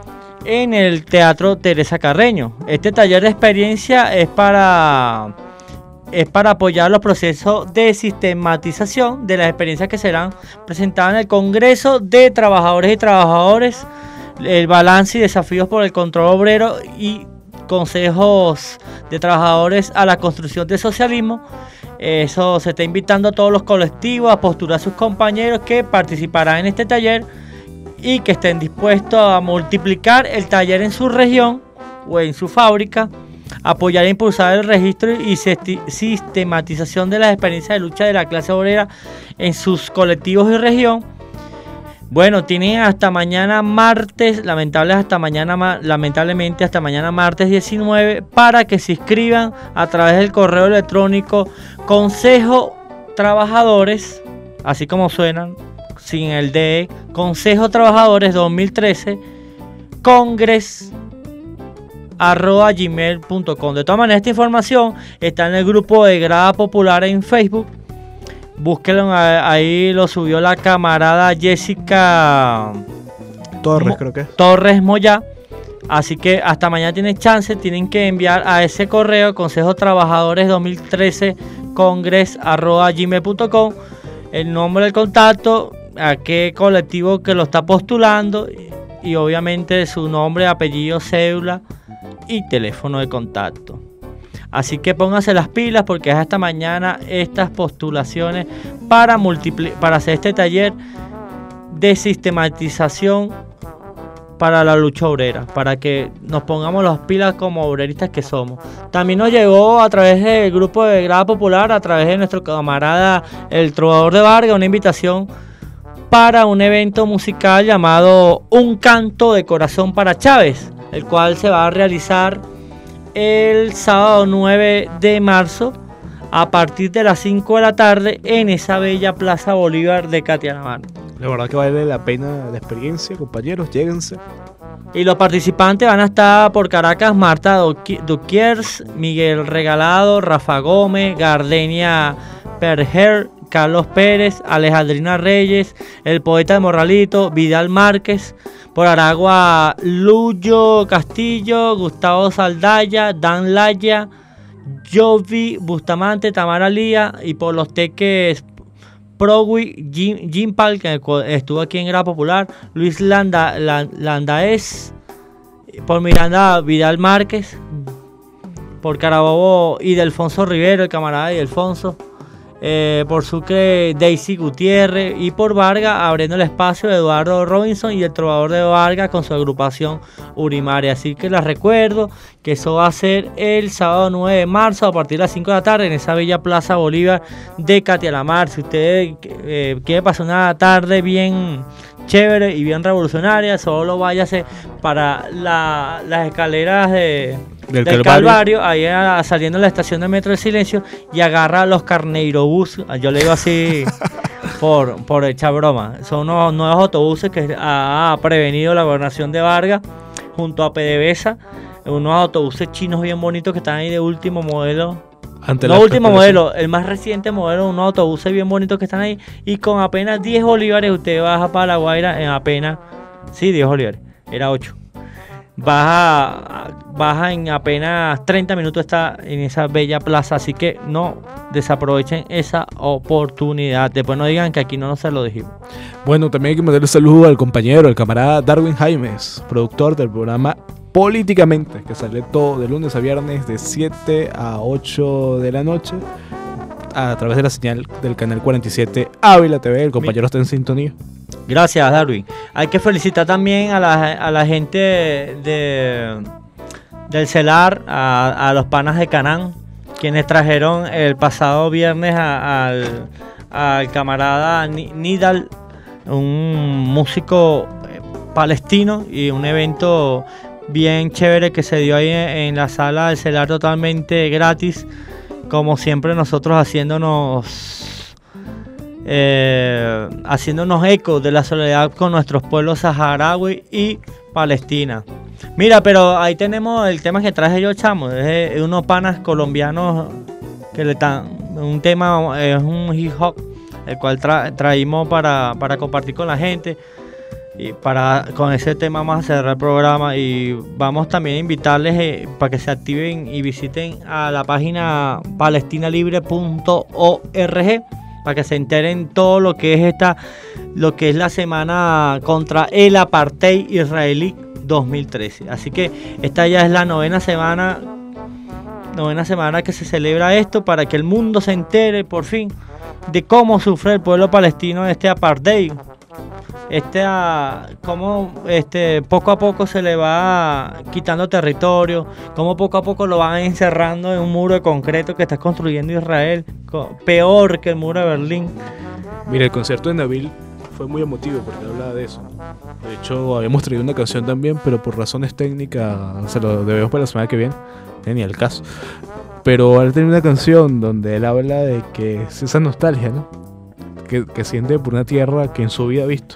Speaker 9: en el Teatro Teresa Carreño. Este taller de experiencia es para, es para apoyar los procesos de sistematización de las experiencias que serán presentadas en el Congreso de Trabajadores y Trabajadores, el balance y desafíos por el control obrero y consejos de trabajadores a la construcción del socialismo. Eso se está invitando a todos los colectivos a postular a sus compañeros que participarán en este taller y que estén dispuestos a multiplicar el taller en su región o en su fábrica, apoyar e impulsar el registro y sistematización de las experiencias de lucha de la clase obrera en sus colectivos y región. Bueno, tienen hasta mañana martes, lamentable hasta mañana, lamentablemente hasta mañana martes diecinueve, para que se inscriban a través del correo electrónico Consejo Trabajadores, así como suenan, sin el D, Consejo Trabajadores dos mil trece, congres arroba gmail punto com. De todas maneras, esta información está en el grupo de Grada Popular en Facebook. Búsquenlo, ahí lo subió la camarada Jessica
Speaker 10: Torres,
Speaker 9: Mo
Speaker 10: creo que
Speaker 9: Torres Moya. Así que hasta mañana tienen chance, tienen que enviar a ese correo Consejo Trabajadores dos mil trece congres arroba gmail punto com el nombre del contacto, a qué colectivo que lo está postulando y, y obviamente su nombre, apellido, cédula y teléfono de contacto. Así que pónganse las pilas porque es hasta mañana estas postulaciones para, para hacer este taller de sistematización para la lucha obrera, para que nos pongamos las pilas como obreristas que somos. También nos llegó a través del grupo de Grada Popular, a través de nuestro camarada el Trovador de Vargas, una invitación para un evento musical llamado Un Canto de Corazón para Chávez, el cual se va a realizar el sábado nueve de marzo a partir de las cinco de la tarde en esa bella Plaza Bolívar de Catialamar.
Speaker 10: La verdad que vale la pena la experiencia, compañeros, lléguense.
Speaker 9: Y los participantes van a estar por Caracas: Marta Duquiers, Miguel Regalado, Rafa Gómez, Gardenia Perger, Carlos Pérez, Alejandrina Reyes, el poeta de Morralito, Vidal Márquez. Por Aragua, Luyo Castillo, Gustavo Saldaya, Dan Laya, Jovi Bustamante, Tamara Lía. Y por los Teques, Progui, Jim, Jim Pal, que estuvo aquí en Grada Popular, Luis Landa, Landaez. Por Miranda, Vidal Márquez. Por Carabobo, Idelfonso Rivero, el camarada Idelfonso. Eh, por Sucre, Daisy Gutiérrez. Y por Vargas, abriendo el espacio, Eduardo Robinson y el trovador de Vargas con su agrupación Urimaria. Así que les recuerdo que eso va a ser el sábado nueve de marzo a partir de las cinco de la tarde en esa bella Plaza Bolívar de Catialamar. Si usted eh, quiere pasar una tarde bien chévere y bien revolucionaria, solo váyase para la, las escaleras de... Del, del Calvario, Calvario ahí a, saliendo de la estación de Metro del Silencio, y agarra los Carneirobús, yo le digo así por, por echar broma. Son unos nuevos autobuses que ha prevenido la gobernación de Vargas junto a PDVSA, unos autobuses chinos bien bonitos que están ahí de último modelo. Ante no último modelo, el más reciente modelo, unos autobuses bien bonitos que están ahí, y con apenas diez bolívares usted baja para La Guaira en apenas, sí, diez bolívares, era ocho. Baja, baja en apenas treinta minutos, está en esa bella plaza, así que no desaprovechen esa oportunidad. Después no digan que aquí no se lo dijimos.
Speaker 10: Bueno, también hay que mandarle un saludo al compañero, al camarada Darwin Jaimes, productor del programa Políticamente, que sale todo de lunes a viernes de siete a ocho de la noche a través de la señal del canal cuarenta y siete Ávila T V. El compañero está en sintonía.
Speaker 9: Gracias, Darwin. Hay que felicitar también a la, a la gente de, del CELAR, a, a los panas de Canán, quienes trajeron el pasado viernes a, al, al camarada Nidal, un músico palestino, y un evento bien chévere que se dio ahí en, en la sala del CELAR totalmente gratis, como siempre nosotros haciéndonos... Eh, haciéndonos eco de la solidaridad con nuestros pueblos saharaui y Palestina. Mira, pero ahí tenemos el tema que traje yo, chamo, es, es unos panas colombianos que le están, un tema, es un hip hop, el cual tra, traímos para, para compartir con la gente, y para con ese tema vamos a cerrar el programa, y vamos también a invitarles eh, para que se activen y visiten a la página palestina libre punto org para que se enteren todo lo que es esta, lo que es la semana contra el apartheid israelí dos mil trece. Así que esta ya es la novena semana, novena semana que se celebra esto, para que el mundo se entere por fin de cómo sufre el pueblo palestino este apartheid. Este, cómo este, poco a poco se le va quitando territorio, cómo poco a poco lo van encerrando en un muro de concreto que está construyendo Israel, peor que el muro de Berlín.
Speaker 10: Mira, el concierto de Nabil fue muy emotivo porque hablaba de eso. De hecho, habíamos traído una canción también, pero por razones técnicas se lo debemos para la semana que viene, no ni el caso. Pero él tiene una canción donde él habla de que es esa nostalgia, ¿no? Que, que siente por una tierra que en su vida ha visto.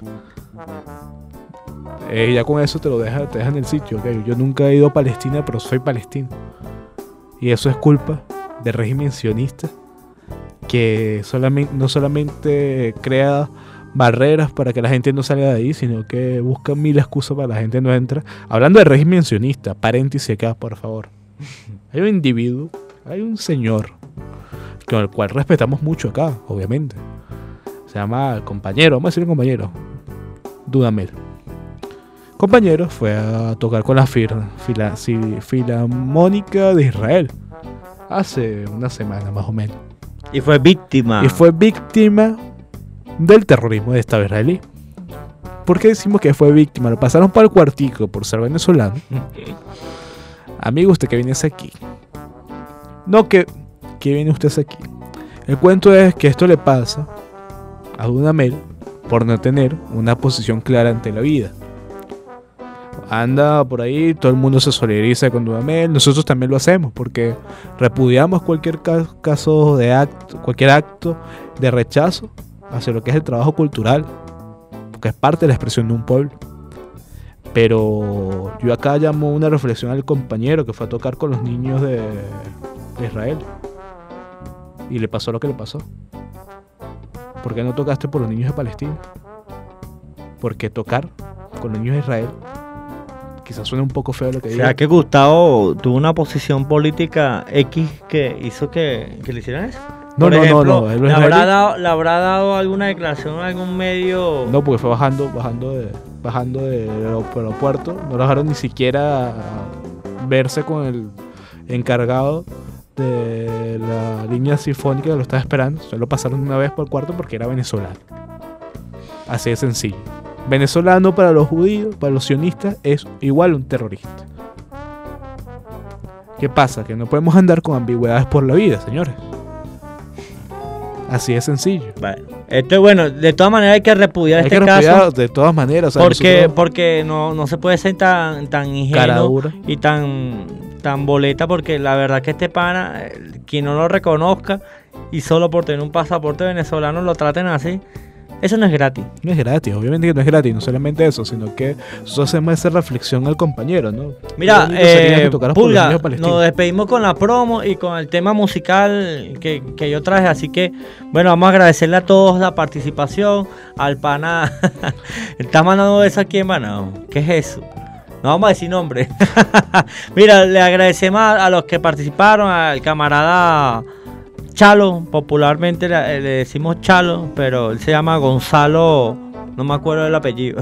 Speaker 10: Eh, ya con eso te lo deja, te deja en el sitio, ¿okay? Yo nunca he ido a Palestina, pero soy palestino. Y eso es culpa del régimen sionista, que solamente, no solamente crea barreras para que la gente no salga de ahí, sino que busca mil excusas para que la gente no entre. Hablando de régimen sionista, paréntesis acá, por favor. Hay un individuo, hay un señor, con el cual respetamos mucho acá, obviamente. Se llama compañero, vamos a decir un compañero, Dudamel. Compañero fue a tocar con la fila, fila, Filarmónica de Israel hace una semana más o menos.
Speaker 9: Y fue víctima.
Speaker 10: Y fue víctima del terrorismo de Estado israelí. ¿Por qué decimos que fue víctima? Lo pasaron para el cuartico por ser venezolano. Amigo, usted que viene aquí. No que, que viene usted aquí. El cuento es que esto le pasa a Dudamel por no tener una posición clara ante la vida. Anda por ahí, todo el mundo se solidariza con Dudamel, nosotros también lo hacemos porque repudiamos cualquier caso de acto, cualquier acto de rechazo hacia lo que es el trabajo cultural, porque es parte de la expresión de un pueblo. Pero yo acá llamo una reflexión al compañero que fue a tocar con los niños de, de Israel y le pasó lo que le pasó. ¿Por qué no tocaste por los niños de Palestina? ¿Por qué tocar con los niños de Israel? Quizás suene un poco feo lo que digo.
Speaker 9: O sea, que Gustavo tuvo una posición política X que hizo que, que le hicieran eso.
Speaker 10: No,
Speaker 9: Por
Speaker 10: no,
Speaker 9: ejemplo,
Speaker 10: no, no.
Speaker 9: ¿le habrá, dado, ¿Le habrá dado alguna declaración en algún medio?
Speaker 10: No, porque fue bajando, bajando de, bajando del aeropuerto. No lo dejaron ni siquiera verse con el encargado de la línea sinfónica que lo estaba esperando. Solo pasaron una vez por el cuarto porque era venezolano. Así de sencillo. Venezolano para los judíos, para los sionistas, es igual un terrorista. ¿Qué pasa? Que no podemos andar con ambigüedades por la vida, señores. Así de sencillo.
Speaker 9: Bueno, esto es bueno. De todas maneras hay que repudiar
Speaker 10: hay
Speaker 9: este
Speaker 10: que repudiar
Speaker 9: caso.
Speaker 10: De todas maneras. O sea,
Speaker 9: porque
Speaker 10: nosotros...
Speaker 9: porque no, no se puede ser tan, tan ingenuo y tan, tan boleta, porque la verdad que este pana, quien no lo reconozca y solo por tener un pasaporte venezolano lo traten así, eso no es gratis.
Speaker 10: No es gratis, obviamente que no es gratis, no solamente eso, sino que nosotros hacemos esa reflexión al compañero, ¿no?
Speaker 9: Mira, eh, Pulga, nos despedimos con la promo y con el tema musical que, que yo traje, así que, bueno, vamos a agradecerle a todos la participación, al pana, está mandando eso aquí en Banao, ¿qué es eso? No vamos a decir nombre. Mira, le agradecemos a, a los que participaron, al camarada Chalo, popularmente le, le decimos Chalo, pero él se llama Gonzalo, no me acuerdo del apellido,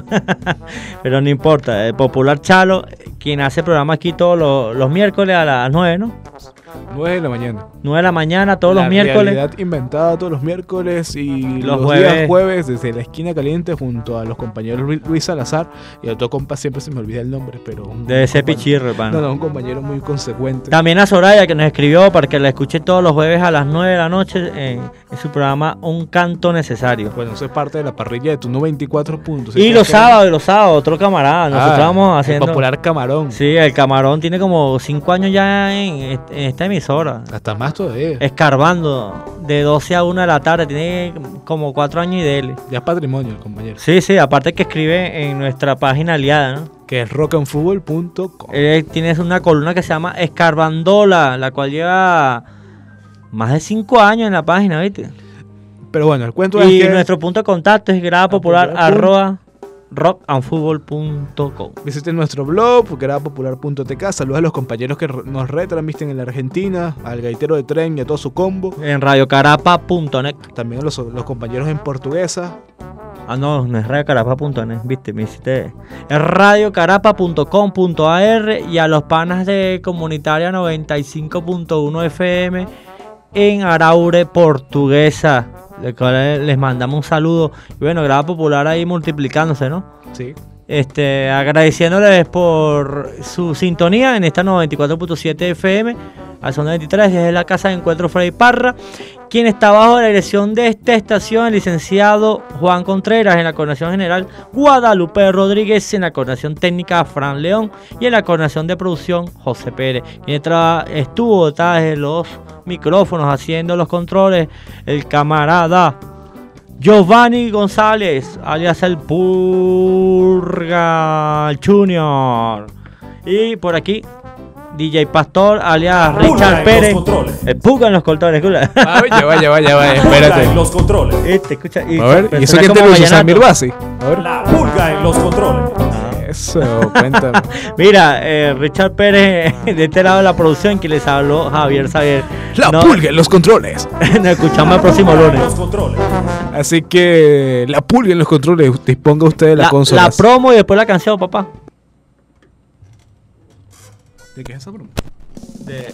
Speaker 9: pero no importa, el popular Chalo, quien hace programa aquí todos los, los miércoles a las nueve, ¿no?
Speaker 10: nueve de la mañana.
Speaker 9: nueve de la mañana, todos
Speaker 10: la
Speaker 9: los miércoles.
Speaker 10: La realidad inventada todos los miércoles y
Speaker 9: los,
Speaker 10: los
Speaker 9: jueves.
Speaker 10: días jueves desde la esquina caliente junto a los compañeros Luis Salazar y otro compa, siempre se me olvida el nombre, pero...
Speaker 9: Debe ser Pichirre, pana.
Speaker 10: No, no, un compañero muy consecuente.
Speaker 9: También a Soraya, que nos escribió para que la escuche todos los jueves a las nueve de la noche en, en su programa Un Canto Necesario.
Speaker 10: Bueno, eso es parte de la parrilla de Tuno veinticuatro puntos.
Speaker 9: Y los sábados, los sábados, otro camarada. Nosotros
Speaker 10: ah,
Speaker 9: vamos haciendo...
Speaker 10: El popular Camarón.
Speaker 9: Sí, el Camarón tiene como cinco años ya en, en esta emisora.
Speaker 10: Hasta más todavía.
Speaker 9: Escarbando de doce a una de la tarde. Tiene como cuatro años y dele.
Speaker 10: Ya es patrimonio el compañero.
Speaker 9: Sí, sí, aparte que escribe en nuestra página aliada, ¿no?
Speaker 10: Que es rock and fútbol punto com.
Speaker 9: Eh, tienes una columna que se llama Escarbandola, la cual lleva más de cinco años en la página, ¿viste?
Speaker 10: Pero bueno, el cuento
Speaker 9: y
Speaker 10: es que...
Speaker 9: nuestro punto de contacto es grada popular arroba rock and fútbol punto com.
Speaker 10: Visiten nuestro blog, grada popular punto t k. Saludos a los compañeros que nos retransmiten en la Argentina, al gaitero de tren y a todo su combo.
Speaker 9: En radio carapa punto net.
Speaker 10: También a los, los compañeros en portuguesa.
Speaker 9: Ah, no, no es radio carapa punto net, viste, me hiciste. Es radio carapa punto com punto a r y a los panas de Comunitaria noventa y cinco punto uno F M en Araure, Portuguesa. Les mandamos un saludo. Y bueno, grada popular ahí multiplicándose, ¿no?
Speaker 10: Sí.
Speaker 9: Este, agradeciéndoles por su sintonía en esta noventa y cuatro punto siete F M, al son veintitrés, desde la Casa de Encuentro Freddy Parra, quien está bajo la dirección de esta estación, el licenciado Juan Contreras, en la coordinación general Guadalupe Rodríguez, en la coordinación técnica Fran León y en la coordinación de producción José Pérez, quien estuvo detrás de los micrófonos haciendo los controles, el camarada Giovanni González, alias el Purga Junior. Y por aquí, D J Pastor, alias Richard Pérez. El Purga en los controles.
Speaker 10: Vaya, vaya, vaya, vaya, espérate.
Speaker 19: En los controles.
Speaker 9: Este, escucha. Y
Speaker 10: a ver, ¿y eso quién te lo hizo? Samir Basi.
Speaker 19: A ver. La Pulga en los controles.
Speaker 10: Eso, cuéntame.
Speaker 9: Mira, eh, Richard Pérez, de este lado de la producción, que les habló Javier Xavier.
Speaker 10: La no, Pulga en los controles.
Speaker 9: Nos escuchamos el próximo lunes.
Speaker 19: Los controles.
Speaker 10: Así que la Pulga en los controles, disponga usted de la, la consola.
Speaker 9: La promo y después la canción, papá.
Speaker 10: ¿De qué es esa promo?
Speaker 9: De...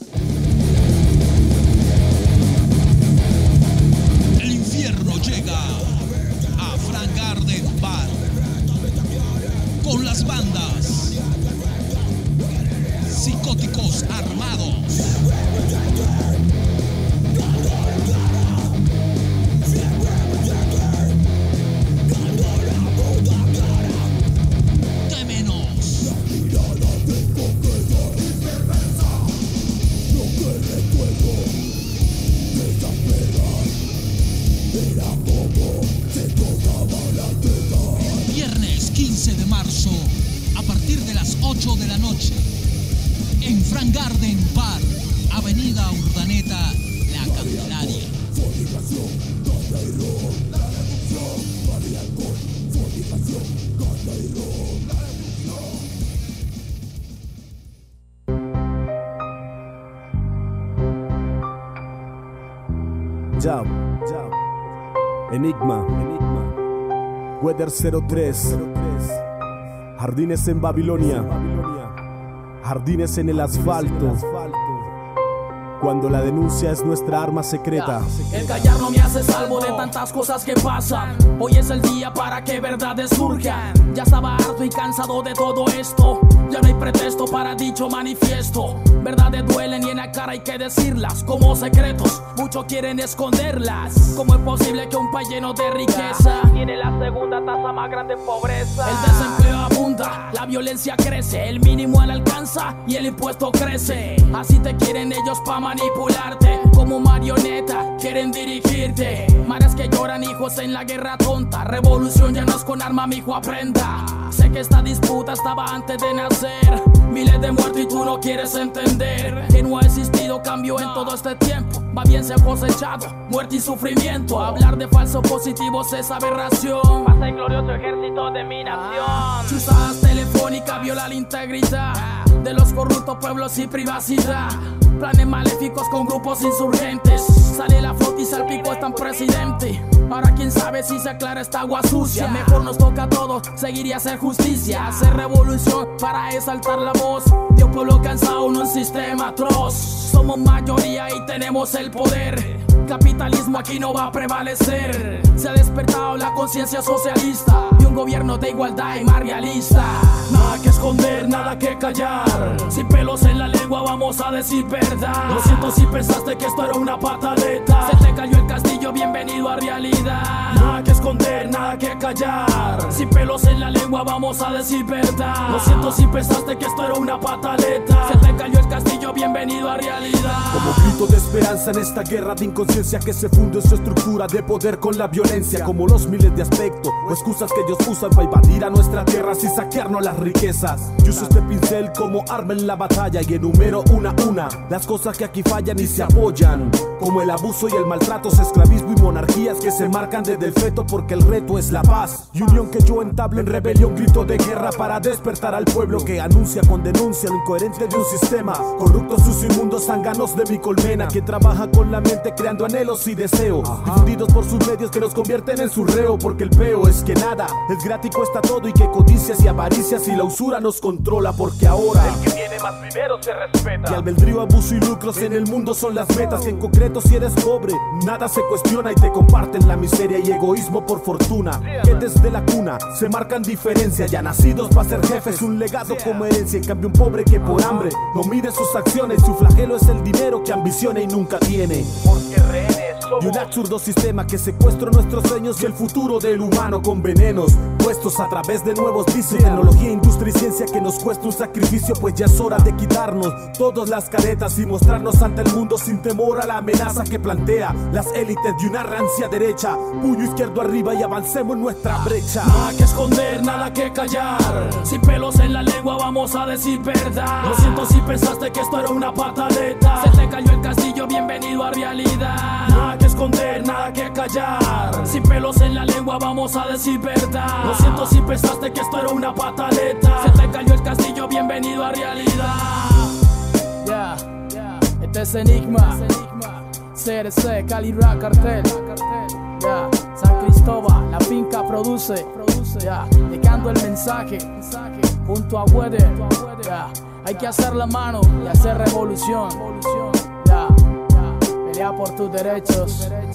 Speaker 20: El infierno llega a Frank Garden Bar con las bandas Psicóticos Armados, quince de marzo, a partir de las ocho de la noche, en Frank Garden Bar, Avenida Urdaneta, La Candelaria.
Speaker 21: Jam, Jam, Enigma, Enigma, Weather cero tres, Jardines en Babilonia, Jardines en el asfalto. Cuando la denuncia es nuestra arma secreta.
Speaker 22: El callar no me hace salvo de tantas cosas que pasan. Hoy es el día para que verdades surjan. Ya estaba harto y cansado de todo esto. Ya no hay pretexto para dicho manifiesto. Verdades duelen y en la cara hay que decirlas como secretos. Muchos quieren esconderlas. ¿Cómo es posible que un país lleno de riqueza tiene la segunda tasa más grande de pobreza? El desempleo abunda, la violencia crece, el mínimo al alcanza y el impuesto crece. Así te quieren ellos pa' manipularte, como marioneta quieren dirigirte. Madres que lloran, hijos en la guerra tonta. Revolución ya no es con arma, mijo, aprenda. Sé que esta disputa estaba antes de nacer. Miles de muertos y tú no quieres entender que no ha existido cambio en todo este tiempo. Va bien se ha cosechado muerte y sufrimiento. Hablar de falsos positivos es aberración. Pasa el glorioso ejército de mi nación. Chuzadas telefónicas viola la integridad de los corruptos pueblos y privacidad. Planes maléficos con grupos insurgentes. Sale la flota y salpicó están presidente. Ahora quién sabe si se aclara esta agua sucia. Mejor nos toca a todos seguir y hacer justicia. Hacer revolución para exaltar la voz de un pueblo cansado en un sistema atroz. Somos mayoría y tenemos el poder. Capitalismo aquí no va a prevalecer. Se ha despertado la conciencia socialista y un gobierno de igualdad y más realista. Nada que esconder, nada que callar. Sin pelos en la lengua vamos a decir verdad. Lo siento si pensaste que esto era una pataleta. Se te cayó el castillo, bienvenido a realidad. Nada que esconder, nada que callar. Sin pelos en la lengua vamos a decir verdad. Lo siento si pensaste que esto era una pataleta. Se te cayó el castillo, bienvenido a realidad.
Speaker 21: Como grito de esperanza en esta guerra de inconsciencia que se funde en su estructura de poder con la violencia. Como los miles de aspectos o excusas que ellos usan para invadir a nuestra tierra y saquearnos las riquezas. Yo uso este pincel como arma en la batalla y enumero una a una las cosas que aquí fallan y se apoyan, como el abuso y el maltrato, esclavismo y monarquías que se marcan desde el feto, porque el reto es la paz y unión que yo entablo en rebelión, grito de guerra para despertar al pueblo que anuncia con denuncia lo incoherente de un sistema corrupto, sucio, inmundo, zánganos de mi colmena, que trabaja con la mente creando anhelos y deseos, difundidos por sus medios que nos convierten en su reo, porque el peo es que nada es gratis, cuesta todo y que codicias y avaricias y la usura nos controla, porque ahora
Speaker 22: el que tiene más primero se respeta.
Speaker 21: Y albedrío, abuso y lucros en el mundo son las metas, que en concreto si eres pobre nada se cuestiona y te comparten la miseria y egoísmo por fortuna, que desde la cuna se marcan diferencias, ya nacidos para ser jefes, un legado como herencia. En cambio un pobre que por hambre no mide sus acciones, su flagelo es el dinero que ambiciona y nunca tiene,
Speaker 22: porque rehenes somos.
Speaker 21: Y un absurdo sistema que secuestra nuestros sueños y el futuro del humano con venenos puestos a través de nuevos vicios, tecnología, industria y ciencia que nos cuesta un sacrificio, pues ya es hora de quitarnos todas las caretas y mostrarnos ante el mundo sin temor a la amenaza que plantea las élites de una rancia derecha. Puño izquierdo arriba y avancemos en nuestra brecha.
Speaker 22: Nada que esconder, nada que callar. Sin pelos en la lengua vamos a decir verdad. Lo siento si pensaste que esto era una pataleta. Se te cayó el castillo, bienvenido a realidad. Nada que esconder, nada que callar. Sin pelos en la lengua vamos a decir verdad. Lo siento si pensaste que esto era una pataleta. Se te cayó el castillo, bienvenido a realidad. Ya, yeah, este es Enigma. C R C, Cali Rap Cartel. Ya, San Cristóbal, la finca produce. Ya, llegando el mensaje. Junto a Weather. Ya, hay que hacer la mano y hacer revolución. Ya, pelea por tus derechos.